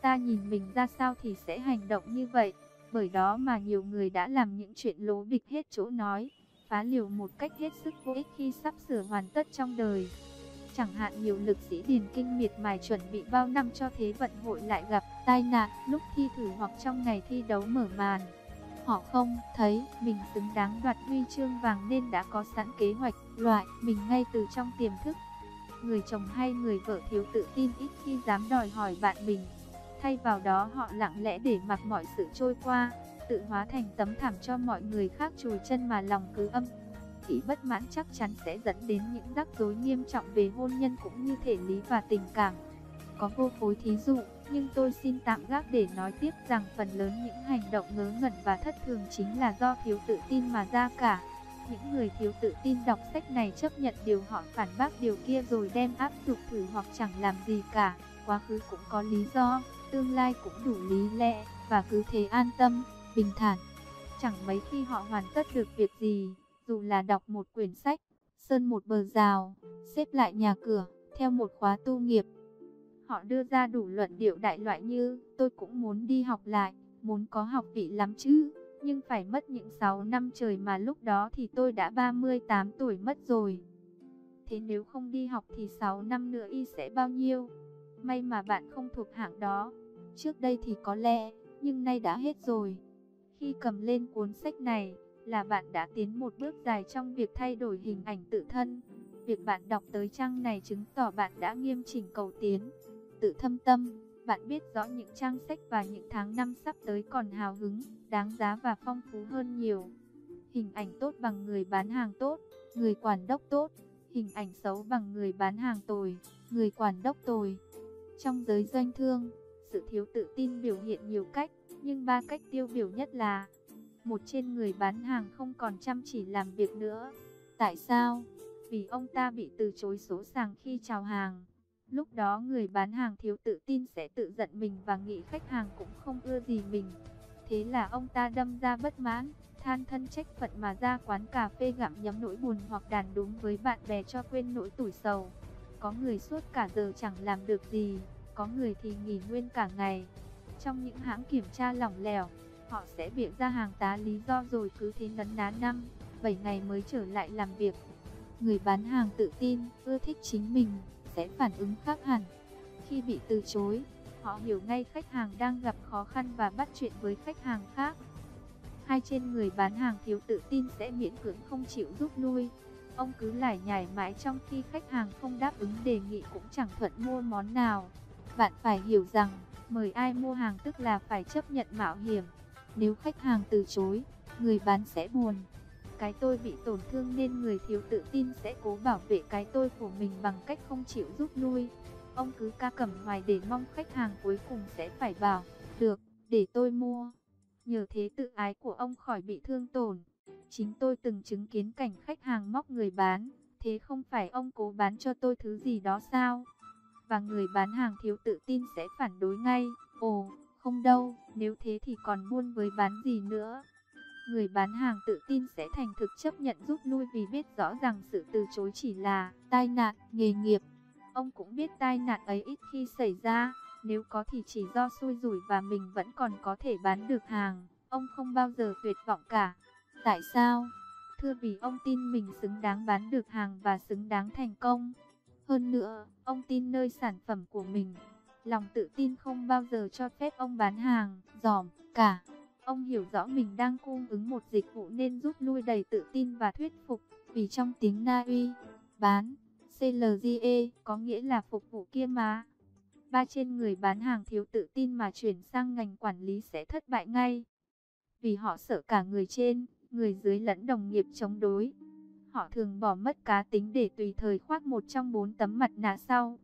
ta nhìn mình ra sao thì sẽ hành động như vậy. Bởi đó mà nhiều người đã làm những chuyện lố bịch hết chỗ nói, phá liều một cách hết sức vô ích khi sắp sửa hoàn tất trong đời. Chẳng hạn nhiều lực sĩ điền kinh miệt mài chuẩn bị bao năm cho thế vận hội lại gặp tai nạn lúc thi thử hoặc trong ngày thi đấu mở màn. Họ không thấy mình xứng đáng đoạt huy chương vàng nên đã có sẵn kế hoạch loại mình ngay từ trong tiềm thức. Người chồng hay người vợ thiếu tự tin ít khi dám đòi hỏi bạn mình. Thay vào đó họ lặng lẽ để mặc mọi sự trôi qua, tự hóa thành tấm thảm cho mọi người khác chùi chân mà lòng cứ âm ỉ bất mãn chắc chắn sẽ dẫn đến những rắc rối nghiêm trọng về hôn nhân cũng như thể lý và tình cảm. Có vô phối thí dụ, nhưng tôi xin tạm gác để nói tiếp rằng phần lớn những hành động ngớ ngẩn và thất thường chính là do thiếu tự tin mà ra cả. Những người thiếu tự tin đọc sách này chấp nhận điều họ phản bác điều kia rồi đem áp dụng thử hoặc chẳng làm gì cả. Quá khứ cũng có lý do, tương lai cũng đủ lý lẽ, và cứ thế an tâm, bình thản. Chẳng mấy khi họ hoàn tất được việc gì, dù là đọc một quyển sách, sơn một bờ rào, xếp lại nhà cửa, theo một khóa tu nghiệp. Họ đưa ra đủ luận điệu đại loại như, tôi cũng muốn đi học lại, muốn có học vị lắm chứ, nhưng phải mất những 6 năm trời mà lúc đó thì tôi đã 38 tuổi mất rồi. Thế nếu không đi học thì 6 năm nữa y sẽ bao nhiêu? May mà bạn không thuộc hạng đó. Trước đây thì có lẽ, nhưng nay đã hết rồi. Khi cầm lên cuốn sách này, là bạn đã tiến một bước dài trong việc thay đổi hình ảnh tự thân. Việc bạn đọc tới trang này chứng tỏ bạn đã nghiêm chỉnh cầu tiến, tự thâm tâm. Bạn biết rõ những trang sách và những tháng năm sắp tới còn hào hứng, đáng giá và phong phú hơn nhiều. Hình ảnh tốt bằng người bán hàng tốt, người quản đốc tốt. Hình ảnh xấu bằng người bán hàng tồi, người quản đốc tồi. Trong giới doanh thương, sự thiếu tự tin biểu hiện nhiều cách, nhưng 3 cách tiêu biểu nhất là: một, trên người bán hàng không còn chăm chỉ làm việc nữa. Tại sao? Vì ông ta bị từ chối số sàng khi chào hàng. Lúc đó người bán hàng thiếu tự tin sẽ tự giận mình và nghĩ khách hàng cũng không ưa gì mình. Thế là ông ta đâm ra bất mãn, than thân trách phận mà ra quán cà phê gặm nhấm nỗi buồn hoặc đàn đúng với bạn bè cho quên nỗi tủi sầu. Có người suốt cả giờ chẳng làm được gì, có người thì nghỉ nguyên cả ngày. Trong những hãng kiểm tra lỏng lẻo, họ sẽ bịa ra hàng tá lý do rồi cứ thế nấn ná 5-7 ngày mới trở lại làm việc. Người bán hàng tự tin, ưa thích chính mình, sẽ phản ứng khác hẳn. Khi bị từ chối, họ hiểu ngay khách hàng đang gặp khó khăn và bắt chuyện với khách hàng khác. Hai, trên người bán hàng thiếu tự tin sẽ miễn cưỡng không chịu rút lui. Ông cứ lải nhải mãi trong khi khách hàng không đáp ứng đề nghị cũng chẳng thuận mua món nào. Bạn phải hiểu rằng, mời ai mua hàng tức là phải chấp nhận mạo hiểm. Nếu khách hàng từ chối, người bán sẽ buồn. Cái tôi bị tổn thương nên người thiếu tự tin sẽ cố bảo vệ cái tôi của mình bằng cách không chịu rút lui. Ông cứ ca cẩm hoài để mong khách hàng cuối cùng sẽ phải bảo, được, để tôi mua. Nhờ thế tự ái của ông khỏi bị thương tổn. Chính tôi từng chứng kiến cảnh khách hàng móc người bán, thế không phải ông cố bán cho tôi thứ gì đó sao? Và người bán hàng thiếu tự tin sẽ phản đối ngay, ồ, không đâu, nếu thế thì còn buôn với bán gì nữa. Người bán hàng tự tin sẽ thành thực chấp nhận rút lui vì biết rõ rằng sự từ chối chỉ là tai nạn nghề nghiệp. Ông cũng biết tai nạn ấy ít khi xảy ra, nếu có thì chỉ do xui rủi và mình vẫn còn có thể bán được hàng. Ông không bao giờ tuyệt vọng cả. Tại sao? Thưa vì ông tin mình xứng đáng bán được hàng và xứng đáng thành công. Hơn nữa, ông tin nơi sản phẩm của mình. Lòng tự tin không bao giờ cho phép ông bán hàng dỏm cả. Ông hiểu rõ mình đang cung ứng một dịch vụ nên rút lui đầy tự tin và thuyết phục. Vì trong tiếng Na Uy, bán, CLGE, có nghĩa là phục vụ kia mà. 3, trên người bán hàng thiếu tự tin mà chuyển sang ngành quản lý sẽ thất bại ngay. Vì họ sợ cả người trên, người dưới lẫn đồng nghiệp chống đối. Họ thường bỏ mất cá tính để tùy thời khoác một trong 4 tấm mặt nạ sau.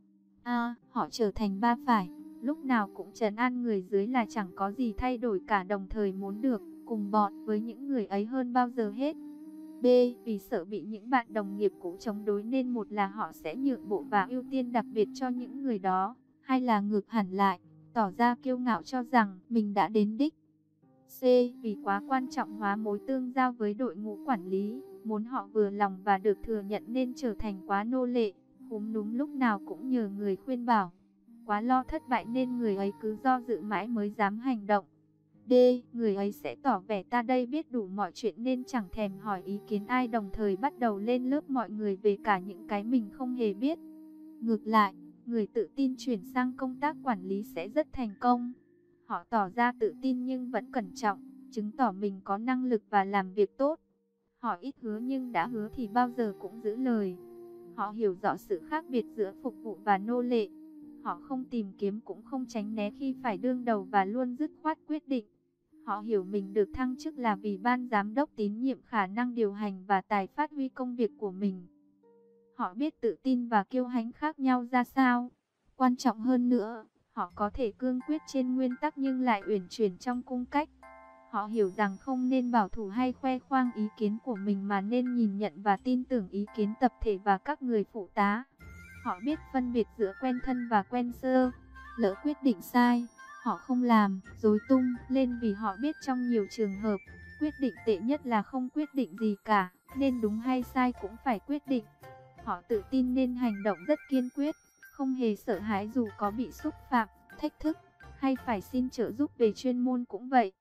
Họ trở thành ba phải, lúc nào cũng trấn an người dưới là chẳng có gì thay đổi cả, đồng thời muốn được cùng bọn với những người ấy hơn bao giờ hết. B, vì sợ bị những bạn đồng nghiệp cũ chống đối nên một là họ sẽ nhượng bộ và ưu tiên đặc biệt cho những người đó, hai là ngược hẳn lại, tỏ ra kiêu ngạo cho rằng mình đã đến đích. C, vì quá quan trọng hóa mối tương giao với đội ngũ quản lý, muốn họ vừa lòng và được thừa nhận nên trở thành quá nô lệ, khúm núm lúc nào cũng nhờ người khuyên bảo. Quá lo thất bại nên người ấy cứ do dự mãi mới dám hành động. D. Người ấy sẽ tỏ vẻ ta đây biết đủ mọi chuyện nên chẳng thèm hỏi ý kiến ai, đồng thời bắt đầu lên lớp mọi người về cả những cái mình không hề biết. Ngược lại, người tự tin chuyển sang công tác quản lý sẽ rất thành công. Họ tỏ ra tự tin nhưng vẫn cẩn trọng, chứng tỏ mình có năng lực và làm việc tốt. Họ ít hứa nhưng đã hứa thì bao giờ cũng giữ lời. Họ hiểu rõ sự khác biệt giữa phục vụ và nô lệ. Họ không tìm kiếm cũng không tránh né khi phải đương đầu và luôn dứt khoát quyết định. Họ hiểu mình được thăng chức là vì ban giám đốc tín nhiệm khả năng điều hành và tài phát huy công việc của mình. Họ biết tự tin và kiêu hãnh khác nhau ra sao. Quan trọng hơn nữa, họ có thể cương quyết trên nguyên tắc nhưng lại uyển chuyển trong cung cách. Họ hiểu rằng không nên bảo thủ hay khoe khoang ý kiến của mình mà nên nhìn nhận và tin tưởng ý kiến tập thể và các người phụ tá. Họ biết phân biệt giữa quen thân và quen sơ. Lỡ quyết định sai, họ không làm rối tung lên vì họ biết trong nhiều trường hợp, quyết định tệ nhất là không quyết định gì cả, nên đúng hay sai cũng phải quyết định. Họ tự tin nên hành động rất kiên quyết, không hề sợ hãi dù có bị xúc phạm, thách thức, hay phải xin trợ giúp về chuyên môn cũng vậy.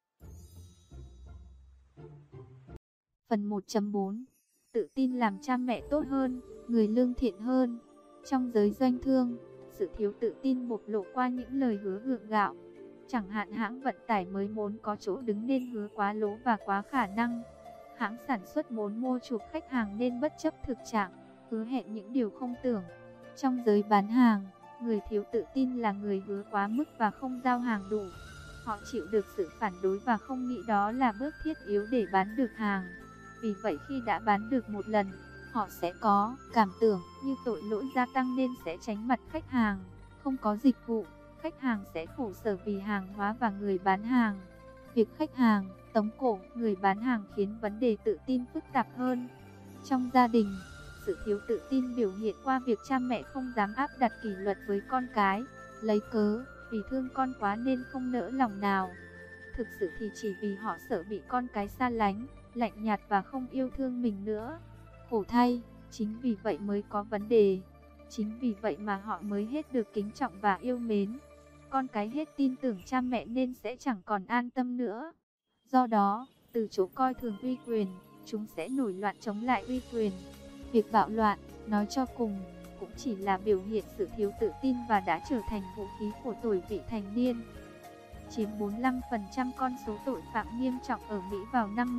Phần 1.4. Tự tin làm cha mẹ tốt hơn, người lương thiện hơn. Trong giới doanh thương, sự thiếu tự tin bộc lộ qua những lời hứa gượng gạo. Chẳng hạn hãng vận tải mới muốn có chỗ đứng nên hứa quá lố và quá khả năng. Hãng sản xuất muốn mua chuộc khách hàng nên bất chấp thực trạng, hứa hẹn những điều không tưởng. Trong giới bán hàng, người thiếu tự tin là người hứa quá mức và không giao hàng đủ. Họ chịu được sự phản đối và không nghĩ đó là bước thiết yếu để bán được hàng. Vì vậy khi đã bán được một lần, họ sẽ có cảm tưởng như tội lỗi gia tăng nên sẽ tránh mặt khách hàng. Không có dịch vụ, khách hàng sẽ khổ sở vì hàng hóa và người bán hàng. Việc khách hàng tống cổ người bán hàng khiến vấn đề tự tin phức tạp hơn. Trong gia đình, sự thiếu tự tin biểu hiện qua việc cha mẹ không dám áp đặt kỷ luật với con cái, lấy cớ vì thương con quá nên không nỡ lòng nào. Thực sự thì chỉ vì họ sợ bị con cái xa lánh, lạnh nhạt và không yêu thương mình nữa. Khổ thay, chính vì vậy mới có vấn đề. Chính vì vậy mà họ mới hết được kính trọng và yêu mến. Con cái hết tin tưởng cha mẹ nên sẽ chẳng còn an tâm nữa. Do đó, từ chỗ coi thường uy quyền, chúng sẽ nổi loạn chống lại uy quyền. Việc bạo loạn, nói cho cùng, cũng chỉ là biểu hiện sự thiếu tự tin và đã trở thành vũ khí của tuổi vị thành niên. Chiếm 45% con số tội phạm nghiêm trọng ở Mỹ vào năm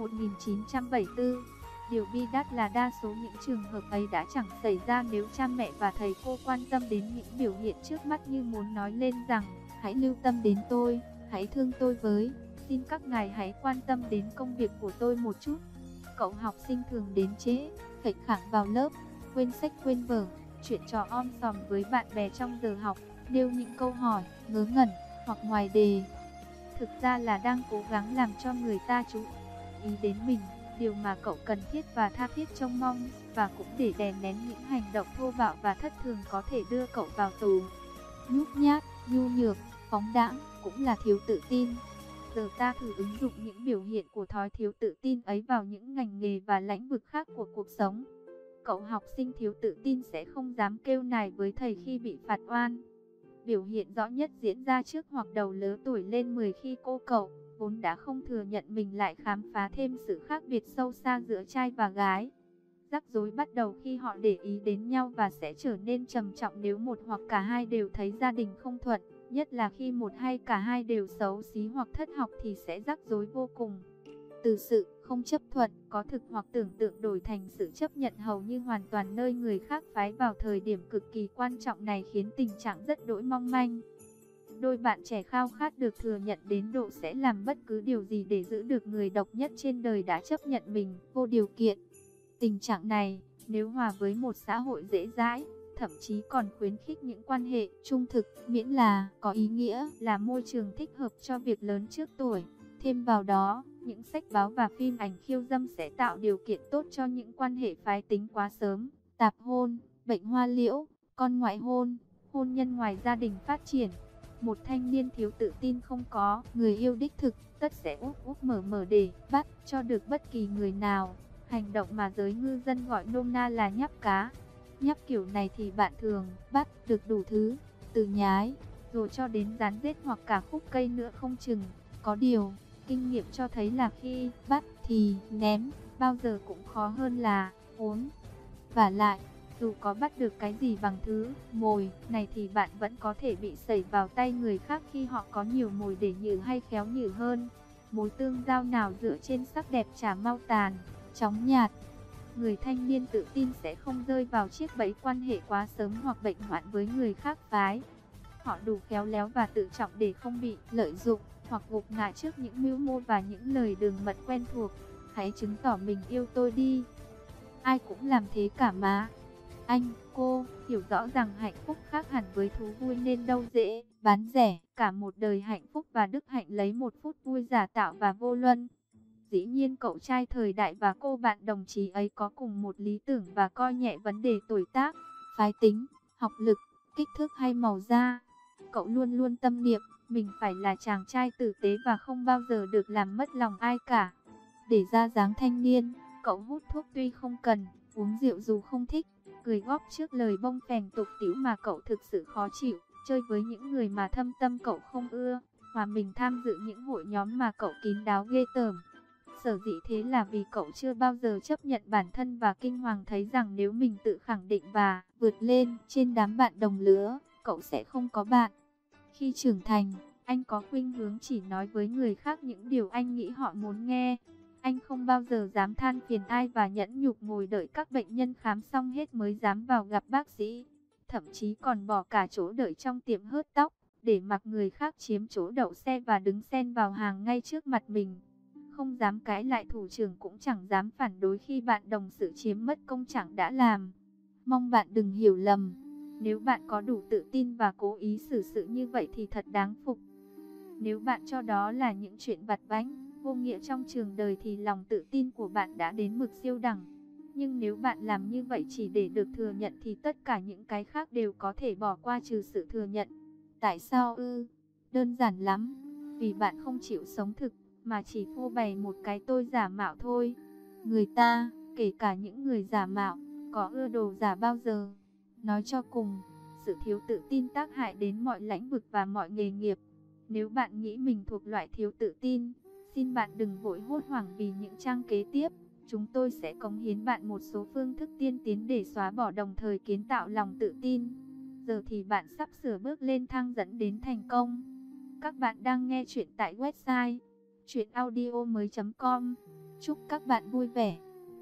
1974. Điều bi đát là đa số những trường hợp ấy đã chẳng xảy ra nếu cha mẹ và thầy cô quan tâm đến những biểu hiện trước mắt như muốn nói lên rằng, hãy lưu tâm đến tôi, hãy thương tôi với, xin các ngài hãy quan tâm đến công việc của tôi một chút. Cậu học sinh thường đến trễ, khệnh khạng vào lớp, quên sách quên vở, chuyện trò om sòm với bạn bè trong giờ học, nêu những câu hỏi ngớ ngẩn hoặc ngoài đề. Thực ra là đang cố gắng làm cho người ta chú ý đến mình, điều mà cậu cần thiết và tha thiết trông mong, và cũng để đè nén những hành động thô bạo và thất thường có thể đưa cậu vào tù. Nhút nhát, nhu nhược, phóng đãng cũng là thiếu tự tin. Giờ ta thử ứng dụng những biểu hiện của thói thiếu tự tin ấy vào những ngành nghề và lĩnh vực khác của cuộc sống. Cậu học sinh thiếu tự tin sẽ không dám kêu nài với thầy khi bị phạt oan. Biểu hiện rõ nhất diễn ra trước hoặc đầu lứa tuổi lên 10 khi cô cậu, vốn đã không thừa nhận mình lại khám phá thêm sự khác biệt sâu xa giữa trai và gái. Rắc rối bắt đầu khi họ để ý đến nhau và sẽ trở nên trầm trọng nếu một hoặc cả hai đều thấy gia đình không thuận. Nhất là khi một hay cả hai đều xấu xí hoặc thất học thì sẽ rắc rối vô cùng. Từ sự không chấp thuận, có thực hoặc tưởng tượng đổi thành sự chấp nhận hầu như hoàn toàn nơi người khác phái vào thời điểm cực kỳ quan trọng này khiến tình trạng rất đỗi mong manh. Đôi bạn trẻ khao khát được thừa nhận đến độ sẽ làm bất cứ điều gì để giữ được người độc nhất trên đời đã chấp nhận mình vô điều kiện. Tình trạng này, nếu hòa với một xã hội dễ dãi, thậm chí còn khuyến khích những quan hệ trung thực, miễn là có ý nghĩa, là môi trường thích hợp cho việc lớn trước tuổi. Thêm vào đó, những sách báo và phim ảnh khiêu dâm sẽ tạo điều kiện tốt cho những quan hệ phái tính quá sớm, tạp hôn, bệnh hoa liễu, con ngoại hôn, hôn nhân ngoài gia đình phát triển. Một thanh niên thiếu tự tin không có người yêu đích thực, tất sẽ úp úp mở mở để bắt cho được bất kỳ người nào. Hành động mà giới ngư dân gọi nôm na là nhắp cá. Nhắp kiểu này thì bạn thường bắt được đủ thứ. từ nhái, rồi cho đến rán rết hoặc cả khúc cây nữa không chừng. Có điều, kinh nghiệm cho thấy là khi bắt thì ném, bao giờ cũng khó hơn là uống. Và lại, dù có bắt được cái gì bằng thứ mồi này thì bạn vẫn có thể bị sẩy vào tay người khác khi họ có nhiều mồi để nhử hay khéo nhử hơn. Mối tương giao nào dựa trên sắc đẹp chả mau tàn, chóng nhạt. Người thanh niên tự tin sẽ không rơi vào chiếc bẫy quan hệ quá sớm hoặc bệnh hoạn với người khác phái. Họ đủ khéo léo và tự trọng để không bị lợi dụng hoặc gục ngã trước những mưu mô và những lời đường mật quen thuộc. Hãy chứng tỏ mình yêu tôi đi. Ai cũng làm thế cả mà. Anh, cô, hiểu rõ rằng hạnh phúc khác hẳn với thú vui nên đâu dễ bán rẻ. Cả một đời hạnh phúc và đức hạnh lấy một phút vui giả tạo và vô luân. Dĩ nhiên cậu trai thời đại và cô bạn đồng chí ấy có cùng một lý tưởng và coi nhẹ vấn đề tuổi tác, phái tính, học lực, kích thước hay màu da. Cậu luôn luôn tâm niệm, mình phải là chàng trai tử tế và không bao giờ được làm mất lòng ai cả. Để ra dáng thanh niên, cậu hút thuốc tuy không cần, uống rượu dù không thích, cười góp trước lời bông phèn tục tĩu mà cậu thực sự khó chịu, chơi với những người mà thâm tâm cậu không ưa, hòa mình tham dự những hội nhóm mà cậu kín đáo ghê tởm. Sở dĩ thế là vì cậu chưa bao giờ chấp nhận bản thân và kinh hoàng thấy rằng nếu mình tự khẳng định và vượt lên trên đám bạn đồng lứa, cậu sẽ không có bạn. Khi trưởng thành, anh có khuynh hướng chỉ nói với người khác những điều anh nghĩ họ muốn nghe. Anh không bao giờ dám than phiền ai và nhẫn nhục ngồi đợi các bệnh nhân khám xong hết mới dám vào gặp bác sĩ. Thậm chí còn bỏ cả chỗ đợi trong tiệm hớt tóc, để mặc người khác chiếm chỗ đậu xe và đứng xen vào hàng ngay trước mặt mình. Không dám cãi lại thủ trưởng cũng chẳng dám phản đối khi bạn đồng sự chiếm mất công trạng đã làm. Mong bạn đừng hiểu lầm. Nếu bạn có đủ tự tin và cố ý xử sự như vậy thì thật đáng phục. Nếu bạn cho đó là những chuyện vặt vãnh, vô nghĩa trong trường đời thì lòng tự tin của bạn đã đến mực siêu đẳng. Nhưng nếu bạn làm như vậy chỉ để được thừa nhận thì tất cả những cái khác đều có thể bỏ qua trừ sự thừa nhận. Tại sao ư? Đơn giản lắm. Vì bạn không chịu sống thực, mà chỉ phô bày một cái tôi giả mạo thôi. Người ta, kể cả những người giả mạo, có ưa đồ giả bao giờ? Nói cho cùng, sự thiếu tự tin tác hại đến mọi lĩnh vực và mọi nghề nghiệp. Nếu bạn nghĩ mình thuộc loại thiếu tự tin, xin bạn đừng vội hốt hoảng vì những trang kế tiếp. Chúng tôi sẽ cống hiến bạn một số phương thức tiên tiến để xóa bỏ đồng thời kiến tạo lòng tự tin. Giờ thì bạn sắp sửa bước lên thang dẫn đến thành công. Các bạn đang nghe chuyện tại website chuyenaudio.com. Chúc các bạn vui vẻ.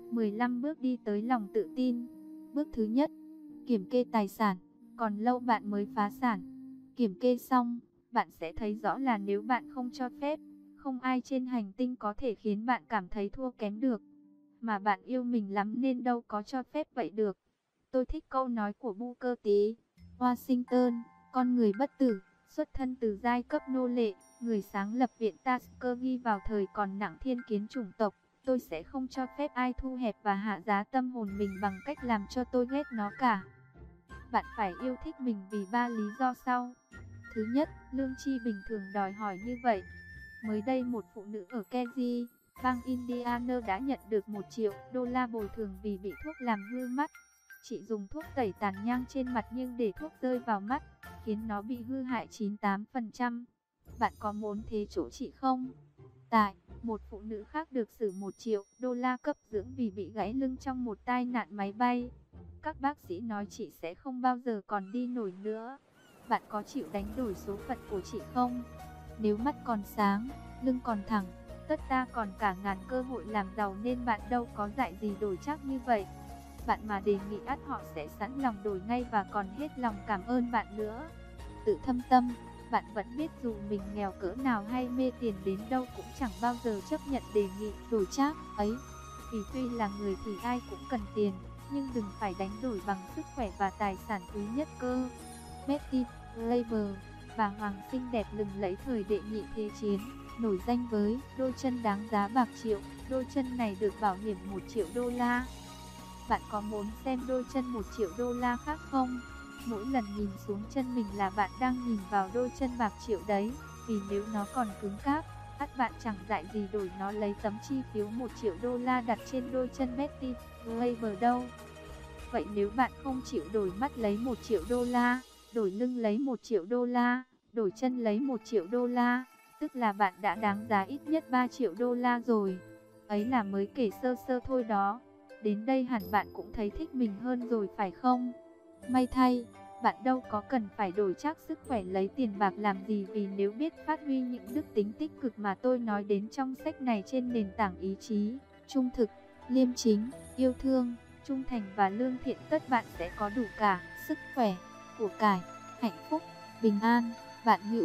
15 bước đi tới lòng tự tin. Bước thứ nhất, kiểm kê tài sản. Còn lâu bạn mới phá sản. Kiểm kê xong, bạn sẽ thấy rõ là nếu bạn không cho phép, không ai trên hành tinh có thể khiến bạn cảm thấy thua kém được. Mà bạn yêu mình lắm nên đâu có cho phép vậy được. Tôi thích câu nói của Booker T. Washington, con người bất tử, xuất thân từ giai cấp nô lệ, người sáng lập viện Tuskegee vào thời còn nặng thiên kiến chủng tộc. Tôi sẽ không cho phép ai thu hẹp và hạ giá tâm hồn mình bằng cách làm cho tôi ghét nó cả. Bạn phải yêu thích mình vì 3 lý do sau. Thứ nhất, lương tri bình thường đòi hỏi như vậy. Mới đây một phụ nữ ở Kedzie, bang Indiana đã nhận được 1 triệu đô la bồi thường vì bị thuốc làm hư mắt. Chị dùng thuốc tẩy tàn nhang trên mặt nhưng để thuốc rơi vào mắt, khiến nó bị hư hại 98%. Bạn có muốn thế chỗ chị không? Tại, một phụ nữ khác được xử 1 triệu đô la cấp dưỡng vì bị gãy lưng trong một tai nạn máy bay. Các bác sĩ nói chị sẽ không bao giờ còn đi nổi nữa. Bạn có chịu đánh đổi số phận của chị không? Nếu mắt còn sáng, lưng còn thẳng, tất ta còn cả ngàn cơ hội làm giàu nên bạn đâu có dại gì đổi chắc như vậy. Bạn mà đề nghị ắt họ sẽ sẵn lòng đổi ngay và còn hết lòng cảm ơn bạn nữa. Tự thâm tâm, bạn vẫn biết dù mình nghèo cỡ nào hay mê tiền đến đâu cũng chẳng bao giờ chấp nhận đề nghị đổi trác ấy. Vì tuy là người thì ai cũng cần tiền, nhưng đừng phải đánh đổi bằng sức khỏe và tài sản quý nhất cơ. Betty Labor, bà hoàng xinh đẹp lừng lẫy thời đệ nhị thế chiến, nổi danh với đôi chân đáng giá bạc triệu. Đôi chân này được bảo hiểm 1 triệu đô la. Bạn có muốn xem đôi chân 1 triệu đô la khác không? Mỗi lần nhìn xuống chân mình là bạn đang nhìn vào đôi chân bạc triệu đấy. Vì nếu nó còn cứng cáp, ắt bạn chẳng dại gì đổi nó lấy tấm chi phiếu 1 triệu đô la đặt trên đôi chân Betty Labor đâu. Vậy nếu bạn không chịu đổi mắt lấy 1 triệu đô la, đổi lưng lấy 1 triệu đô la, đổi chân lấy 1 triệu đô la, tức là bạn đã đáng giá ít nhất 3 triệu đô la rồi. Ấy là mới kể sơ sơ thôi đó. Đến đây hẳn bạn cũng thấy thích mình hơn rồi phải không? May thay, bạn đâu có cần phải đổi trác sức khỏe lấy tiền bạc làm gì, vì nếu biết phát huy những đức tính tích cực mà tôi nói đến trong sách này trên nền tảng ý chí, trung thực, liêm chính, yêu thương, trung thành và lương thiện, tất bạn sẽ có đủ cả sức khỏe, của cải, hạnh phúc, bình an. Bạn hữu,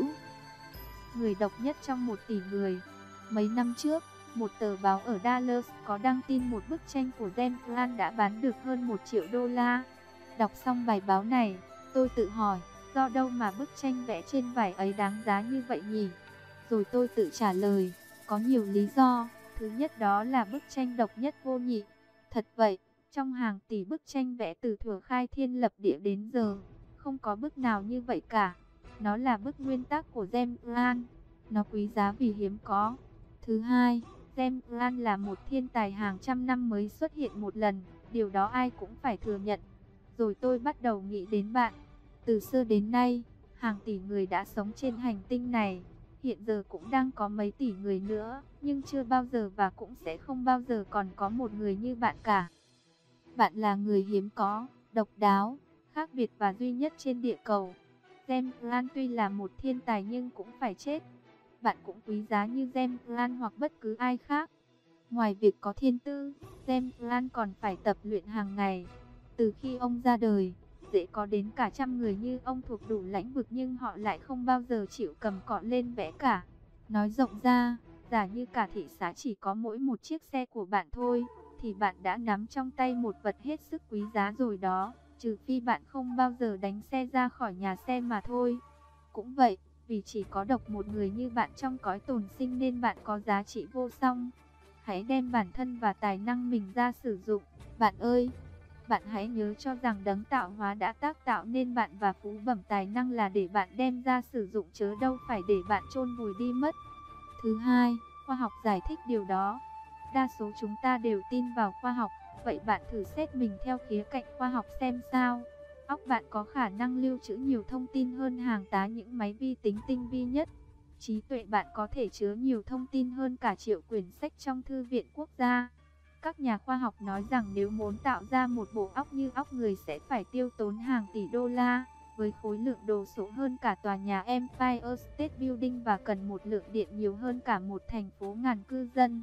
người độc nhất trong 1 tỷ người. Mấy năm trước, một tờ báo ở Dallas có đăng tin một bức tranh của James Grant đã bán được hơn 1 triệu đô la. Đọc xong bài báo này, tôi tự hỏi, do đâu mà bức tranh vẽ trên vải ấy đáng giá như vậy nhỉ? Rồi tôi tự trả lời, có nhiều lý do. Thứ nhất đó là bức tranh độc nhất vô nhị. Thật vậy, trong hàng tỷ bức tranh vẽ từ thuở khai thiên lập địa đến giờ, không có bức nào như vậy cả. Nó là bức nguyên tắc của James Grant. Nó quý giá vì hiếm có. Thứ hai, James Grant là một thiên tài hàng trăm năm mới xuất hiện một lần. Điều đó ai cũng phải thừa nhận. Rồi tôi bắt đầu nghĩ đến bạn. Từ xưa đến nay, hàng tỷ người đã sống trên hành tinh này. Hiện giờ cũng đang có mấy tỷ người nữa. Nhưng chưa bao giờ và cũng sẽ không bao giờ còn có một người như bạn cả. Bạn là người hiếm có, độc đáo, khác biệt và duy nhất trên địa cầu. James Grant tuy là một thiên tài nhưng cũng phải chết. Bạn cũng quý giá như James Grant hoặc bất cứ ai khác. Ngoài việc có thiên tư, James Grant còn phải tập luyện hàng ngày. Từ khi ông ra đời, dễ có đến cả trăm người như ông thuộc đủ lĩnh vực nhưng họ lại không bao giờ chịu cầm cọ lên vẽ cả. Nói rộng ra, giả như cả thị xã chỉ có mỗi một chiếc xe của bạn thôi, thì bạn đã nắm trong tay một vật hết sức quý giá rồi đó, trừ phi bạn không bao giờ đánh xe ra khỏi nhà xe mà thôi. Cũng vậy, vì chỉ có độc một người như bạn trong cõi tồn sinh nên bạn có giá trị vô song. Hãy đem bản thân và tài năng mình ra sử dụng, bạn ơi. Bạn hãy nhớ cho rằng đấng tạo hóa đã tác tạo nên bạn và phú bẩm tài năng là để bạn đem ra sử dụng chớ đâu phải để bạn chôn vùi đi mất. Thứ hai, khoa học giải thích điều đó. Đa số chúng ta đều tin vào khoa học, vậy bạn thử xét mình theo khía cạnh khoa học xem sao. Óc bạn có khả năng lưu trữ nhiều thông tin hơn hàng tá những máy vi tính tinh vi nhất. Trí tuệ bạn có thể chứa nhiều thông tin hơn cả triệu quyển sách trong thư viện quốc gia. Các nhà khoa học nói rằng nếu muốn tạo ra một bộ óc như óc người sẽ phải tiêu tốn hàng tỷ đô la, với khối lượng đồ sộ hơn cả tòa nhà Empire State Building và cần một lượng điện nhiều hơn cả một thành phố ngàn cư dân.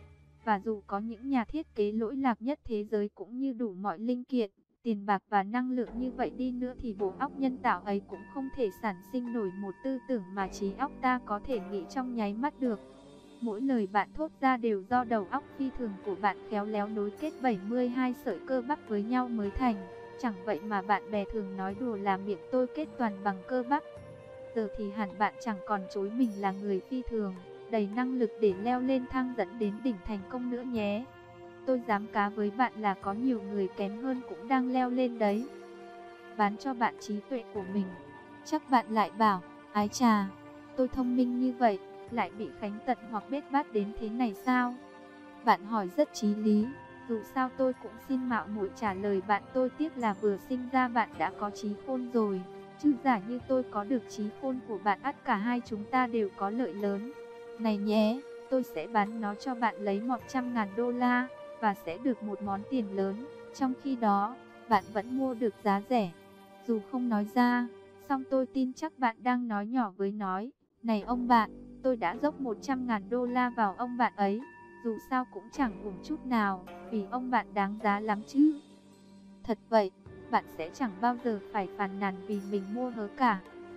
Và dù có những nhà thiết kế lỗi lạc nhất thế giới cũng như đủ mọi linh kiện, tiền bạc và năng lượng như vậy đi nữa thì bộ óc nhân tạo ấy cũng không thể sản sinh nổi một tư tưởng mà trí óc ta có thể nghĩ trong nháy mắt được. Mỗi lời bạn thốt ra đều do đầu óc phi thường của bạn khéo léo nối kết 72 sợi cơ bắp với nhau mới thành. Chẳng vậy mà bạn bè thường nói đùa là miệng tôi kết toàn bằng cơ bắp. Giờ thì hẳn bạn chẳng còn chối mình là người phi thường, đầy năng lực để leo lên thang dẫn đến đỉnh thành công nữa nhé. Tôi dám cá với bạn là có nhiều người kém hơn cũng đang leo lên đấy. Bán cho bạn trí tuệ của mình. Chắc bạn lại bảo, ái chà, tôi thông minh như vậy, lại bị khánh tận hoặc bết bát đến thế này sao? Bạn hỏi rất chí lý, dù sao tôi cũng xin mạo muội trả lời bạn, tôi tiếc là vừa sinh ra bạn đã có trí khôn rồi. Chứ giả như tôi có được trí khôn của bạn ắt cả hai chúng ta đều có lợi lớn. Này nhé, tôi sẽ bán nó cho bạn lấy 100.000 đô la và sẽ được một món tiền lớn. Trong khi đó, bạn vẫn mua được giá rẻ. Dù không nói ra, song tôi tin chắc bạn đang nói nhỏ với nói. Này ông bạn, tôi đã dốc 100.000 đô la vào ông bạn ấy. Dù sao cũng chẳng uổng chút nào, vì ông bạn đáng giá lắm chứ. Thật vậy, bạn sẽ chẳng bao giờ phải phàn nàn vì mình mua hớ cả.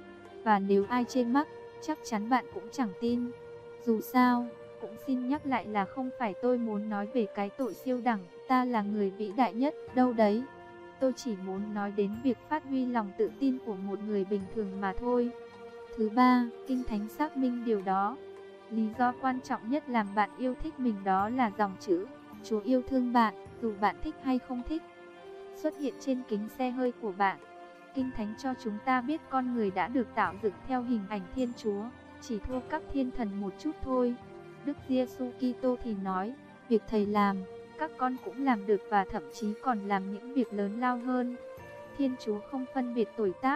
Và nếu ai chê mắc, chắc chắn bạn cũng chẳng tin. Dù sao, cũng xin nhắc lại là không phải tôi muốn nói về cái tội siêu đẳng, ta là người vĩ đại nhất, đâu đấy. Tôi chỉ muốn nói đến việc phát huy lòng tự tin của một người bình thường mà thôi. Thứ ba, Kinh Thánh xác minh điều đó. Lý do quan trọng nhất làm bạn yêu thích mình đó là dòng chữ Chúa yêu thương bạn, dù bạn thích hay không thích, xuất hiện trên kính xe hơi của bạn. Kinh Thánh cho chúng ta biết con người đã được tạo dựng theo hình ảnh Thiên Chúa, chỉ thua các thiên thần một chút thôi. Đức Giêsu Kitô thì nói, việc Thầy làm, các con cũng làm được và thậm chí còn làm những việc lớn lao hơn. Thiên Chúa không phân biệt tuổi tác,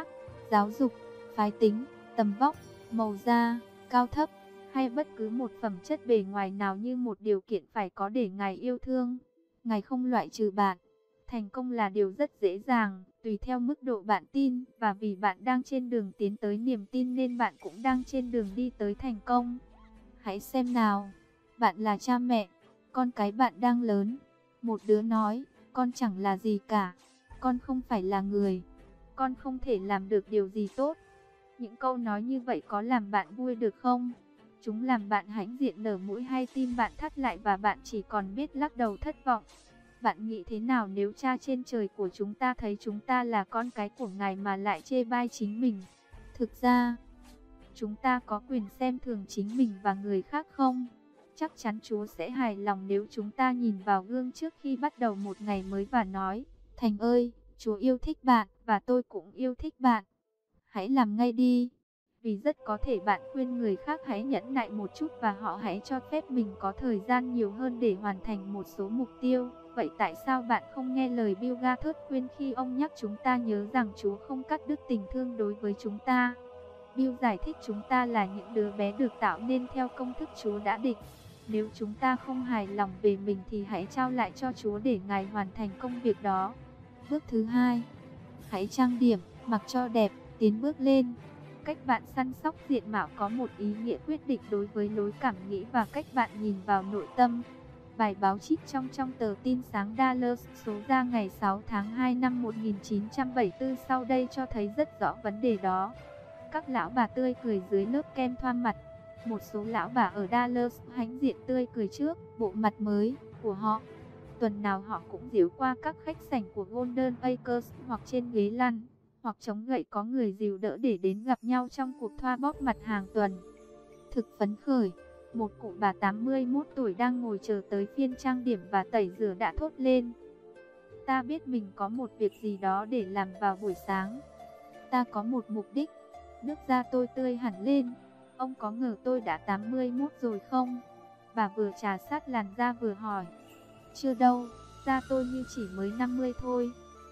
giáo dục, phái tính, tầm vóc, màu da, cao thấp, hay bất cứ một phẩm chất bề ngoài nào như một điều kiện phải có để Ngài yêu thương. Ngài không loại trừ bạn. Thành công là điều rất dễ dàng, tùy theo mức độ bạn tin, và vì bạn đang trên đường tiến tới niềm tin nên bạn cũng đang trên đường đi tới thành công. Hãy xem nào, bạn là cha mẹ, con cái bạn đang lớn. Một đứa nói, con chẳng là gì cả, con không phải là người, con không thể làm được điều gì tốt. Những câu nói như vậy có làm bạn vui được không? Chúng làm bạn hãnh diện nở mũi hay tim bạn thắt lại và bạn chỉ còn biết lắc đầu thất vọng. Bạn nghĩ thế nào nếu Cha trên trời của chúng ta thấy chúng ta là con cái của Ngài mà lại chê bai chính mình? Thực ra, chúng ta có quyền xem thường chính mình và người khác không? Chắc chắn Chúa sẽ hài lòng nếu chúng ta nhìn vào gương trước khi bắt đầu một ngày mới và nói, Thành ơi, Chúa yêu thích bạn và tôi cũng yêu thích bạn. Hãy làm ngay đi. Vì rất có thể bạn khuyên người khác hãy nhẫn nại một chút và họ hãy cho phép mình có thời gian nhiều hơn để hoàn thành một số mục tiêu. Vậy tại sao bạn không nghe lời Bill Gates khuyên khi ông nhắc chúng ta nhớ rằng Chúa không cắt đứt tình thương đối với chúng ta? Bill giải thích chúng ta là những đứa bé được tạo nên theo công thức Chúa đã định. Nếu chúng ta không hài lòng về mình thì hãy trao lại cho Chúa để Ngài hoàn thành công việc đó. Bước thứ 2. Hãy trang điểm, mặc cho đẹp, tiến bước lên. Cách bạn săn sóc diện mạo có một ý nghĩa quyết định đối với lối cảm nghĩ và cách bạn nhìn vào nội tâm. Bài báo trích trong tờ tin sáng Dallas số ra ngày 6 tháng 2 năm 1974 sau đây cho thấy rất rõ vấn đề đó. Các lão bà tươi cười dưới lớp kem thoa mặt. Một số lão bà ở Dallas hãnh diện tươi cười trước bộ mặt mới của họ. Tuần nào họ cũng giễu qua các khách sảnh của Golden Acres hoặc trên ghế lăn, hoặc chống gậy có người dìu đỡ để đến gặp nhau trong cuộc thoa bóp mặt hàng tuần. Thực phấn khởi, một cụ bà 81 tuổi đang ngồi chờ tới phiên trang điểm và tẩy rửa đã thốt lên. Ta biết mình có một việc gì đó để làm vào buổi sáng. Ta có một mục đích. Nước da tôi tươi hẳn lên. Ông có ngờ tôi đã 81 rồi không? Bà vừa trà sát làn da vừa hỏi. Chưa đâu, da tôi như chỉ mới 50 thôi.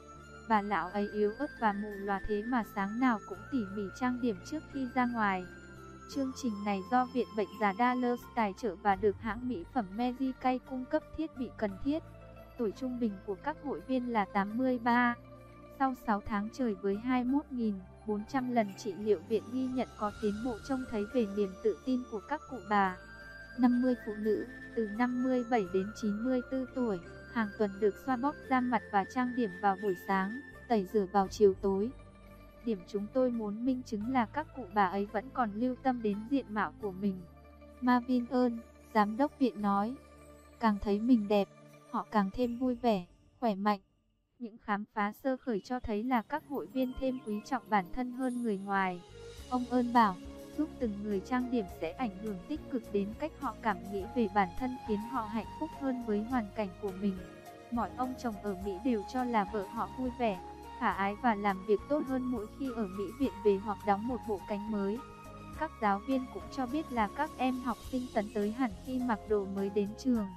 Bà lão ấy yếu ớt và mù lòa thế mà sáng nào cũng tỉ mỉ trang điểm trước khi ra ngoài. Chương trình này do Viện Bệnh già Dallas tài trợ và được hãng mỹ phẩm Medicaid cung cấp thiết bị cần thiết. Tuổi trung bình của các hội viên là 83. Sau 6 tháng trời với 21.400 lần trị liệu, viện ghi nhận có tiến bộ trông thấy về niềm tự tin của các cụ bà. 50 phụ nữ từ 57 đến 94 tuổi hàng tuần được xoa bóp da mặt và trang điểm vào buổi sáng, tẩy rửa vào chiều tối. Điểm chúng tôi muốn minh chứng là các cụ bà ấy vẫn còn lưu tâm đến diện mạo của mình. Marvin Earl, giám đốc viện nói, càng thấy mình đẹp, họ càng thêm vui vẻ, khỏe mạnh. Những khám phá sơ khởi cho thấy là các hội viên thêm quý trọng bản thân hơn người ngoài. Ông Earl bảo, giúp từng người trang điểm sẽ ảnh hưởng tích cực đến cách họ cảm nghĩ về bản thân, khiến họ hạnh phúc hơn với hoàn cảnh của mình. Mọi ông chồng ở Mỹ đều cho là vợ họ vui vẻ, khả ái và làm việc tốt hơn mỗi khi ở Mỹ viện về hoặc đóng một bộ cánh mới. Các giáo viên cũng cho biết là các em học sinh tấn tới hẳn khi mặc đồ mới đến trường.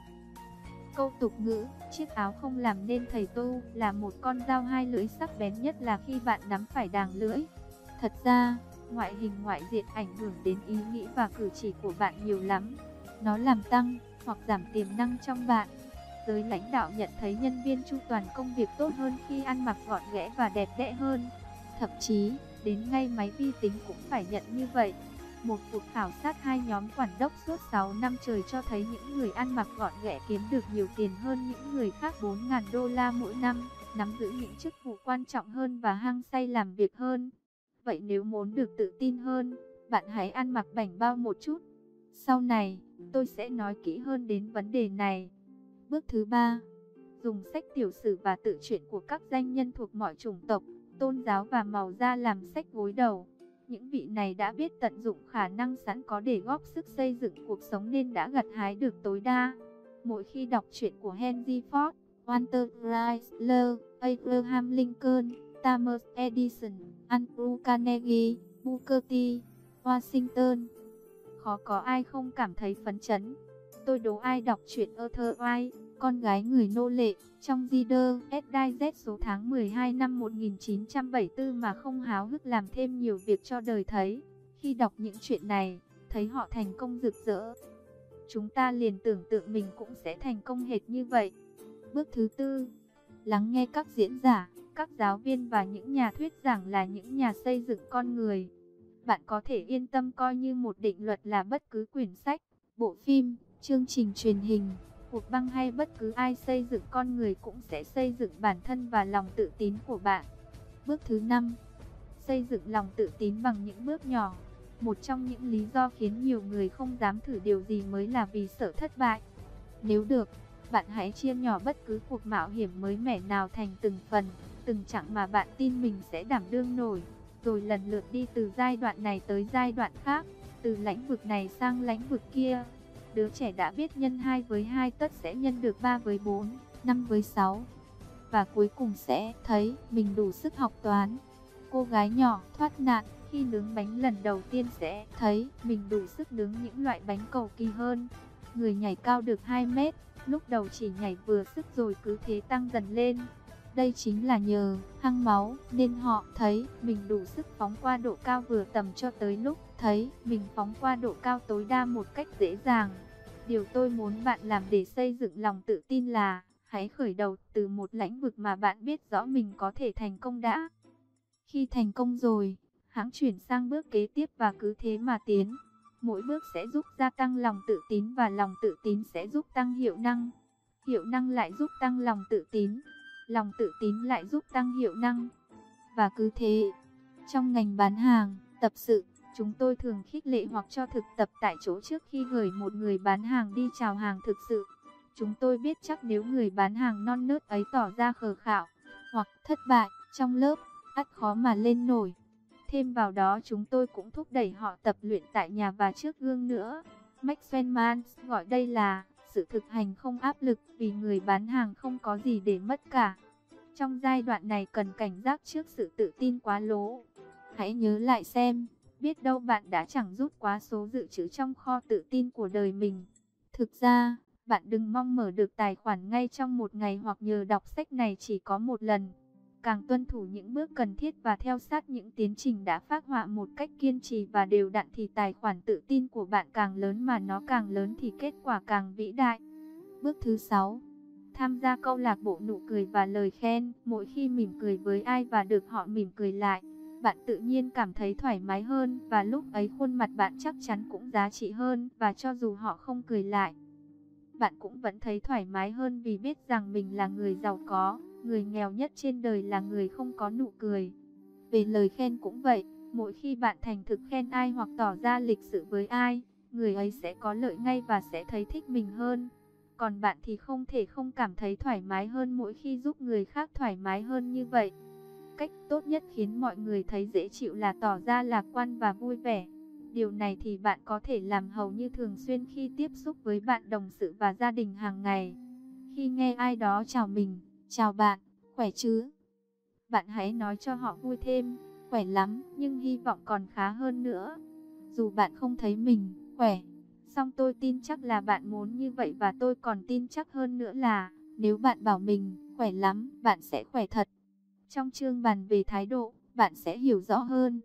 Câu tục ngữ, chiếc áo không làm nên thầy tu, là một con dao hai lưỡi sắc bén nhất là khi bạn nắm phải đàng lưỡi. Thật ra, ngoại hình ngoại diện ảnh hưởng đến ý nghĩ và cử chỉ của bạn nhiều lắm. Nó làm tăng hoặc giảm tiềm năng trong bạn. Giới lãnh đạo nhận thấy nhân viên chu toàn công việc tốt hơn khi ăn mặc gọn ghẽ và đẹp đẽ hơn. Thậm chí, đến ngay máy vi tính cũng phải nhận như vậy. Một cuộc khảo sát hai nhóm quản đốc suốt 6 năm trời cho thấy những người ăn mặc gọn ghẽ kiếm được nhiều tiền hơn những người khác 4.000 đô la mỗi năm, nắm giữ những chức vụ quan trọng hơn và hăng say làm việc hơn. Vậy nếu muốn được tự tin hơn, bạn hãy ăn mặc bảnh bao một chút. Sau này, tôi sẽ nói kỹ hơn đến vấn đề này. Bước thứ 3. Dùng sách tiểu sử và tự truyện của các danh nhân thuộc mọi chủng tộc, tôn giáo và màu da làm sách gối đầu. Những vị này đã biết tận dụng khả năng sẵn có để góp sức xây dựng cuộc sống nên đã gặt hái được tối đa. Mỗi khi đọc truyện của Henry Ford, Walter Chrysler, Abraham Lincoln, Thomas Edison, Andrew Carnegie, Booker T. Washington, khó có ai không cảm thấy phấn chấn. Tôi đố ai đọc truyện Arthur White, con gái người nô lệ, trong Reader's Digest số tháng 12 năm 1974 mà không háo hức làm thêm nhiều việc cho đời thấy. Khi đọc những chuyện này, thấy họ thành công rực rỡ, chúng ta liền tưởng tượng mình cũng sẽ thành công hệt như vậy. Bước thứ tư, lắng nghe các diễn giả, các giáo viên và những nhà thuyết giảng là những nhà xây dựng con người. Bạn có thể yên tâm coi như một định luật là bất cứ quyển sách, bộ phim, chương trình truyền hình, cuộc băng hay bất cứ ai xây dựng con người cũng sẽ xây dựng bản thân và lòng tự tín của bạn. Bước thứ 5, xây dựng lòng tự tín bằng những bước nhỏ. Một trong những lý do khiến nhiều người không dám thử điều gì mới là vì sợ thất bại. Nếu được, bạn hãy chia nhỏ bất cứ cuộc mạo hiểm mới mẻ nào thành từng phần, từng chặng mà bạn tin mình sẽ đảm đương nổi, rồi lần lượt đi từ giai đoạn này tới giai đoạn khác, từ lĩnh vực này sang lĩnh vực kia. Đứa trẻ đã biết nhân 2 với 2 tất sẽ nhân được 3 với 4, 5 với 6. Và cuối cùng sẽ thấy mình đủ sức học toán. Cô gái nhỏ thoát nạn khi nướng bánh lần đầu tiên sẽ thấy mình đủ sức nướng những loại bánh cầu kỳ hơn. Người nhảy cao được 2 mét, lúc đầu chỉ nhảy vừa sức rồi cứ thế tăng dần lên. Đây chính là nhờ hăng máu nên họ thấy mình đủ sức phóng qua độ cao vừa tầm cho tới lúc thấy mình phóng qua độ cao tối đa một cách dễ dàng. Điều tôi muốn bạn làm để xây dựng lòng tự tin là hãy khởi đầu từ một lĩnh vực mà bạn biết rõ mình có thể thành công đã. Khi thành công rồi, hãng chuyển sang bước kế tiếp và cứ thế mà tiến. Mỗi bước sẽ giúp gia tăng lòng tự tín và lòng tự tín sẽ giúp tăng hiệu năng. Hiệu năng lại giúp tăng lòng tự tín. Lòng tự tín lại giúp tăng hiệu năng. Và cứ thế, trong ngành bán hàng, tập sự, chúng tôi thường khích lệ hoặc cho thực tập tại chỗ trước khi gửi một người bán hàng đi chào hàng thực sự. Chúng tôi biết chắc nếu người bán hàng non nớt ấy tỏ ra khờ khạo hoặc thất bại trong lớp, ắt khó mà lên nổi. Thêm vào đó chúng tôi cũng thúc đẩy họ tập luyện tại nhà và trước gương nữa. Maxwell Maltz gọi đây là sự thực hành không áp lực vì người bán hàng không có gì để mất cả. Trong giai đoạn này cần cảnh giác trước sự tự tin quá lố. Hãy nhớ lại xem, biết đâu bạn đã chẳng rút quá số dự trữ trong kho tự tin của đời mình. Thực ra, bạn đừng mong mở được tài khoản ngay trong một ngày hoặc nhờ đọc sách này chỉ có một lần. Càng tuân thủ những bước cần thiết và theo sát những tiến trình đã phác họa một cách kiên trì và đều đặn thì tài khoản tự tin của bạn càng lớn mà nó càng lớn thì kết quả càng vĩ đại. Bước thứ 6. Tham gia câu lạc bộ nụ cười và lời khen. Mỗi khi mỉm cười với ai và được họ mỉm cười lại, bạn tự nhiên cảm thấy thoải mái hơn và lúc ấy khuôn mặt bạn chắc chắn cũng giá trị hơn và cho dù họ không cười lại, bạn cũng vẫn thấy thoải mái hơn vì biết rằng mình là người giàu có. Người nghèo nhất trên đời là người không có nụ cười. Về lời khen cũng vậy, mỗi khi bạn thành thực khen ai hoặc tỏ ra lịch sự với ai, người ấy sẽ có lợi ngay và sẽ thấy thích mình hơn. Còn bạn thì không thể không cảm thấy thoải mái hơn mỗi khi giúp người khác thoải mái hơn như vậy. Cách tốt nhất khiến mọi người thấy dễ chịu là tỏ ra lạc quan và vui vẻ. Điều này thì bạn có thể làm hầu như thường xuyên khi tiếp xúc với bạn đồng sự và gia đình hàng ngày. Khi nghe ai đó chào mình, chào bạn, khỏe chứ? Bạn hãy nói cho họ vui thêm, khỏe lắm, nhưng hy vọng còn khá hơn nữa. Dù bạn không thấy mình khỏe, song tôi tin chắc là bạn muốn như vậy và tôi còn tin chắc hơn nữa là nếu bạn bảo mình khỏe lắm, bạn sẽ khỏe thật. Trong chương bàn về thái độ, bạn sẽ hiểu rõ hơn.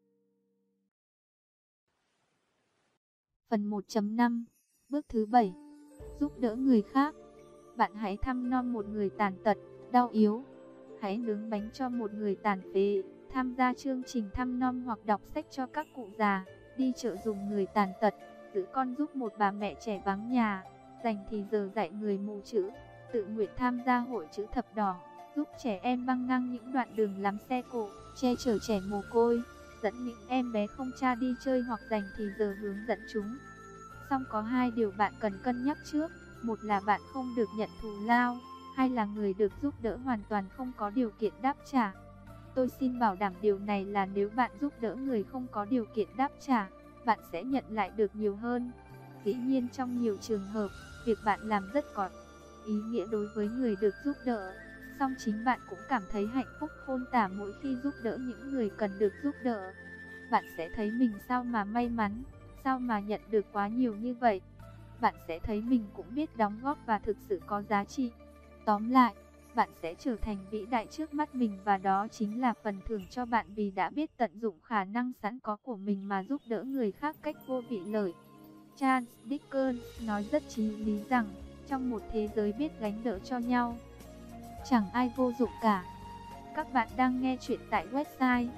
Phần 1.5. Bước thứ 7. Giúp đỡ người khác. Bạn hãy thăm nom một người tàn tật, đau yếu. Hãy nướng bánh cho một người tàn phế, tham gia chương trình thăm nom hoặc đọc sách cho các cụ già, đi chợ dùng người tàn tật, giữ con giúp một bà mẹ trẻ vắng nhà, dành thì giờ dạy người mù chữ, tự nguyện tham gia hội chữ thập đỏ, giúp trẻ em băng ngang những đoạn đường lắm xe cộ, che chở trẻ mồ côi, dẫn những em bé không cha đi chơi hoặc dành thì giờ hướng dẫn chúng. Song có hai điều bạn cần cân nhắc trước. Một là bạn không được nhận thù lao, hai là người được giúp đỡ hoàn toàn không có điều kiện đáp trả. Tôi xin bảo đảm điều này là nếu bạn giúp đỡ người không có điều kiện đáp trả, bạn sẽ nhận lại được nhiều hơn. Dĩ nhiên trong nhiều trường hợp, việc bạn làm rất có ý nghĩa đối với người được giúp đỡ, song chính bạn cũng cảm thấy hạnh phúc khôn tả mỗi khi giúp đỡ những người cần được giúp đỡ. Bạn sẽ thấy mình sao mà may mắn, sao mà nhận được quá nhiều như vậy. bạn sẽ thấy mình cũng biết đóng góp và thực sự có giá trị. Tóm lại, bạn sẽ trở thành vĩ đại trước mắt mình và đó chính là phần thưởng cho bạn vì đã biết tận dụng khả năng sẵn có của mình mà giúp đỡ người khác cách vô vị lợi. Charles Dickens nói rất chí lý rằng, trong một thế giới biết gánh đỡ cho nhau, chẳng ai vô dụng cả. Các bạn đang nghe chuyện tại website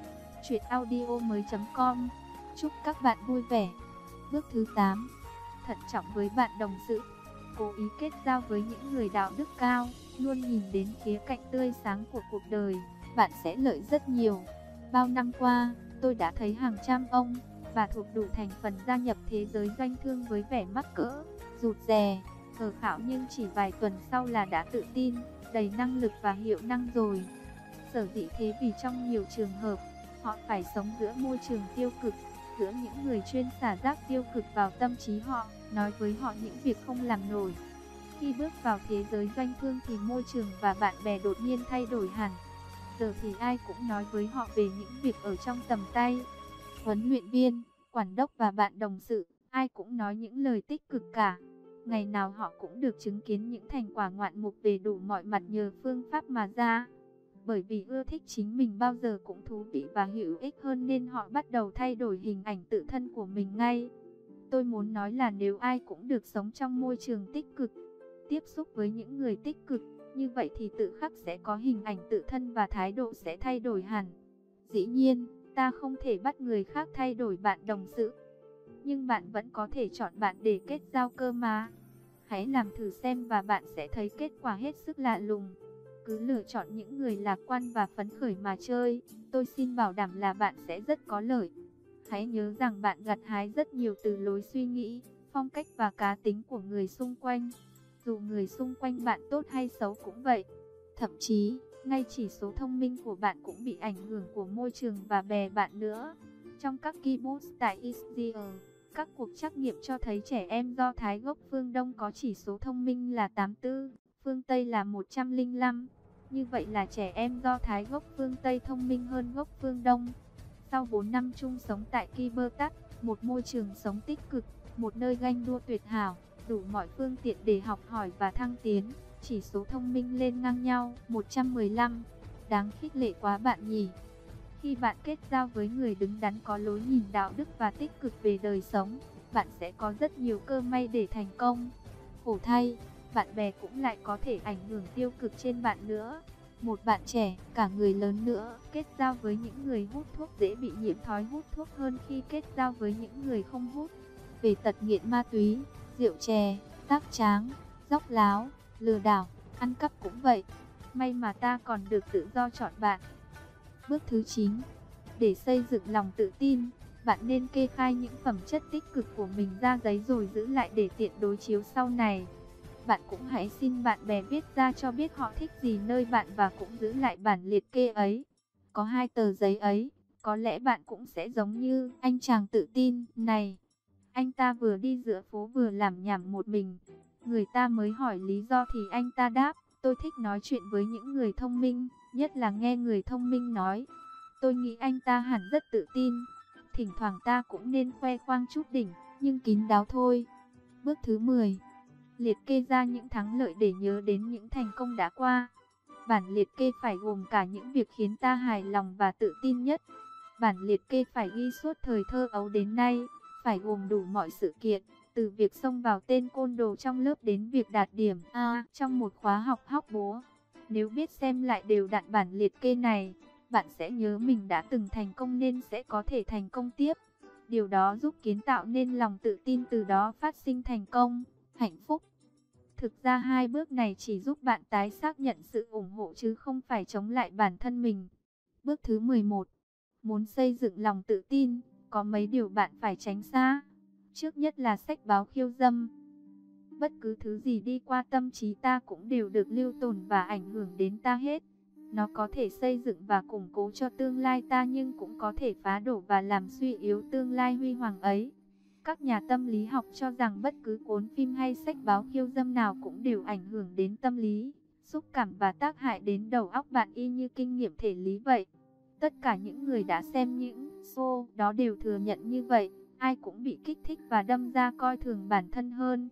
chuyenaudio.com. Chúc các bạn vui vẻ. Bước thứ 8. Thận trọng với bạn đồng sự. Cố ý kết giao với những người đạo đức cao, luôn nhìn đến khía cạnh tươi sáng của cuộc đời, bạn sẽ lợi rất nhiều. Bao năm qua, tôi đã thấy hàng trăm ông bà thuộc đủ thành phần gia nhập thế giới doanh thương với vẻ mắc cỡ, rụt rè, khờ khạo nhưng chỉ vài tuần sau là đã tự tin, đầy năng lực và hiệu năng rồi. Sở dĩ thế vì trong nhiều trường hợp, họ phải sống giữa môi trường tiêu cực, giữa những người chuyên xả rác tiêu cực vào tâm trí họ, nói với họ những việc không làm nổi. Khi bước vào thế giới doanh thương thì môi trường và bạn bè đột nhiên thay đổi hẳn. Giờ thì ai cũng nói với họ về những việc ở trong tầm tay. Huấn luyện viên, quản đốc và bạn đồng sự, ai cũng nói những lời tích cực cả. Ngày nào họ cũng được chứng kiến những thành quả ngoạn mục về đủ mọi mặt nhờ phương pháp mà ra. Bởi vì ưa thích chính mình bao giờ cũng thú vị và hữu ích hơn nên họ bắt đầu thay đổi hình ảnh tự thân của mình ngay. Tôi muốn nói là nếu ai cũng được sống trong môi trường tích cực, tiếp xúc với những người tích cực, như vậy thì tự khắc sẽ có hình ảnh tự thân và thái độ sẽ thay đổi hẳn. Dĩ nhiên, ta không thể bắt người khác thay đổi bạn đồng sự, nhưng bạn vẫn có thể chọn bạn để kết giao cơ mà. Hãy làm thử xem và bạn sẽ thấy kết quả hết sức lạ lùng. Cứ lựa chọn những người lạc quan và phấn khởi mà chơi, tôi xin bảo đảm là bạn sẽ rất có lợi. Hãy nhớ rằng bạn gặt hái rất nhiều từ lối suy nghĩ, phong cách và cá tính của người xung quanh. Dù người xung quanh bạn tốt hay xấu cũng vậy. Thậm chí, ngay chỉ số thông minh của bạn cũng bị ảnh hưởng của môi trường và bè bạn nữa. Trong các kibbutz tại Israel, các cuộc trắc nghiệm cho thấy trẻ em Do Thái gốc phương Đông có chỉ số thông minh là 84, phương Tây là 105. Như vậy là trẻ em Do Thái gốc phương Tây thông minh hơn gốc phương Đông. Sau 4 năm chung sống tại Kibbutz, một môi trường sống tích cực, một nơi ganh đua tuyệt hảo, đủ mọi phương tiện để học hỏi và thăng tiến, chỉ số thông minh lên ngang nhau, 115. Đáng khích lệ quá bạn nhỉ. Khi bạn kết giao với người đứng đắn có lối nhìn đạo đức và tích cực về đời sống, bạn sẽ có rất nhiều cơ may để thành công. Khổ thay, bạn bè cũng lại có thể ảnh hưởng tiêu cực trên bạn nữa. Một bạn trẻ, cả người lớn nữa, kết giao với những người hút thuốc dễ bị nhiễm thói hút thuốc hơn khi kết giao với những người không hút. Về tật nghiện ma túy, rượu chè, tác tráng, dóc láo, lừa đảo, ăn cắp cũng vậy. May mà ta còn được tự do chọn bạn. Bước thứ 9. Để xây dựng lòng tự tin, bạn nên kê khai những phẩm chất tích cực của mình ra giấy rồi giữ lại để tiện đối chiếu sau này. Bạn cũng hãy xin bạn bè viết ra cho biết họ thích gì nơi bạn và cũng giữ lại bản liệt kê ấy. Có 2 tờ giấy ấy, có lẽ bạn cũng sẽ giống như anh chàng tự tin này. Anh ta vừa đi giữa phố vừa làm nhảm một mình. Người ta mới hỏi lý do thì anh ta đáp, tôi thích nói chuyện với những người thông minh, nhất là nghe người thông minh nói. Tôi nghĩ anh ta hẳn rất tự tin. Thỉnh thoảng ta cũng nên khoe khoang chút đỉnh, nhưng kín đáo thôi. Bước thứ 10. Liệt kê ra những thắng lợi để nhớ đến những thành công đã qua. Bản liệt kê phải gồm cả những việc khiến ta hài lòng và tự tin nhất. Bản liệt kê phải ghi suốt thời thơ ấu đến nay, phải gồm đủ mọi sự kiện, từ việc xông vào tên côn đồ trong lớp đến việc đạt điểm A trong một khóa học hóc búa. Nếu biết xem lại đều đặn bản liệt kê này, bạn sẽ nhớ mình đã từng thành công nên sẽ có thể thành công tiếp. Điều đó giúp kiến tạo nên lòng tự tin, từ đó phát sinh thành công, hạnh phúc. Thực ra 2 bước này chỉ giúp bạn tái xác nhận sự ủng hộ chứ không phải chống lại bản thân mình. Bước thứ 11. Muốn xây dựng lòng tự tin, có mấy điều bạn phải tránh xa. Trước nhất là sách báo khiêu dâm. Bất cứ thứ gì đi qua tâm trí ta cũng đều được lưu tồn và ảnh hưởng đến ta hết. Nó có thể xây dựng và củng cố cho tương lai ta nhưng cũng có thể phá đổ và làm suy yếu tương lai huy hoàng ấy. Các nhà tâm lý học cho rằng bất cứ cuốn phim hay sách báo khiêu dâm nào cũng đều ảnh hưởng đến tâm lý, xúc cảm và tác hại đến đầu óc bạn y như kinh nghiệm thể lý vậy. Tất cả những người đã xem những show đó đều thừa nhận như vậy, ai cũng bị kích thích và đâm ra coi thường bản thân hơn.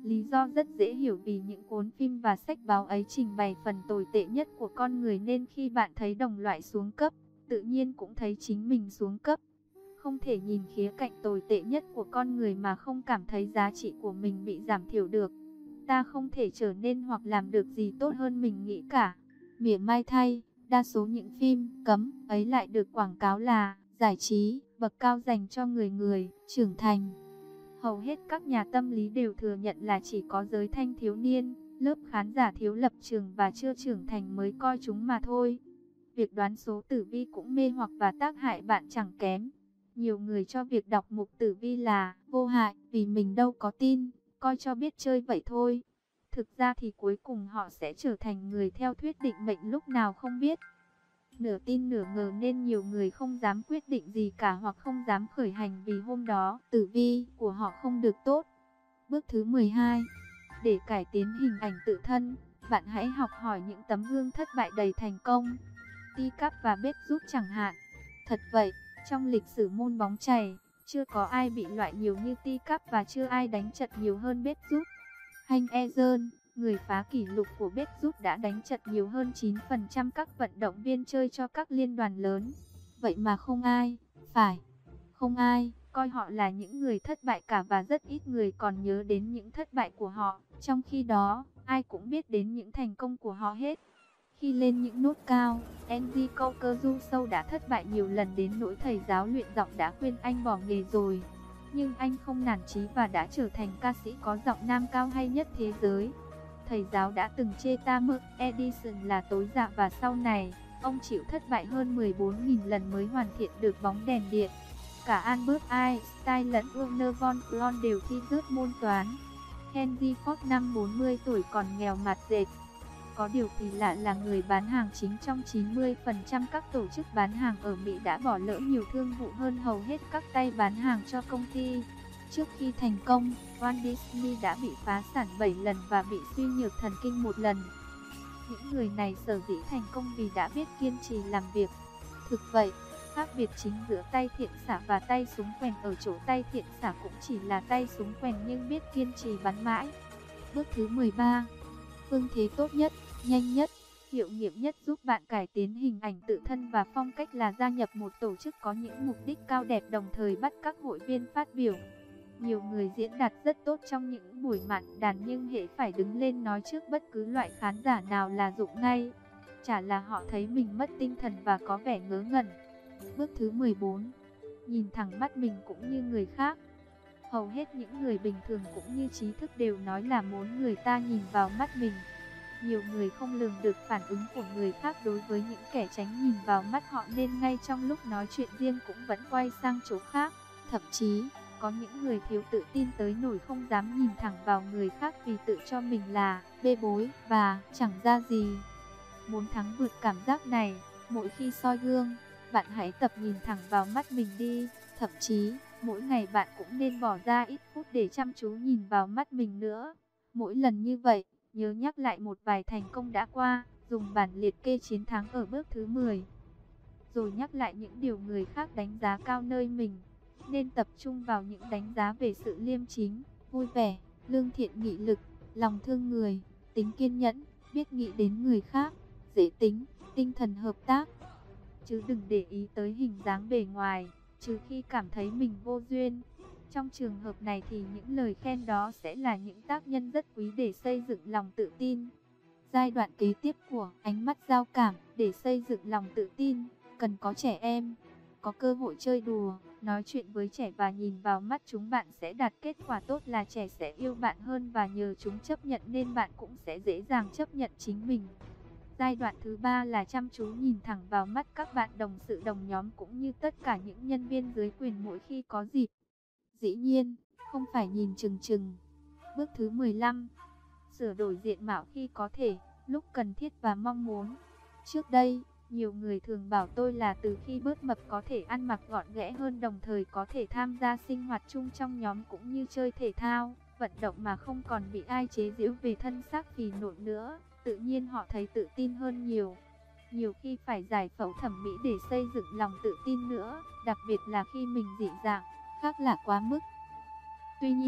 Lý do rất dễ hiểu, vì những cuốn phim và sách báo ấy trình bày phần tồi tệ nhất của con người, nên khi bạn thấy đồng loại xuống cấp, tự nhiên cũng thấy chính mình xuống cấp. Không thể nhìn khía cạnh tồi tệ nhất của con người mà không cảm thấy giá trị của mình bị giảm thiểu được. Ta không thể trở nên hoặc làm được gì tốt hơn mình nghĩ cả. Mỉa mai thay, đa số những phim cấm ấy lại được quảng cáo là giải trí bậc cao dành cho người trưởng thành. Hầu hết các nhà tâm lý đều thừa nhận là chỉ có giới thanh thiếu niên, lớp khán giả thiếu lập trường và chưa trưởng thành mới coi chúng mà thôi. Việc đoán số tử vi cũng mê hoặc và tác hại bạn chẳng kém. Nhiều người cho việc đọc mục tử vi là vô hại vì mình đâu có tin, coi cho biết chơi vậy thôi. Thực ra thì cuối cùng họ sẽ trở thành người theo thuyết định mệnh lúc nào không biết. Nửa tin nửa ngờ nên nhiều người không dám quyết định gì cả hoặc không dám khởi hành vì hôm đó tử vi của họ không được tốt. Bước thứ 12. Để cải tiến hình ảnh tự thân, bạn hãy học hỏi những tấm gương thất bại đầy thành công. Ti Cắp và Bếp Giúp chẳng hạn. Thật vậy, trong lịch sử môn bóng chày, chưa có ai bị loại nhiều như Ti Cắp và chưa ai đánh trận nhiều hơn Bếp Giúp. Hank Aaron, người phá kỷ lục của Bếp Giúp, đã đánh trận nhiều hơn 9% các vận động viên chơi cho các liên đoàn lớn. Vậy mà không ai coi họ là những người thất bại cả, và rất ít người còn nhớ đến những thất bại của họ. Trong khi đó, ai cũng biết đến những thành công của họ hết. Khi lên những nốt cao, Andy Caucasus đã thất bại nhiều lần đến nỗi thầy giáo luyện giọng đã khuyên anh bỏ nghề rồi. Nhưng anh không nản chí và đã trở thành ca sĩ có giọng nam cao hay nhất thế giới. Thầy giáo đã từng chê Thomas Edison là tối dạ và sau này, ông chịu thất bại hơn 14.000 lần mới hoàn thiện được bóng đèn điện. Cả Albert Einstein lẫn Wernher von Braun đều thi rớt môn toán. Henry Ford năm 40 tuổi còn nghèo mạt dệt. Có điều kỳ lạ là người bán hàng chính trong 90% các tổ chức bán hàng ở Mỹ đã bỏ lỡ nhiều thương vụ hơn hầu hết các tay bán hàng cho công ty. Trước khi thành công, Walt Disney đã bị phá sản 7 lần và bị suy nhược thần kinh 1 lần. Những người này sở dĩ thành công vì đã biết kiên trì làm việc. Thực vậy, khác biệt chính giữa tay thiện xạ và tay súng quèn ở chỗ tay thiện xạ cũng chỉ là tay súng quèn nhưng biết kiên trì bắn mãi. Bước thứ 13. Phương thế tốt nhất, nhanh nhất, hiệu nghiệm nhất giúp bạn cải tiến hình ảnh tự thân và phong cách là gia nhập một tổ chức có những mục đích cao đẹp, đồng thời bắt các hội viên phát biểu. Nhiều người diễn đạt rất tốt trong những buổi mạn đàn nhưng hễ phải đứng lên nói trước bất cứ loại khán giả nào là rụng ngay. Chả là họ thấy mình mất tinh thần và có vẻ ngớ ngẩn. Bước thứ 14. Nhìn thẳng mắt mình cũng như người khác. Hầu hết những người bình thường cũng như trí thức đều nói là muốn người ta nhìn vào mắt mình. Nhiều người không lường được phản ứng của người khác đối với những kẻ tránh nhìn vào mắt họ nên ngay trong lúc nói chuyện riêng cũng vẫn quay sang chỗ khác. Thậm chí, có những người thiếu tự tin tới nỗi không dám nhìn thẳng vào người khác vì tự cho mình là bê bối và chẳng ra gì. Muốn thắng vượt cảm giác này, mỗi khi soi gương, bạn hãy tập nhìn thẳng vào mắt mình đi. Thậm chí, mỗi ngày bạn cũng nên bỏ ra ít phút để chăm chú nhìn vào mắt mình nữa. Mỗi lần như vậy, nhớ nhắc lại một vài thành công đã qua, dùng bản liệt kê chiến thắng ở bước thứ 10. Rồi nhắc lại những điều người khác đánh giá cao nơi mình. Nên tập trung vào những đánh giá về sự liêm chính, vui vẻ, lương thiện, nghị lực, lòng thương người, tính kiên nhẫn, biết nghĩ đến người khác, dễ tính, tinh thần hợp tác. Chứ đừng để ý tới hình dáng bề ngoài, trừ khi cảm thấy mình vô duyên. Trong trường hợp này thì những lời khen đó sẽ là những tác nhân rất quý để xây dựng lòng tự tin. Giai đoạn kế tiếp của ánh mắt giao cảm để xây dựng lòng tự tin, cần có trẻ em. Có cơ hội chơi đùa, nói chuyện với trẻ và nhìn vào mắt chúng, bạn sẽ đạt kết quả tốt là trẻ sẽ yêu bạn hơn và nhờ chúng chấp nhận nên bạn cũng sẽ dễ dàng chấp nhận chính mình. Giai đoạn thứ 3 là chăm chú nhìn thẳng vào mắt các bạn đồng sự đồng nhóm cũng như tất cả những nhân viên dưới quyền mỗi khi có dịp. Dĩ nhiên, không phải nhìn chừng chừng. Bước thứ 15. Sửa đổi diện mạo khi có thể, lúc cần thiết và mong muốn. Trước đây, nhiều người thường bảo tôi là từ khi bớt mập có thể ăn mặc gọn ghẽ hơn, đồng thời có thể tham gia sinh hoạt chung trong nhóm cũng như chơi thể thao, vận động mà không còn bị ai chế giễu về thân xác phì nộn nữa. Tự nhiên họ thấy tự tin hơn nhiều. Nhiều khi phải giải phẫu thẩm mỹ để xây dựng lòng tự tin nữa, đặc biệt là khi mình dị dạng, khác lạ quá mức. Tuy nhiên,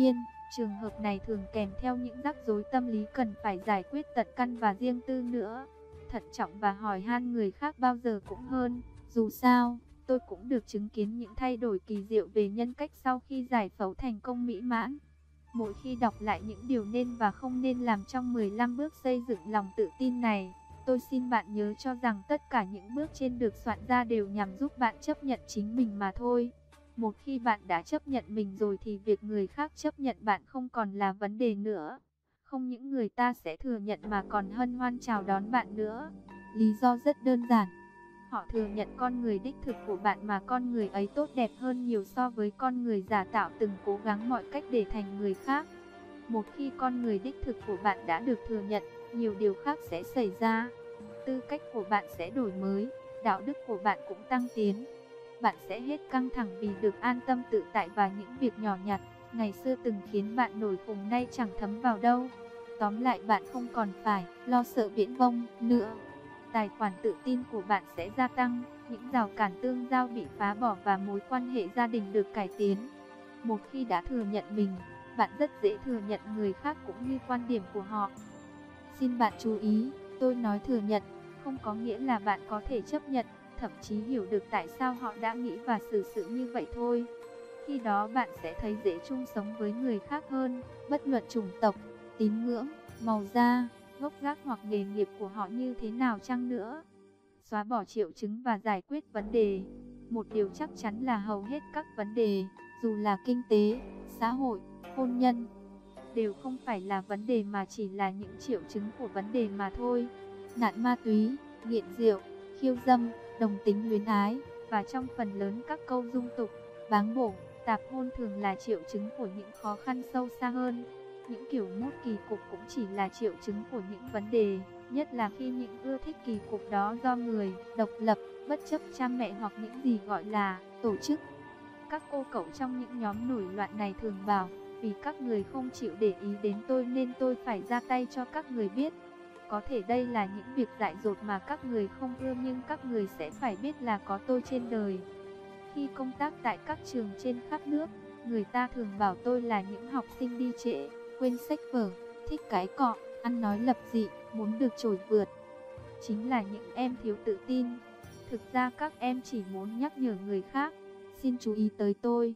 Trường hợp này thường kèm theo những rắc rối tâm lý cần phải giải quyết tận căn và riêng tư nữa. Thận trọng và hỏi han người khác bao giờ cũng hơn. Dù sao, tôi cũng được chứng kiến những thay đổi kỳ diệu về nhân cách sau khi giải phẫu thành công mỹ mãn. Mỗi khi đọc lại những điều nên và không nên làm trong 15 bước xây dựng lòng tự tin này, tôi xin bạn nhớ cho rằng tất cả những bước trên được soạn ra đều nhằm giúp bạn chấp nhận chính mình mà thôi. Một khi bạn đã chấp nhận mình rồi thì việc người khác chấp nhận bạn không còn là vấn đề nữa. Không những người ta sẽ thừa nhận mà còn hân hoan chào đón bạn nữa. Lý do rất đơn giản. Họ thừa nhận con người đích thực của bạn mà con người ấy tốt đẹp hơn nhiều so với con người giả tạo từng cố gắng mọi cách để thành người khác. Một khi con người đích thực của bạn đã được thừa nhận, nhiều điều khác sẽ xảy ra. Tư cách của bạn sẽ đổi mới, đạo đức của bạn cũng tăng tiến. Bạn sẽ hết căng thẳng vì được an tâm tự tại và những việc nhỏ nhặt ngày xưa từng khiến bạn nổi khùng nay chẳng thấm vào đâu. Tóm lại bạn không còn phải lo sợ viễn vông nữa. Tài khoản tự tin của bạn sẽ gia tăng, những rào cản tương giao bị phá bỏ và mối quan hệ gia đình được cải tiến. Một khi đã thừa nhận mình, bạn rất dễ thừa nhận người khác cũng như quan điểm của họ. Xin bạn chú ý, tôi nói thừa nhận, không có nghĩa là bạn có thể chấp nhận, thậm chí hiểu được tại sao họ đã nghĩ và xử sự như vậy thôi. Khi đó bạn sẽ thấy dễ chung sống với người khác hơn, bất luận chủng tộc, tín ngưỡng, màu da, gốc gác hoặc nghề nghiệp của họ như thế nào chăng nữa. Xóa bỏ triệu chứng và giải quyết vấn đề. Một điều chắc chắn là hầu hết các vấn đề, dù là kinh tế, xã hội, hôn nhân, đều không phải là vấn đề mà chỉ là những triệu chứng của vấn đề mà thôi. Nạn ma túy, nghiện rượu, khiêu dâm, đồng tính luyến ái, và trong phần lớn các câu dung tục, báng bổ, tạp hôn thường là triệu chứng của những khó khăn sâu xa hơn. Những kiểu mốt kỳ cục cũng chỉ là triệu chứng của những vấn đề, nhất là khi những ưa thích kỳ cục đó do người độc lập, bất chấp cha mẹ hoặc những gì gọi là tổ chức. Các cô cậu trong những nhóm nổi loạn này thường bảo, vì các người không chịu để ý đến tôi nên tôi phải ra tay cho các người biết. Có thể đây là những việc dại dột mà các người không ưa nhưng các người sẽ phải biết là có tôi trên đời. Khi công tác tại các trường trên khắp nước, người ta thường bảo tôi là những học sinh đi trễ, quên sách vở, thích cái cọ, ăn nói lập dị, muốn được trội vượt. Chính là những em thiếu tự tin. Thực ra các em chỉ muốn nhắc nhở người khác, xin chú ý tới tôi,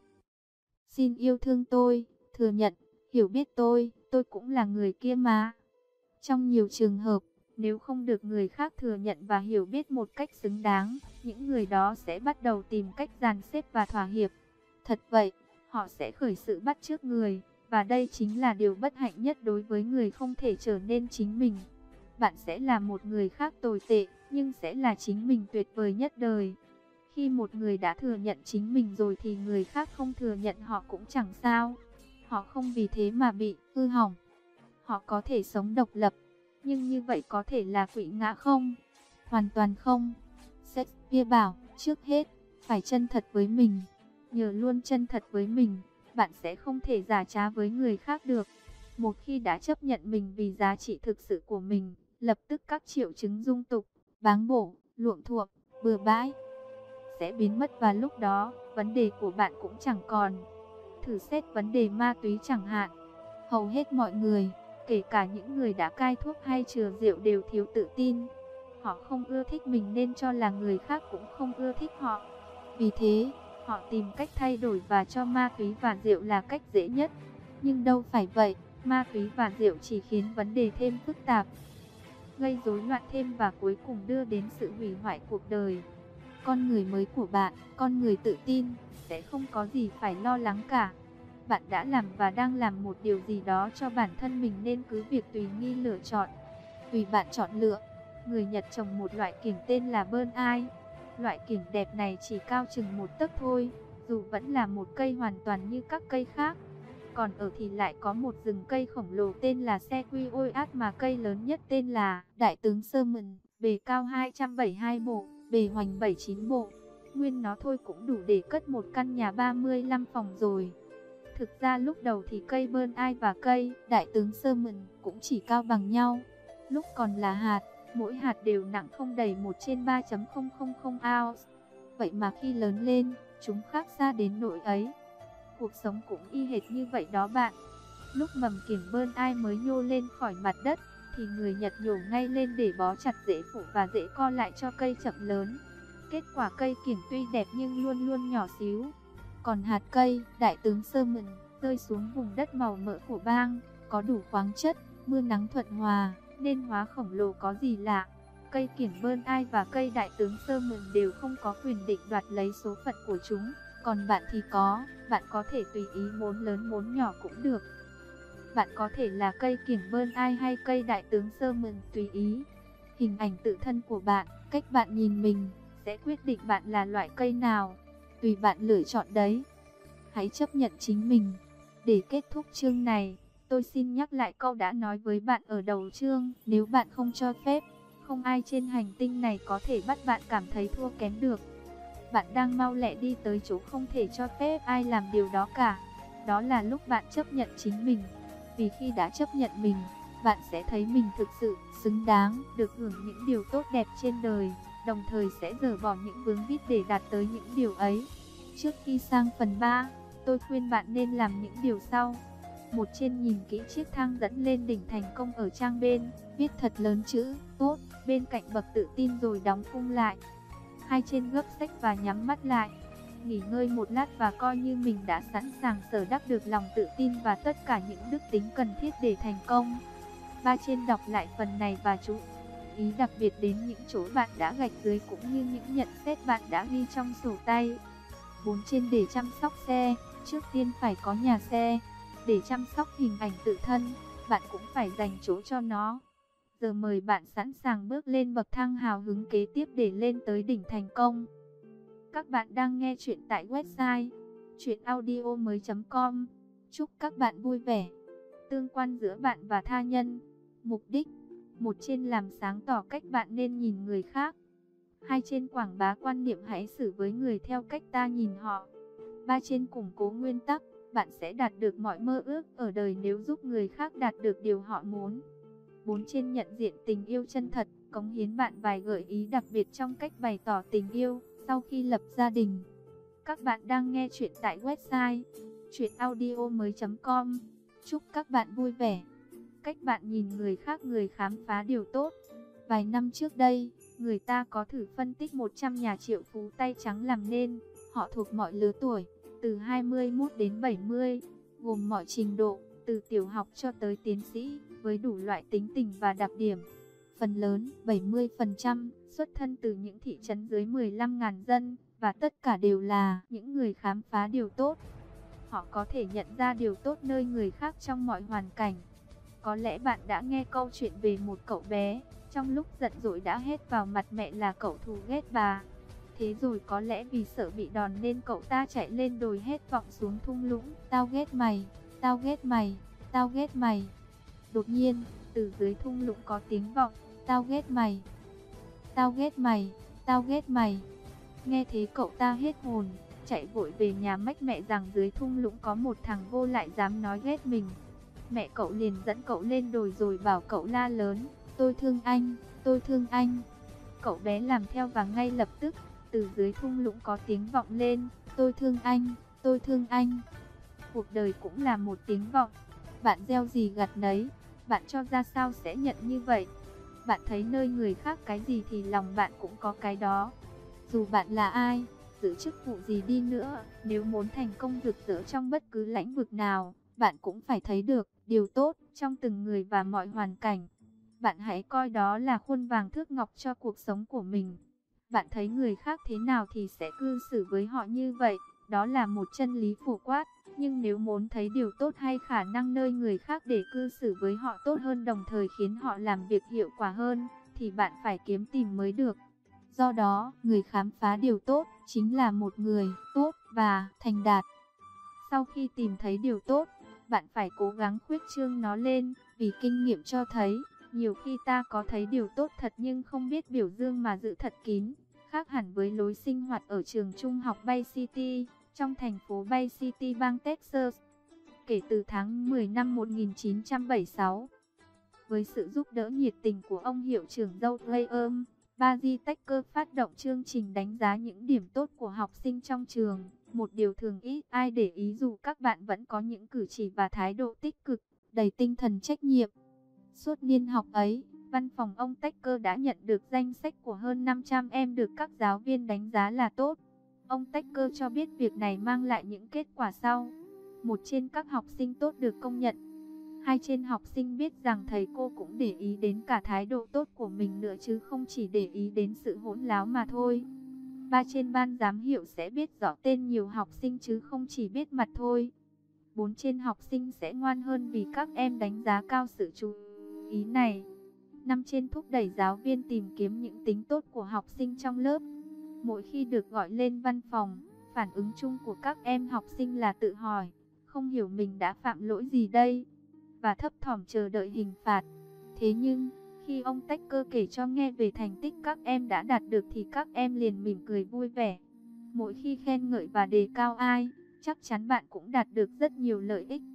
xin yêu thương tôi, thừa nhận, hiểu biết tôi cũng là người kia mà. Trong nhiều trường hợp, nếu không được người khác thừa nhận và hiểu biết một cách xứng đáng, những người đó sẽ bắt đầu tìm cách dàn xếp và thỏa hiệp. Thật vậy, họ sẽ khởi sự bắt chước người, và đây chính là điều bất hạnh nhất đối với người không thể trở nên chính mình. Bạn sẽ là một người khác tồi tệ, nhưng sẽ là chính mình tuyệt vời nhất đời. Khi một người đã thừa nhận chính mình rồi thì người khác không thừa nhận họ cũng chẳng sao. Họ không vì thế mà bị hư hỏng. Họ có thể sống độc lập, nhưng như vậy có thể là quỵ ngã không? Hoàn toàn không. Shakespeare bảo, trước hết, phải chân thật với mình. Nhờ luôn chân thật với mình, bạn sẽ không thể giả trá với người khác được. Một khi đã chấp nhận mình vì giá trị thực sự của mình, lập tức các triệu chứng dung tục, báng bổ, luộm thuộm, bừa bãi sẽ biến mất và lúc đó, vấn đề của bạn cũng chẳng còn. Thử xét vấn đề ma túy chẳng hạn. Hầu hết mọi người, kể cả những người đã cai thuốc hay chừa rượu đều thiếu tự tin. Họ không ưa thích mình nên cho là người khác cũng không ưa thích họ. Vì thế, họ tìm cách thay đổi và cho ma túy và rượu là cách dễ nhất. Nhưng đâu phải vậy, ma túy và rượu chỉ khiến vấn đề thêm phức tạp, gây rối loạn thêm và cuối cùng đưa đến sự hủy hoại cuộc đời. Con người mới của bạn, con người tự tin, sẽ không có gì phải lo lắng cả. Bạn đã làm và đang làm một điều gì đó cho bản thân mình nên cứ việc tùy nghi lựa chọn. Tùy bạn chọn lựa. Người Nhật trồng một loại kiểng tên là bơn ai. Loại kiểng đẹp này chỉ cao chừng 1 tấc thôi, dù vẫn là một cây hoàn toàn như các cây khác. Còn ở thì lại có một rừng cây khổng lồ tên là Sequoias mà cây lớn nhất tên là Đại tướng Sherman, bề cao 272 bộ, bề hoành 79 bộ. Nguyên nó thôi cũng đủ để cất một căn nhà 35 phòng rồi. Thực ra lúc đầu thì cây bơn ai và cây Đại tướng Sherman cũng chỉ cao bằng nhau. Lúc còn là hạt, mỗi hạt đều nặng không đầy 1/3,000 ounce. Vậy mà khi lớn lên, chúng khác xa đến nỗi ấy. Cuộc sống cũng y hệt như vậy đó bạn. Lúc mầm kiểng bơn ai mới nhô lên khỏi mặt đất, thì người Nhật nhổ ngay lên để bó chặt rễ phụ và rễ co lại cho cây chậm lớn. Kết quả cây kiểng tuy đẹp nhưng luôn luôn nhỏ xíu. Còn hạt cây, đại tướng Sherman, rơi xuống vùng đất màu mỡ của bang, có đủ khoáng chất, mưa nắng thuận hòa, nên hóa khổng lồ có gì lạ. Cây kiểng bơn ai và cây đại tướng Sherman đều không có quyền định đoạt lấy số phận của chúng. Còn bạn thì có, bạn có thể tùy ý muốn lớn muốn nhỏ cũng được. Bạn có thể là cây kiểng bơn ai hay cây đại tướng Sherman tùy ý. Hình ảnh tự thân của bạn, cách bạn nhìn mình, sẽ quyết định bạn là loại cây nào. Tùy bạn lựa chọn đấy. Hãy chấp nhận chính mình. Để kết thúc chương này, tôi xin nhắc lại câu đã nói với bạn ở đầu chương. Nếu bạn không cho phép, không ai trên hành tinh này có thể bắt bạn cảm thấy thua kém được. Bạn đang mau lẹ đi tới chỗ không thể cho phép ai làm điều đó cả. Đó là lúc bạn chấp nhận chính mình. Vì khi đã chấp nhận mình, bạn sẽ thấy mình thực sự xứng đáng được hưởng những điều tốt đẹp trên đời, đồng thời sẽ dỡ bỏ những vướng víu để đạt tới những điều ấy. Trước khi sang phần 3, tôi khuyên bạn nên làm những điều sau. Một, trên nhìn kỹ chiếc thang dẫn lên đỉnh thành công ở trang bên, viết thật lớn chữ tốt bên cạnh bậc tự tin rồi đóng khung lại. 2, trên gấp sách và nhắm mắt lại. Nghỉ ngơi một lát và coi như mình đã sẵn sàng sở đắc được lòng tự tin và tất cả những đức tính cần thiết để thành công. 3, trên đọc lại phần này và chú ý đặc biệt đến những chỗ bạn đã gạch dưới cũng như những nhận xét bạn đã ghi trong sổ tay. 4, trên để chăm sóc xe, trước tiên phải có nhà xe. Để chăm sóc hình ảnh tự thân, bạn cũng phải dành chỗ cho nó. Giờ mời bạn sẵn sàng bước lên bậc thang hào hứng kế tiếp để lên tới đỉnh thành công. Các bạn đang nghe chuyện tại website chuyenaudio.com. Chúc các bạn vui vẻ. Tương quan giữa bạn và tha nhân. Mục đích: 1, trên làm sáng tỏ cách bạn nên nhìn người khác. 2, trên quảng bá quan niệm hãy xử với người theo cách ta nhìn họ. 3, trên củng cố nguyên tắc, bạn sẽ đạt được mọi mơ ước ở đời nếu giúp người khác đạt được điều họ muốn. 4, trên nhận diện tình yêu chân thật, cống hiến bạn vài gợi ý đặc biệt trong cách bày tỏ tình yêu sau khi lập gia đình. Các bạn đang nghe chuyện tại website chuyenaudio.com. Chúc các bạn vui vẻ. Cách bạn nhìn người khác, người khám phá điều tốt. Vài năm trước đây, người ta có thử phân tích 100 nhà triệu phú tay trắng làm nên. Họ thuộc mọi lứa tuổi, từ 21 đến 70, gồm mọi trình độ, từ tiểu học cho tới tiến sĩ, với đủ loại tính tình và đặc điểm. Phần lớn, 70%, xuất thân từ những thị trấn dưới 15.000 dân, và tất cả đều là những người khám phá điều tốt. Họ có thể nhận ra điều tốt nơi người khác trong mọi hoàn cảnh. Có lẽ bạn đã nghe câu chuyện về một cậu bé, trong lúc giận dỗi đã hét vào mặt mẹ là cậu thù ghét bà. Thế rồi có lẽ vì sợ bị đòn nên cậu ta chạy lên đồi hét vọng xuống thung lũng, tao ghét mày, tao ghét mày, tao ghét mày. Đột nhiên, từ dưới thung lũng có tiếng vọng, tao ghét mày, tao ghét mày, tao ghét mày. Nghe thế cậu ta hết hồn, chạy vội về nhà mách mẹ rằng dưới thung lũng có một thằng vô lại dám nói ghét mình. Mẹ cậu liền dẫn cậu lên đồi rồi bảo cậu la lớn, tôi thương anh, tôi thương anh. Cậu bé làm theo và ngay lập tức, từ dưới thung lũng có tiếng vọng lên, tôi thương anh, tôi thương anh. Cuộc đời cũng là một tiếng vọng, bạn gieo gì gặt nấy, bạn cho ra sao sẽ nhận như vậy. Bạn thấy nơi người khác cái gì thì lòng bạn cũng có cái đó. Dù bạn là ai, giữ chức vụ gì đi nữa, nếu muốn thành công rực rỡ trong bất cứ lĩnh vực nào, bạn cũng phải thấy được điều tốt trong từng người và mọi hoàn cảnh. Bạn hãy coi đó là khuôn vàng thước ngọc cho cuộc sống của mình. Bạn thấy người khác thế nào thì sẽ cư xử với họ như vậy, đó là một chân lý phổ quát. Nhưng nếu muốn thấy điều tốt hay khả năng nơi người khác để cư xử với họ tốt hơn đồng thời khiến họ làm việc hiệu quả hơn, thì bạn phải kiếm tìm mới được. Do đó, người khám phá điều tốt chính là một người tốt và thành đạt. Sau khi tìm thấy điều tốt, bạn phải cố gắng khuyết trương nó lên, vì kinh nghiệm cho thấy, nhiều khi ta có thấy điều tốt thật nhưng không biết biểu dương mà giữ thật kín. Khác hẳn với lối sinh hoạt ở trường trung học Bay City, trong thành phố Bay City bang Texas, kể từ tháng 10 năm 1976. Với sự giúp đỡ nhiệt tình của ông hiệu trưởng Joe Graham, Barry Tucker phát động chương trình đánh giá những điểm tốt của học sinh trong trường. Một điều thường ít ai để ý dù các bạn vẫn có những cử chỉ và thái độ tích cực, đầy tinh thần trách nhiệm. Suốt niên học ấy, văn phòng ông Thacker đã nhận được danh sách của hơn 500 em được các giáo viên đánh giá là tốt. Ông Thacker cho biết việc này mang lại những kết quả sau. Một, trên các học sinh tốt được công nhận. Hai, trên học sinh biết rằng thầy cô cũng để ý đến cả thái độ tốt của mình nữa chứ không chỉ để ý đến sự hỗn láo mà thôi. Ba, trên ban giám hiệu sẽ biết rõ tên nhiều học sinh chứ không chỉ biết mặt thôi. 4, trên học sinh sẽ ngoan hơn vì các em đánh giá cao sự chú ý này. 5, trên thúc đẩy giáo viên tìm kiếm những tính tốt của học sinh trong lớp. Mỗi khi được gọi lên văn phòng, phản ứng chung của các em học sinh là tự hỏi, không hiểu mình đã phạm lỗi gì đây, và thấp thỏm chờ đợi hình phạt. Thế nhưng, khi ông Thacker kể cho nghe về thành tích các em đã đạt được thì các em liền mỉm cười vui vẻ. Mỗi khi khen ngợi và đề cao ai, chắc chắn bạn cũng đạt được rất nhiều lợi ích.